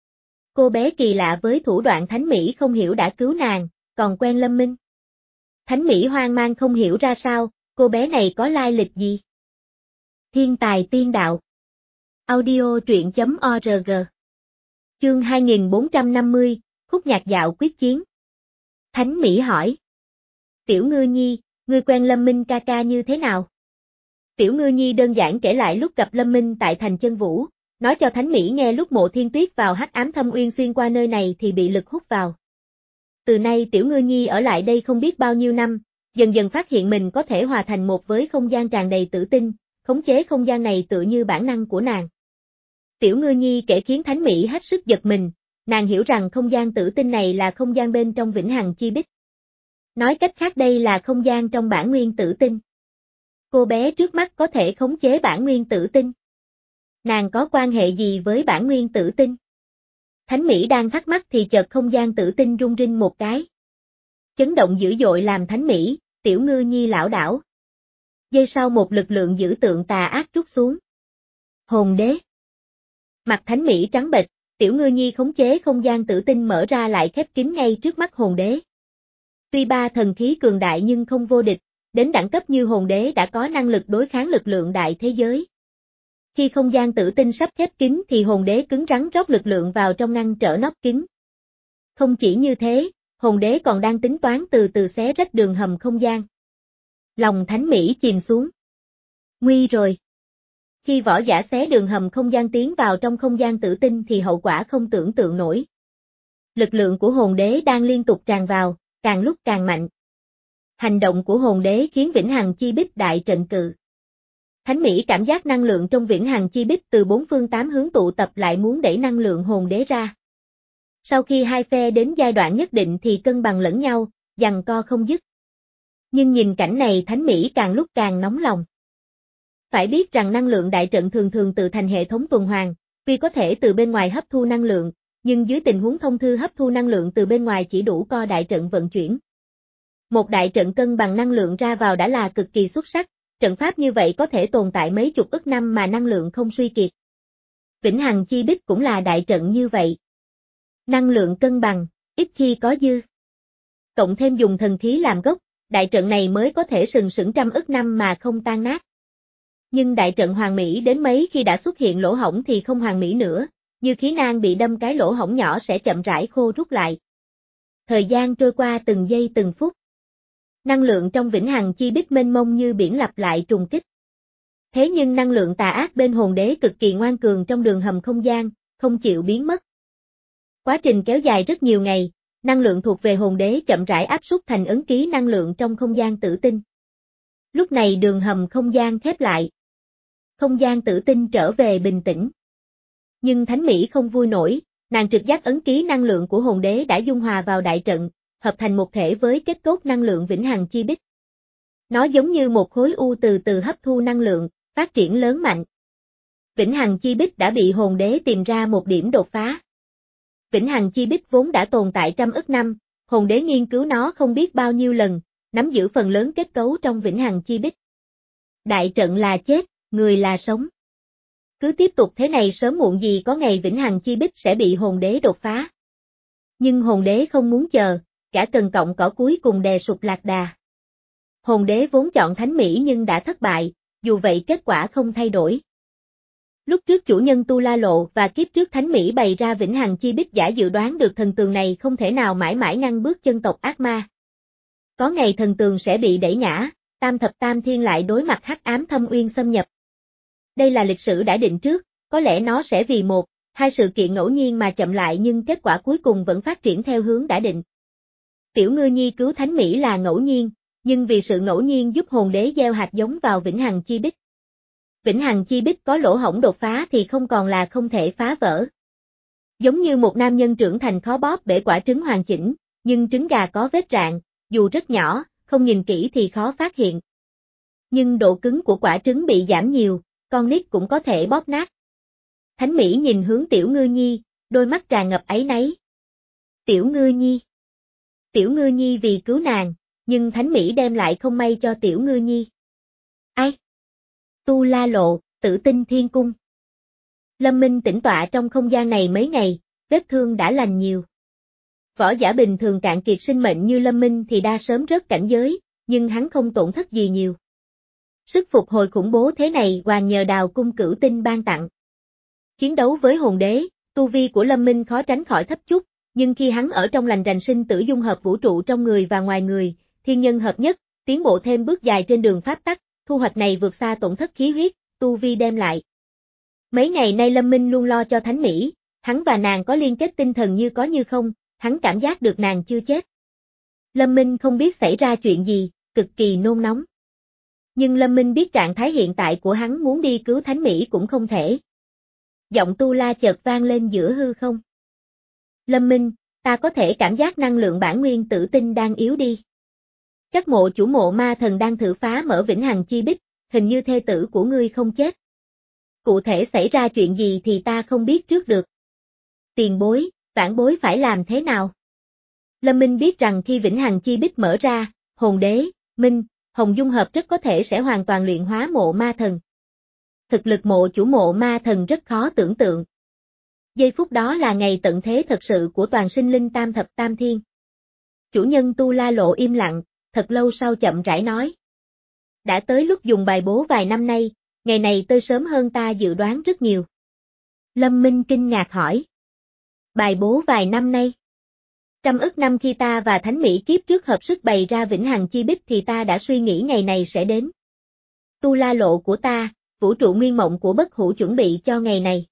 Cô bé kỳ lạ với thủ đoạn Thánh Mỹ không hiểu đã cứu nàng, còn quen Lâm Minh. Thánh Mỹ hoang mang không hiểu ra sao, cô bé này có lai lịch gì? Thiên tài tiên đạo. Audio truyện chấm org. Chương hai nghìn bốn trăm năm mươi, khúc nhạc dạo quyết chiến. Thánh Mỹ hỏi. Tiểu Ngư Nhi, ngươi quen Lâm Minh ca ca như thế nào? Tiểu Ngư Nhi đơn giản kể lại lúc gặp Lâm Minh tại thành Chân Vũ, nói cho Thánh Mỹ nghe lúc Mộ Thiên Tuyết vào Hắc Ám Thâm Uyên xuyên qua nơi này thì bị lực hút vào. Từ nay Tiểu Ngư Nhi ở lại đây không biết bao nhiêu năm, dần dần phát hiện mình có thể hòa thành một với không gian tràn đầy tự tin, khống chế không gian này tự như bản năng của nàng. Tiểu Ngư Nhi kể khiến Thánh Mỹ hết sức giật mình, nàng hiểu rằng không gian tự tin này là không gian bên trong Vĩnh Hằng Chi Bích. Nói cách khác đây là không gian trong bản nguyên tự tin. Cô bé trước mắt có thể khống chế bản nguyên tự tin. Nàng có quan hệ gì với bản nguyên tự tin? Thánh Mỹ đang thắc mắc thì chợt không gian tự tin rung rinh một cái. Chấn động dữ dội làm Thánh Mỹ, Tiểu Ngư Nhi lảo đảo. Giây sau một lực lượng dữ tượng tà ác trút xuống. Hồn đế. Mặt Thánh Mỹ trắng bệch, Tiểu Ngư Nhi khống chế không gian tự tin mở ra lại khép kín ngay trước mắt hồn đế. Tuy ba thần khí cường đại nhưng không vô địch, đến đẳng cấp như hồn đế đã có năng lực đối kháng lực lượng đại thế giới. Khi không gian tự tin sắp khép kín thì hồn đế cứng rắn rót lực lượng vào trong ngăn trở nóc kín. Không chỉ như thế, hồn đế còn đang tính toán từ từ xé rách đường hầm không gian. Lòng Thánh Mỹ chìm xuống. Nguy rồi. Khi võ giả xé đường hầm không gian tiến vào trong không gian tự tin thì hậu quả không tưởng tượng nổi. Lực lượng của hồn đế đang liên tục tràn vào, càng lúc càng mạnh. Hành động của hồn đế khiến Vĩnh Hằng Chi Bích đại trận cự. Thánh Mỹ cảm giác năng lượng trong Vĩnh Hằng Chi Bích từ bốn phương tám hướng tụ tập lại muốn đẩy năng lượng hồn đế ra. Sau khi hai phe đến giai đoạn nhất định thì cân bằng lẫn nhau, giằng co không dứt. Nhưng nhìn cảnh này Thánh Mỹ càng lúc càng nóng lòng. Phải biết rằng năng lượng đại trận thường thường tự thành hệ thống tuần hoàn, tuy có thể từ bên ngoài hấp thu năng lượng, nhưng dưới tình huống thông thư hấp thu năng lượng từ bên ngoài chỉ đủ co đại trận vận chuyển. Một đại trận cân bằng năng lượng ra vào đã là cực kỳ xuất sắc, trận pháp như vậy có thể tồn tại mấy chục ức năm mà năng lượng không suy kiệt. Vĩnh Hằng Chi Bích cũng là đại trận như vậy. Năng lượng cân bằng, ít khi có dư. Cộng thêm dùng thần khí làm gốc, đại trận này mới có thể sừng sững trăm ức năm mà không tan nát. Nhưng đại trận hoàn mỹ đến mấy khi đã xuất hiện lỗ hổng thì không hoàn mỹ nữa, như khí nang bị đâm cái lỗ hổng nhỏ sẽ chậm rãi khô rút lại. Thời gian trôi qua từng giây từng phút. Năng lượng trong Vĩnh Hằng Chi Bích mênh mông như biển lặp lại trùng kích. Thế nhưng năng lượng tà ác bên hồn đế cực kỳ ngoan cường trong đường hầm không gian, không chịu biến mất. Quá trình kéo dài rất nhiều ngày, năng lượng thuộc về hồn đế chậm rãi áp suất thành ấn ký năng lượng trong không gian tử tinh. Lúc này đường hầm không gian khép lại. Không gian tử tinh trở về bình tĩnh. Nhưng Thánh Mỹ không vui nổi, nàng trực giác ấn ký năng lượng của hồn đế đã dung hòa vào đại trận, hợp thành một thể với kết cấu năng lượng Vĩnh Hằng Chi Bích. Nó giống như một khối u từ từ hấp thu năng lượng, phát triển lớn mạnh. Vĩnh Hằng Chi Bích đã bị hồn đế tìm ra một điểm đột phá. Vĩnh Hằng Chi Bích vốn đã tồn tại trăm ức năm, hồn đế nghiên cứu nó không biết bao nhiêu lần, nắm giữ phần lớn kết cấu trong Vĩnh Hằng Chi Bích. Đại trận là chết, người là sống. Cứ tiếp tục thế này sớm muộn gì có ngày Vĩnh Hằng Chi Bích sẽ bị hồn đế đột phá. Nhưng hồn đế không muốn chờ, cả cần cọng cỏ cuối cùng đè sụp lạc đà. Hồn đế vốn chọn Thánh Mỹ nhưng đã thất bại, dù vậy kết quả không thay đổi. Lúc trước chủ nhân Tu La Lộ và kiếp trước Thánh Mỹ bày ra Vĩnh Hằng Chi Bích giả dự đoán được thần tường này không thể nào mãi mãi ngăn bước chân tộc ác ma. Có ngày thần tường sẽ bị đẩy ngã, tam thập tam thiên lại đối mặt Hắc Ám Thâm Uyên xâm nhập. Đây là lịch sử đã định trước, có lẽ nó sẽ vì một, hai sự kiện ngẫu nhiên mà chậm lại nhưng kết quả cuối cùng vẫn phát triển theo hướng đã định. Tiểu Ngư Nhi cứu Thánh Mỹ là ngẫu nhiên, nhưng vì sự ngẫu nhiên giúp hồn đế gieo hạt giống vào Vĩnh Hằng Chi Bích. Vĩnh Hằng Chi Bích có lỗ hổng đột phá thì không còn là không thể phá vỡ. Giống như một nam nhân trưởng thành khó bóp bể quả trứng hoàn chỉnh, nhưng trứng gà có vết rạn, dù rất nhỏ, không nhìn kỹ thì khó phát hiện. Nhưng độ cứng của quả trứng bị giảm nhiều, con nít cũng có thể bóp nát. Thánh Mỹ nhìn hướng Tiểu Ngư Nhi, đôi mắt tràn ngập áy náy. Tiểu Ngư Nhi. Tiểu Ngư Nhi vì cứu nàng, nhưng Thánh Mỹ đem lại không may cho Tiểu Ngư Nhi. Ai? Tu La Lộ, Tử Tinh Thiên Cung. Lâm Minh tĩnh tọa trong không gian này mấy ngày, vết thương đã lành nhiều. Võ giả bình thường cạn kiệt sinh mệnh như Lâm Minh thì đa sớm rớt cảnh giới, nhưng hắn không tổn thất gì nhiều. Sức phục hồi khủng bố thế này hoàn nhờ Đào Cung Cửu Tinh ban tặng. Chiến đấu với hồn đế, tu vi của Lâm Minh khó tránh khỏi thấp chút, nhưng khi hắn ở trong lành rành sinh tử dung hợp vũ trụ trong người và ngoài người, thiên nhân hợp nhất, tiến bộ thêm bước dài trên đường pháp tắc, thu hoạch này vượt xa tổn thất khí huyết, tu vi đem lại. Mấy ngày nay Lâm Minh luôn lo cho Thánh Mỹ, hắn và nàng có liên kết tinh thần như có như không, hắn cảm giác được nàng chưa chết. Lâm Minh không biết xảy ra chuyện gì, cực kỳ nôn nóng. Nhưng Lâm Minh biết trạng thái hiện tại của hắn muốn đi cứu Thánh Mỹ cũng không thể. Giọng Tu La chợt vang lên giữa hư không. Lâm Minh, ta có thể cảm giác năng lượng bản nguyên tử tinh đang yếu đi. Các mộ chủ mộ ma thần đang thử phá mở vĩnh hằng chi bích, hình như thê tử của ngươi không chết. Cụ thể xảy ra chuyện gì thì ta không biết trước được. Tiền bối, vãn bối phải làm thế nào? Lâm Minh biết rằng khi vĩnh hằng chi bích mở ra, hồn đế, Minh, Hồng dung hợp rất có thể sẽ hoàn toàn luyện hóa mộ ma thần. Thực lực mộ chủ mộ ma thần rất khó tưởng tượng. Giây phút đó là ngày tận thế thật sự của toàn sinh linh tam thập tam thiên. Chủ nhân Tu La Lộ im lặng, thật lâu sau chậm rãi nói. Đã tới lúc dùng bài bố vài năm nay, ngày này tới sớm hơn ta dự đoán rất nhiều. Lâm Minh kinh ngạc hỏi. Bài bố vài năm nay? Trăm ức năm khi ta và Thánh Mỹ kiếp trước hợp sức bày ra vĩnh hằng chi bích thì ta đã suy nghĩ ngày này sẽ đến. Tu La Lộ của ta, vũ trụ nguyên mộng của bất hủ chuẩn bị cho ngày này.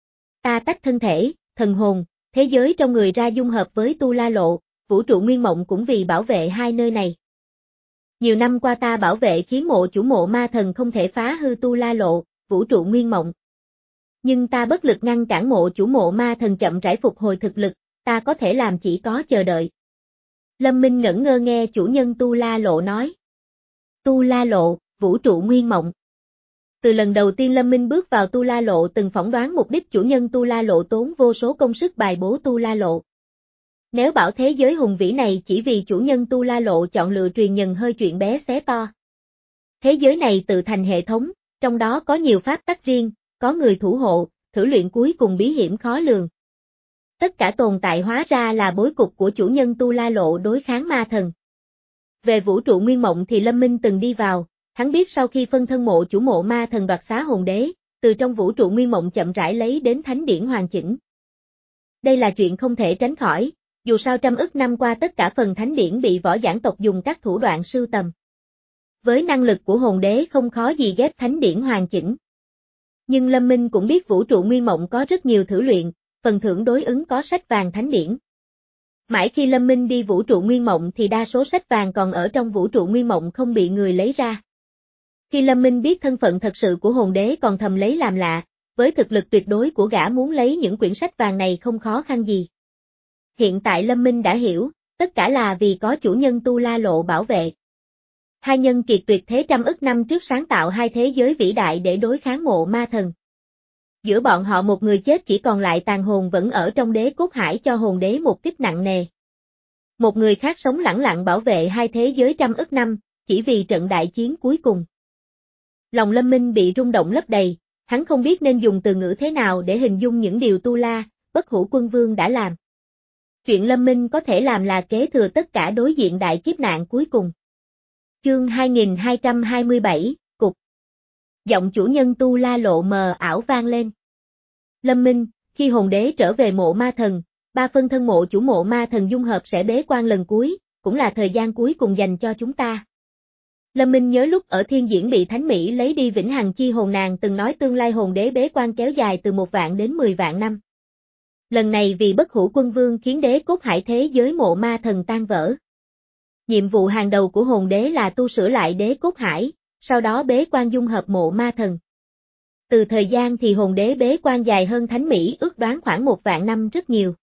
Ta tách thân thể, thần hồn, thế giới trong người ra dung hợp với Tu La Lộ, vũ trụ nguyên mộng cũng vì bảo vệ hai nơi này. Nhiều năm qua ta bảo vệ khiến mộ chủ mộ ma thần không thể phá hư Tu La Lộ, vũ trụ nguyên mộng. Nhưng ta bất lực ngăn cản mộ chủ mộ ma thần chậm rãi phục hồi thực lực, ta có thể làm chỉ có chờ đợi. Lâm Minh ngẩn ngơ nghe chủ nhân Tu La Lộ nói. Tu La Lộ, vũ trụ nguyên mộng. Từ lần đầu tiên Lâm Minh bước vào Tu La Lộ từng phỏng đoán mục đích chủ nhân Tu La Lộ tốn vô số công sức bài bố Tu La Lộ. Nếu bảo thế giới hùng vĩ này chỉ vì chủ nhân Tu La Lộ chọn lựa truyền nhân hơi chuyện bé xé to. Thế giới này tự thành hệ thống, trong đó có nhiều pháp tắc riêng, có người thủ hộ, thử luyện cuối cùng bí hiểm khó lường. Tất cả tồn tại hóa ra là bối cục của chủ nhân Tu La Lộ đối kháng ma thần. Về vũ trụ nguyên mộng thì Lâm Minh từng đi vào, hắn biết sau khi phân thân mộ chủ mộ ma thần đoạt xá hồn đế, từ trong vũ trụ nguyên mộng chậm rãi lấy đến thánh điển hoàn chỉnh. Đây là chuyện không thể tránh khỏi, dù sao trăm ức năm qua tất cả phần thánh điển bị võ giảng tộc dùng các thủ đoạn sưu tầm. Với năng lực của hồn đế không khó gì ghép thánh điển hoàn chỉnh. Nhưng Lâm Minh cũng biết vũ trụ nguyên mộng có rất nhiều thử luyện, phần thưởng đối ứng có sách vàng thánh điển. Mãi khi Lâm Minh đi vũ trụ nguyên mộng thì đa số sách vàng còn ở trong vũ trụ nguyên mộng không bị người lấy ra. Khi Lâm Minh biết thân phận thật sự của hồn đế còn thầm lấy làm lạ, với thực lực tuyệt đối của gã muốn lấy những quyển sách vàng này không khó khăn gì. Hiện tại Lâm Minh đã hiểu, tất cả là vì có chủ nhân Tu La Lộ bảo vệ. Hai nhân kiệt tuyệt thế trăm ức năm trước sáng tạo hai thế giới vĩ đại để đối kháng mộ ma thần. Giữa bọn họ một người chết chỉ còn lại tàn hồn vẫn ở trong đế cốt hải cho hồn đế một kích nặng nề. Một người khác sống lẳng lặng bảo vệ hai thế giới trăm ức năm, chỉ vì trận đại chiến cuối cùng. Lòng Lâm Minh bị rung động lấp đầy, hắn không biết nên dùng từ ngữ thế nào để hình dung những điều Tu La, Bất Hủ Quân Vương đã làm. Chuyện Lâm Minh có thể làm là kế thừa tất cả đối diện đại kiếp nạn cuối cùng. Chương hai nghìn hai trăm hai mươi bảy, Cục. Giọng chủ nhân Tu La Lộ mờ ảo vang lên. Lâm Minh, khi hồn đế trở về mộ ma thần, ba phân thân mộ chủ mộ ma thần dung hợp sẽ bế quan lần cuối, cũng là thời gian cuối cùng dành cho chúng ta. Lâm Minh nhớ lúc ở thiên diễn bị Thánh Mỹ lấy đi vĩnh hằng chi hồn nàng từng nói tương lai hồn đế bế quan kéo dài từ một vạn đến mười vạn năm. Lần này vì Bất Hủ Quân Vương khiến đế cốt hải thế giới mộ ma thần tan vỡ. Nhiệm vụ hàng đầu của hồn đế là tu sửa lại đế cốt hải, sau đó bế quan dung hợp mộ ma thần. Từ thời gian thì hồn đế bế quan dài hơn Thánh Mỹ ước đoán khoảng một vạn năm rất nhiều.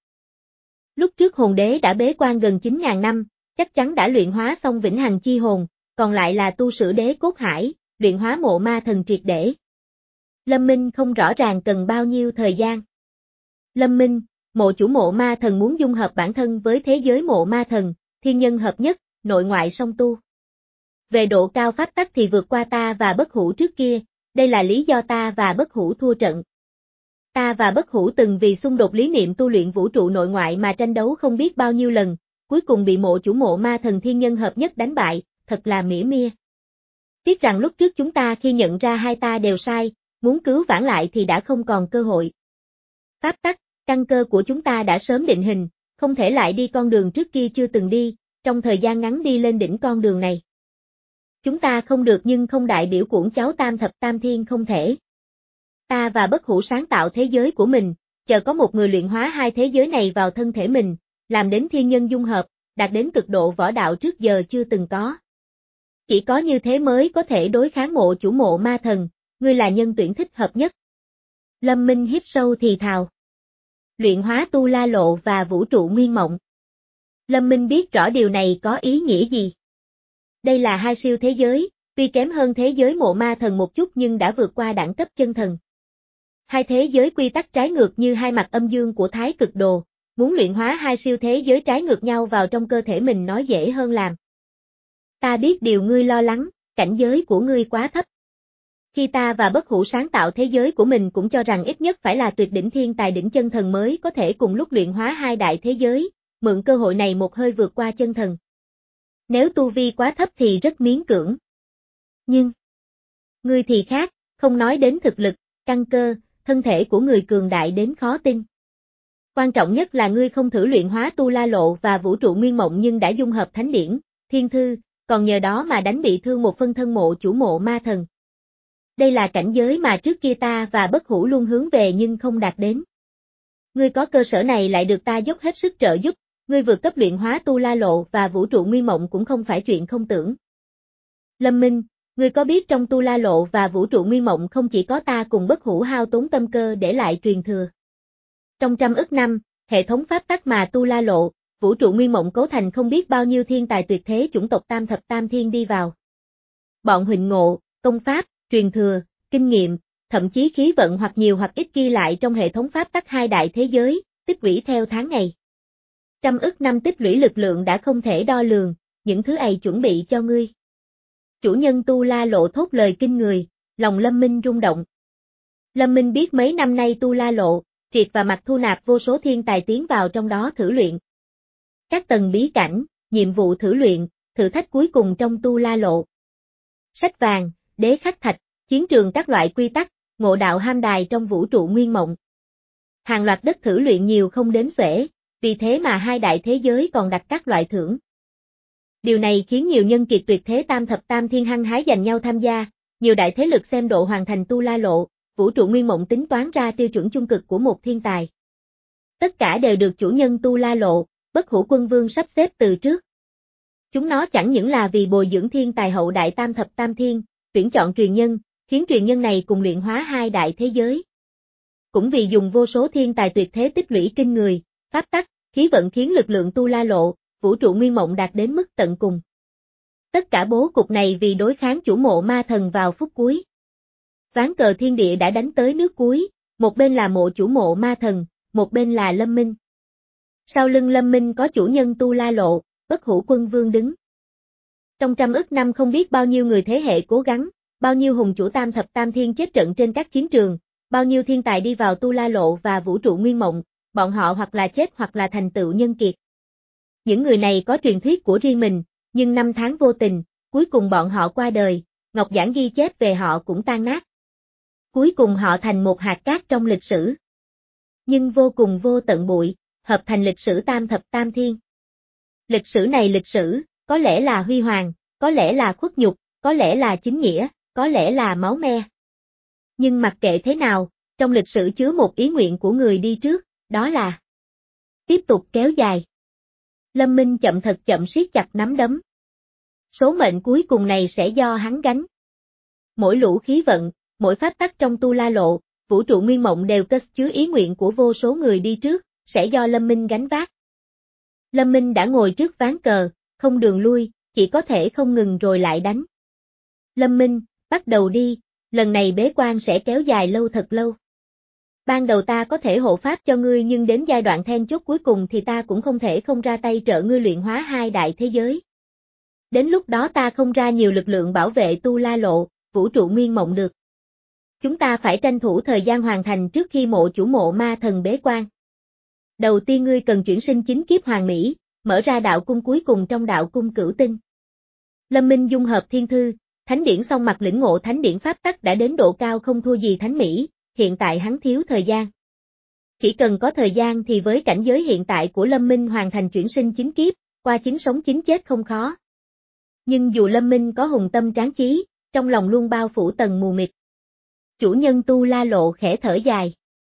Lúc trước hồn đế đã bế quan gần chín ngàn năm, chắc chắn đã luyện hóa xong vĩnh hằng chi hồn, còn lại là tu sửa đế cốt hải, luyện hóa mộ ma thần triệt để. Lâm Minh không rõ ràng cần bao nhiêu thời gian. Lâm Minh, mộ chủ mộ ma thần muốn dung hợp bản thân với thế giới mộ ma thần, thiên nhân hợp nhất, nội ngoại song tu. Về độ cao pháp tắc thì vượt qua ta và Bất Hủ trước kia, đây là lý do ta và Bất Hủ thua trận. Ta và Bất Hủ từng vì xung đột lý niệm tu luyện vũ trụ nội ngoại mà tranh đấu không biết bao nhiêu lần, cuối cùng bị mộ chủ mộ ma thần thiên nhân hợp nhất đánh bại, thật là mỉa mia. Tiếc rằng lúc trước chúng ta khi nhận ra hai ta đều sai, muốn cứu vãn lại thì đã không còn cơ hội. Pháp tắc, căn cơ của chúng ta đã sớm định hình, không thể lại đi con đường trước kia chưa từng đi, trong thời gian ngắn đi lên đỉnh con đường này. Chúng ta không được nhưng không đại biểu cuộn cháu tam thập tam thiên không thể. Ta và bất hủ sáng tạo thế giới của mình, chờ có một người luyện hóa hai thế giới này vào thân thể mình, làm đến thiên nhân dung hợp, đạt đến cực độ võ đạo trước giờ chưa từng có. Chỉ có như thế mới có thể đối kháng mộ chủ mộ ma thần, ngươi là nhân tuyển thích hợp nhất. Lâm Minh hít sâu thì thào. Luyện hóa tu la lộ và vũ trụ nguyên mộng. Lâm Minh biết rõ điều này có ý nghĩa gì. Đây là hai siêu thế giới, tuy kém hơn thế giới mộ ma thần một chút nhưng đã vượt qua đẳng cấp chân thần. Hai thế giới quy tắc trái ngược như hai mặt âm dương của thái cực đồ, muốn luyện hóa hai siêu thế giới trái ngược nhau vào trong cơ thể mình nói dễ hơn làm. Ta biết điều ngươi lo lắng, cảnh giới của ngươi quá thấp. Khi ta và bất hủ sáng tạo thế giới của mình cũng cho rằng ít nhất phải là tuyệt đỉnh thiên tài đỉnh chân thần mới có thể cùng lúc luyện hóa hai đại thế giới, mượn cơ hội này một hơi vượt qua chân thần. Nếu tu vi quá thấp thì rất miễn cưỡng. Nhưng, ngươi thì khác, không nói đến thực lực, căn cơ, thân thể của người cường đại đến khó tin. Quan trọng nhất là ngươi không thử luyện hóa tu la lộ và vũ trụ nguyên mộng nhưng đã dung hợp thánh điển, thiên thư, còn nhờ đó mà đánh bị thương một phân thân mộ chủ mộ ma thần. Đây là cảnh giới mà trước kia ta và bất hủ luôn hướng về nhưng không đạt đến. Ngươi có cơ sở này lại được ta dốc hết sức trợ giúp, ngươi vượt cấp luyện hóa tu la lộ và vũ trụ nguyên mộng cũng không phải chuyện không tưởng. Lâm Minh, ngươi có biết trong tu la lộ và vũ trụ nguyên mộng không chỉ có ta cùng bất hủ hao tốn tâm cơ để lại truyền thừa. Trong trăm ức năm, hệ thống pháp tắc mà tu la lộ, vũ trụ nguyên mộng cấu thành không biết bao nhiêu thiên tài tuyệt thế chủng tộc tam thập tam thiên đi vào. Bọn huỳnh ngộ, công pháp, truyền thừa, kinh nghiệm, thậm chí khí vận hoặc nhiều hoặc ít ghi lại trong hệ thống pháp tắc hai đại thế giới, tích lũy theo tháng ngày. Trăm ức năm tích lũy lực lượng đã không thể đo lường, những thứ ấy chuẩn bị cho ngươi. Chủ nhân tu la lộ thốt lời kinh người, lòng Lâm Minh rung động. Lâm Minh biết mấy năm nay tu la lộ, triệt và mặt thu nạp vô số thiên tài tiến vào trong đó thử luyện. Các tầng bí cảnh, nhiệm vụ thử luyện, thử thách cuối cùng trong tu la lộ. Sách vàng, đế khắc thạch, chiến trường các loại quy tắc, ngộ đạo ham đài trong vũ trụ nguyên mộng. Hàng loạt đất thử luyện nhiều không đếm xuể, vì thế mà hai đại thế giới còn đặt các loại thưởng. Điều này khiến nhiều nhân kiệt tuyệt thế tam thập tam thiên hăng hái giành nhau tham gia, nhiều đại thế lực xem độ hoàn thành tu la lộ, vũ trụ nguyên mộng tính toán ra tiêu chuẩn chung cực của một thiên tài. Tất cả đều được chủ nhân tu la lộ, bất hủ quân vương sắp xếp từ trước. Chúng nó chẳng những là vì bồi dưỡng thiên tài hậu đại tam thập tam thiên, tuyển chọn truyền nhân, khiến truyền nhân này cùng luyện hóa hai đại thế giới. Cũng vì dùng vô số thiên tài tuyệt thế tích lũy kinh người, pháp tắc, khí vận khiến lực lượng tu la lộ, vũ trụ nguyên mộng đạt đến mức tận cùng. Tất cả bố cục này vì đối kháng chủ mộ ma thần vào phút cuối. Ván cờ thiên địa đã đánh tới nước cuối, một bên là mộ chủ mộ ma thần, một bên là Lâm Minh. Sau lưng Lâm Minh có chủ nhân tu la lộ, bất hủ quân vương đứng. Trong trăm ức năm không biết bao nhiêu người thế hệ cố gắng, bao nhiêu hùng chủ tam thập tam thiên chết trận trên các chiến trường, bao nhiêu thiên tài đi vào tu la lộ và vũ trụ nguyên mộng, bọn họ hoặc là chết hoặc là thành tựu nhân kiệt. Những người này có truyền thuyết của riêng mình, nhưng năm tháng vô tình, cuối cùng bọn họ qua đời, ngọc giản ghi chép về họ cũng tan nát. Cuối cùng họ thành một hạt cát trong lịch sử. Nhưng vô cùng vô tận bụi, hợp thành lịch sử tam thập tam thiên. Lịch sử này lịch sử, có lẽ là huy hoàng, có lẽ là khuất nhục, có lẽ là chính nghĩa, có lẽ là máu me. Nhưng mặc kệ thế nào, trong lịch sử chứa một ý nguyện của người đi trước, đó là tiếp tục kéo dài. Lâm Minh chậm thật chậm siết chặt nắm đấm. Số mệnh cuối cùng này sẽ do hắn gánh. Mỗi lũ khí vận, mỗi pháp tắc trong tu la lộ, vũ trụ nguyên mộng đều cất chứa ý nguyện của vô số người đi trước, sẽ do Lâm Minh gánh vác. Lâm Minh đã ngồi trước ván cờ, không đường lui, chỉ có thể không ngừng rồi lại đánh. Lâm Minh, bắt đầu đi, lần này bế quan sẽ kéo dài lâu thật lâu. Ban đầu ta có thể hộ pháp cho ngươi nhưng đến giai đoạn then chốt cuối cùng thì ta cũng không thể không ra tay trợ ngươi luyện hóa hai đại thế giới. Đến lúc đó ta không ra nhiều lực lượng bảo vệ tu la lộ, vũ trụ nguyên mộng được. Chúng ta phải tranh thủ thời gian hoàn thành trước khi mộ chủ mộ ma thần bế quan. Đầu tiên ngươi cần chuyển sinh chính kiếp hoàn mỹ, mở ra đạo cung cuối cùng trong đạo cung cửu tinh. Lâm Minh dung hợp thiên thư, thánh điển song mặt lĩnh ngộ thánh điển pháp tắc đã đến độ cao không thua gì thánh mỹ, hiện tại hắn thiếu thời gian. Chỉ cần có thời gian thì với cảnh giới hiện tại của Lâm Minh hoàn thành chuyển sinh chính kiếp, qua chính sống chính chết không khó. Nhưng dù Lâm Minh có hùng tâm tráng chí, trong lòng luôn bao phủ tầng mù mịt. Chủ nhân Tu La Lộ khẽ thở dài.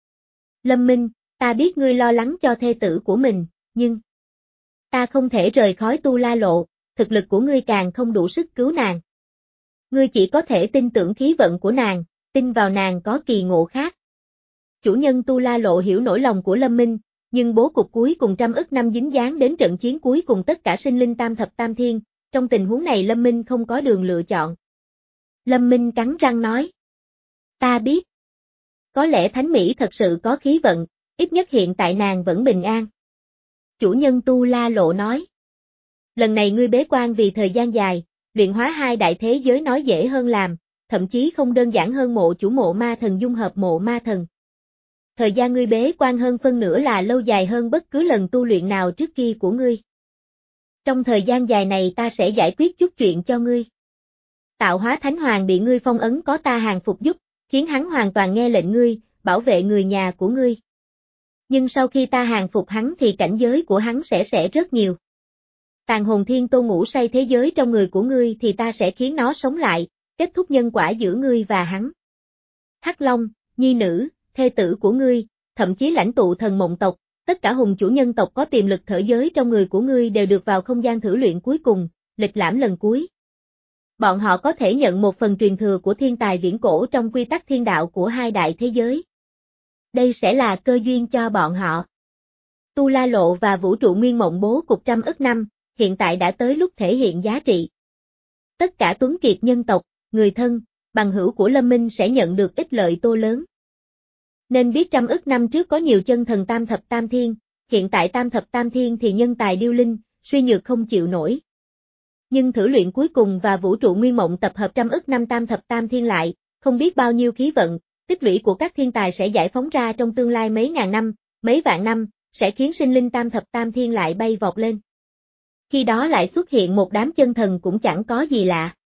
Lâm Minh, ta biết ngươi lo lắng cho thê tử của mình, nhưng ta không thể rời khỏi Tu La Lộ, thực lực của ngươi càng không đủ sức cứu nàng. Ngươi chỉ có thể tin tưởng khí vận của nàng, tin vào nàng có kỳ ngộ khác. Chủ nhân Tu La Lộ hiểu nỗi lòng của Lâm Minh, nhưng bố cục cuối cùng trăm ức năm dính dáng đến trận chiến cuối cùng tất cả sinh linh tam thập tam thiên, trong tình huống này Lâm Minh không có đường lựa chọn. Lâm Minh cắn răng nói. Ta biết. Có lẽ Thánh Mỹ thật sự có khí vận, ít nhất hiện tại nàng vẫn bình an. Chủ nhân Tu La Lộ nói. Lần này ngươi bế quan vì thời gian dài, luyện hóa hai đại thế giới nói dễ hơn làm, thậm chí không đơn giản hơn mộ chủ mộ ma thần dung hợp mộ ma thần. Thời gian ngươi bế quan hơn phân nửa là lâu dài hơn bất cứ lần tu luyện nào trước kia của ngươi. Trong thời gian dài này ta sẽ giải quyết chút chuyện cho ngươi. Tạo hóa Thánh Hoàng bị ngươi phong ấn có ta hàng phục giúp, khiến hắn hoàn toàn nghe lệnh ngươi, bảo vệ người nhà của ngươi. Nhưng sau khi ta hàng phục hắn thì cảnh giới của hắn sẽ sẽ rất nhiều. Tàn hồn thiên tôn ngủ say thế giới trong người của ngươi thì ta sẽ khiến nó sống lại, kết thúc nhân quả giữa ngươi và hắn. Hắc Long, nhi nữ, thê tử của ngươi, thậm chí lãnh tụ thần mộng tộc, tất cả hùng chủ nhân tộc có tiềm lực thở giới trong người của ngươi đều được vào không gian thử luyện cuối cùng, lịch lãm lần cuối. Bọn họ có thể nhận một phần truyền thừa của thiên tài viễn cổ trong quy tắc thiên đạo của hai đại thế giới. Đây sẽ là cơ duyên cho bọn họ. Tu La Lộ và vũ trụ nguyên mộng bố cục trăm ức năm, hiện tại đã tới lúc thể hiện giá trị. Tất cả tuấn kiệt nhân tộc, người thân, bằng hữu của Lâm Minh sẽ nhận được ích lợi to lớn. Nên biết trăm ức năm trước có nhiều chân thần tam thập tam thiên, hiện tại tam thập tam thiên thì nhân tài điêu linh, suy nhược không chịu nổi. Nhưng thử luyện cuối cùng và vũ trụ nguyên mộng tập hợp trăm ức năm tam thập tam thiên lại, không biết bao nhiêu khí vận, tích lũy của các thiên tài sẽ giải phóng ra trong tương lai mấy ngàn năm, mấy vạn năm, sẽ khiến sinh linh tam thập tam thiên lại bay vọt lên. Khi đó lại xuất hiện một đám chân thần cũng chẳng có gì lạ.